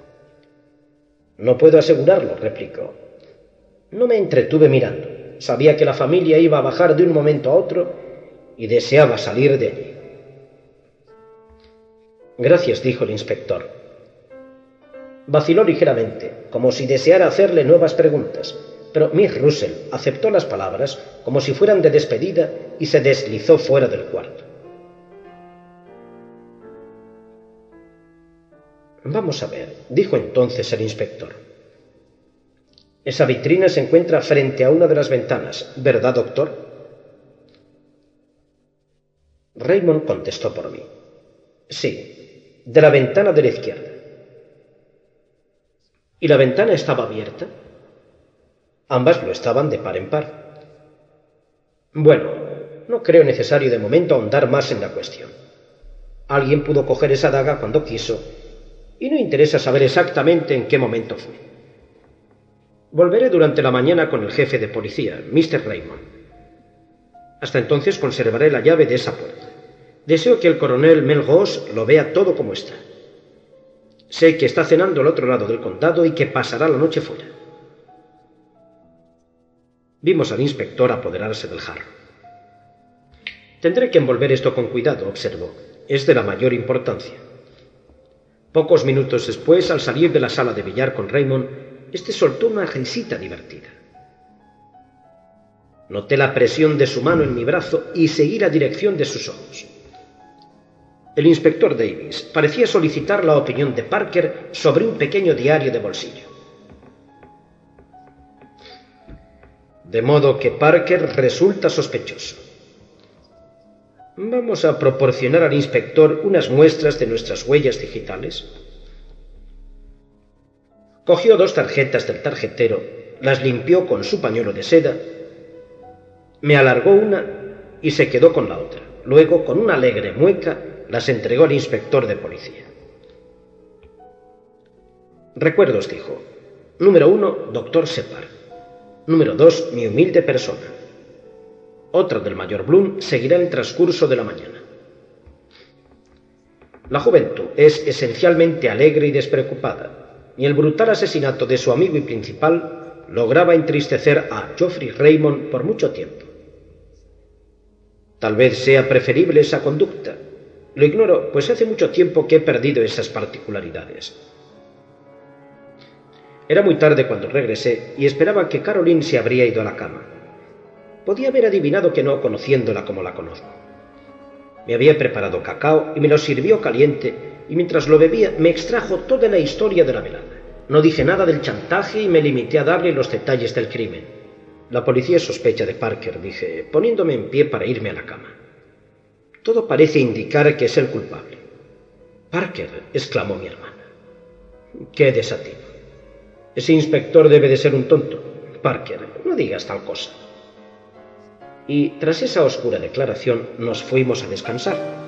No puedo asegurarlo, replicó. No me entretuve mirando. Sabía que la familia iba a bajar de un momento a otro y deseaba salir de allí. Gracias, dijo el inspector. Vaciló ligeramente, como si deseara hacerle nuevas preguntas, pero Miss Russell aceptó las palabras como si fueran de despedida y se deslizó fuera del cuarto. Vamos a ver, dijo entonces el inspector. Esa vitrina se encuentra frente a una de las ventanas, ¿verdad, doctor? Raymond contestó por mí. Sí, de la ventana de la izquierda. ¿Y la ventana estaba abierta? Ambas lo estaban de par en par. Bueno, no creo necesario de momento ahondar más en la cuestión. Alguien pudo coger esa daga cuando quiso, y no interesa saber exactamente en qué momento fue. Volveré durante la mañana con el jefe de policía, Mr. Raymond. Hasta entonces conservaré la llave de esa puerta. Deseo que el coronel Melrose lo vea todo como está. Sé que está cenando al otro lado del condado y que pasará la noche fuera. Vimos al inspector apoderarse del jarro. Tendré que envolver esto con cuidado, observó. Es de la mayor importancia. Pocos minutos después, al salir de la sala de billar con Raymond, este soltó una risita divertida. Noté la presión de su mano en mi brazo y seguí la dirección de sus ojos. El inspector Davis parecía solicitar la opinión de Parker sobre un pequeño diario de bolsillo. De modo que Parker resulta sospechoso. ¿Vamos a proporcionar al inspector unas muestras de nuestras huellas digitales? Cogió 2 tarjetas del tarjetero, las limpió con su pañuelo de seda, me alargó una y se quedó con la otra. Luego, con una alegre mueca, las entregó al inspector de policía. Recuerdos, dijo. Número 1, doctor Shepard. Número 2, mi humilde persona. Otra del mayor Bloom seguirá en el transcurso de la mañana. La juventud es esencialmente alegre y despreocupada, y el brutal asesinato de su amigo y principal lograba entristecer a Geoffrey Raymond por mucho tiempo. Tal vez sea preferible esa conducta. Lo ignoro, pues hace mucho tiempo que he perdido esas particularidades. Era muy tarde cuando regresé y esperaba que Caroline se habría ido a la cama. Podía haber adivinado que no, conociéndola como la conozco. Me había preparado cacao y me lo sirvió caliente, y mientras lo bebía me extrajo toda la historia de la velada. No dije nada del chantaje y me limité a darle los detalles del crimen. La policía sospecha de Parker, dije, poniéndome en pie para irme a la cama. Todo parece indicar que es el culpable. Parker, exclamó mi hermana. Qué desatino. Ese inspector debe de ser un tonto. Parker, no digas tal cosa. Y tras esa oscura declaración nos fuimos a descansar.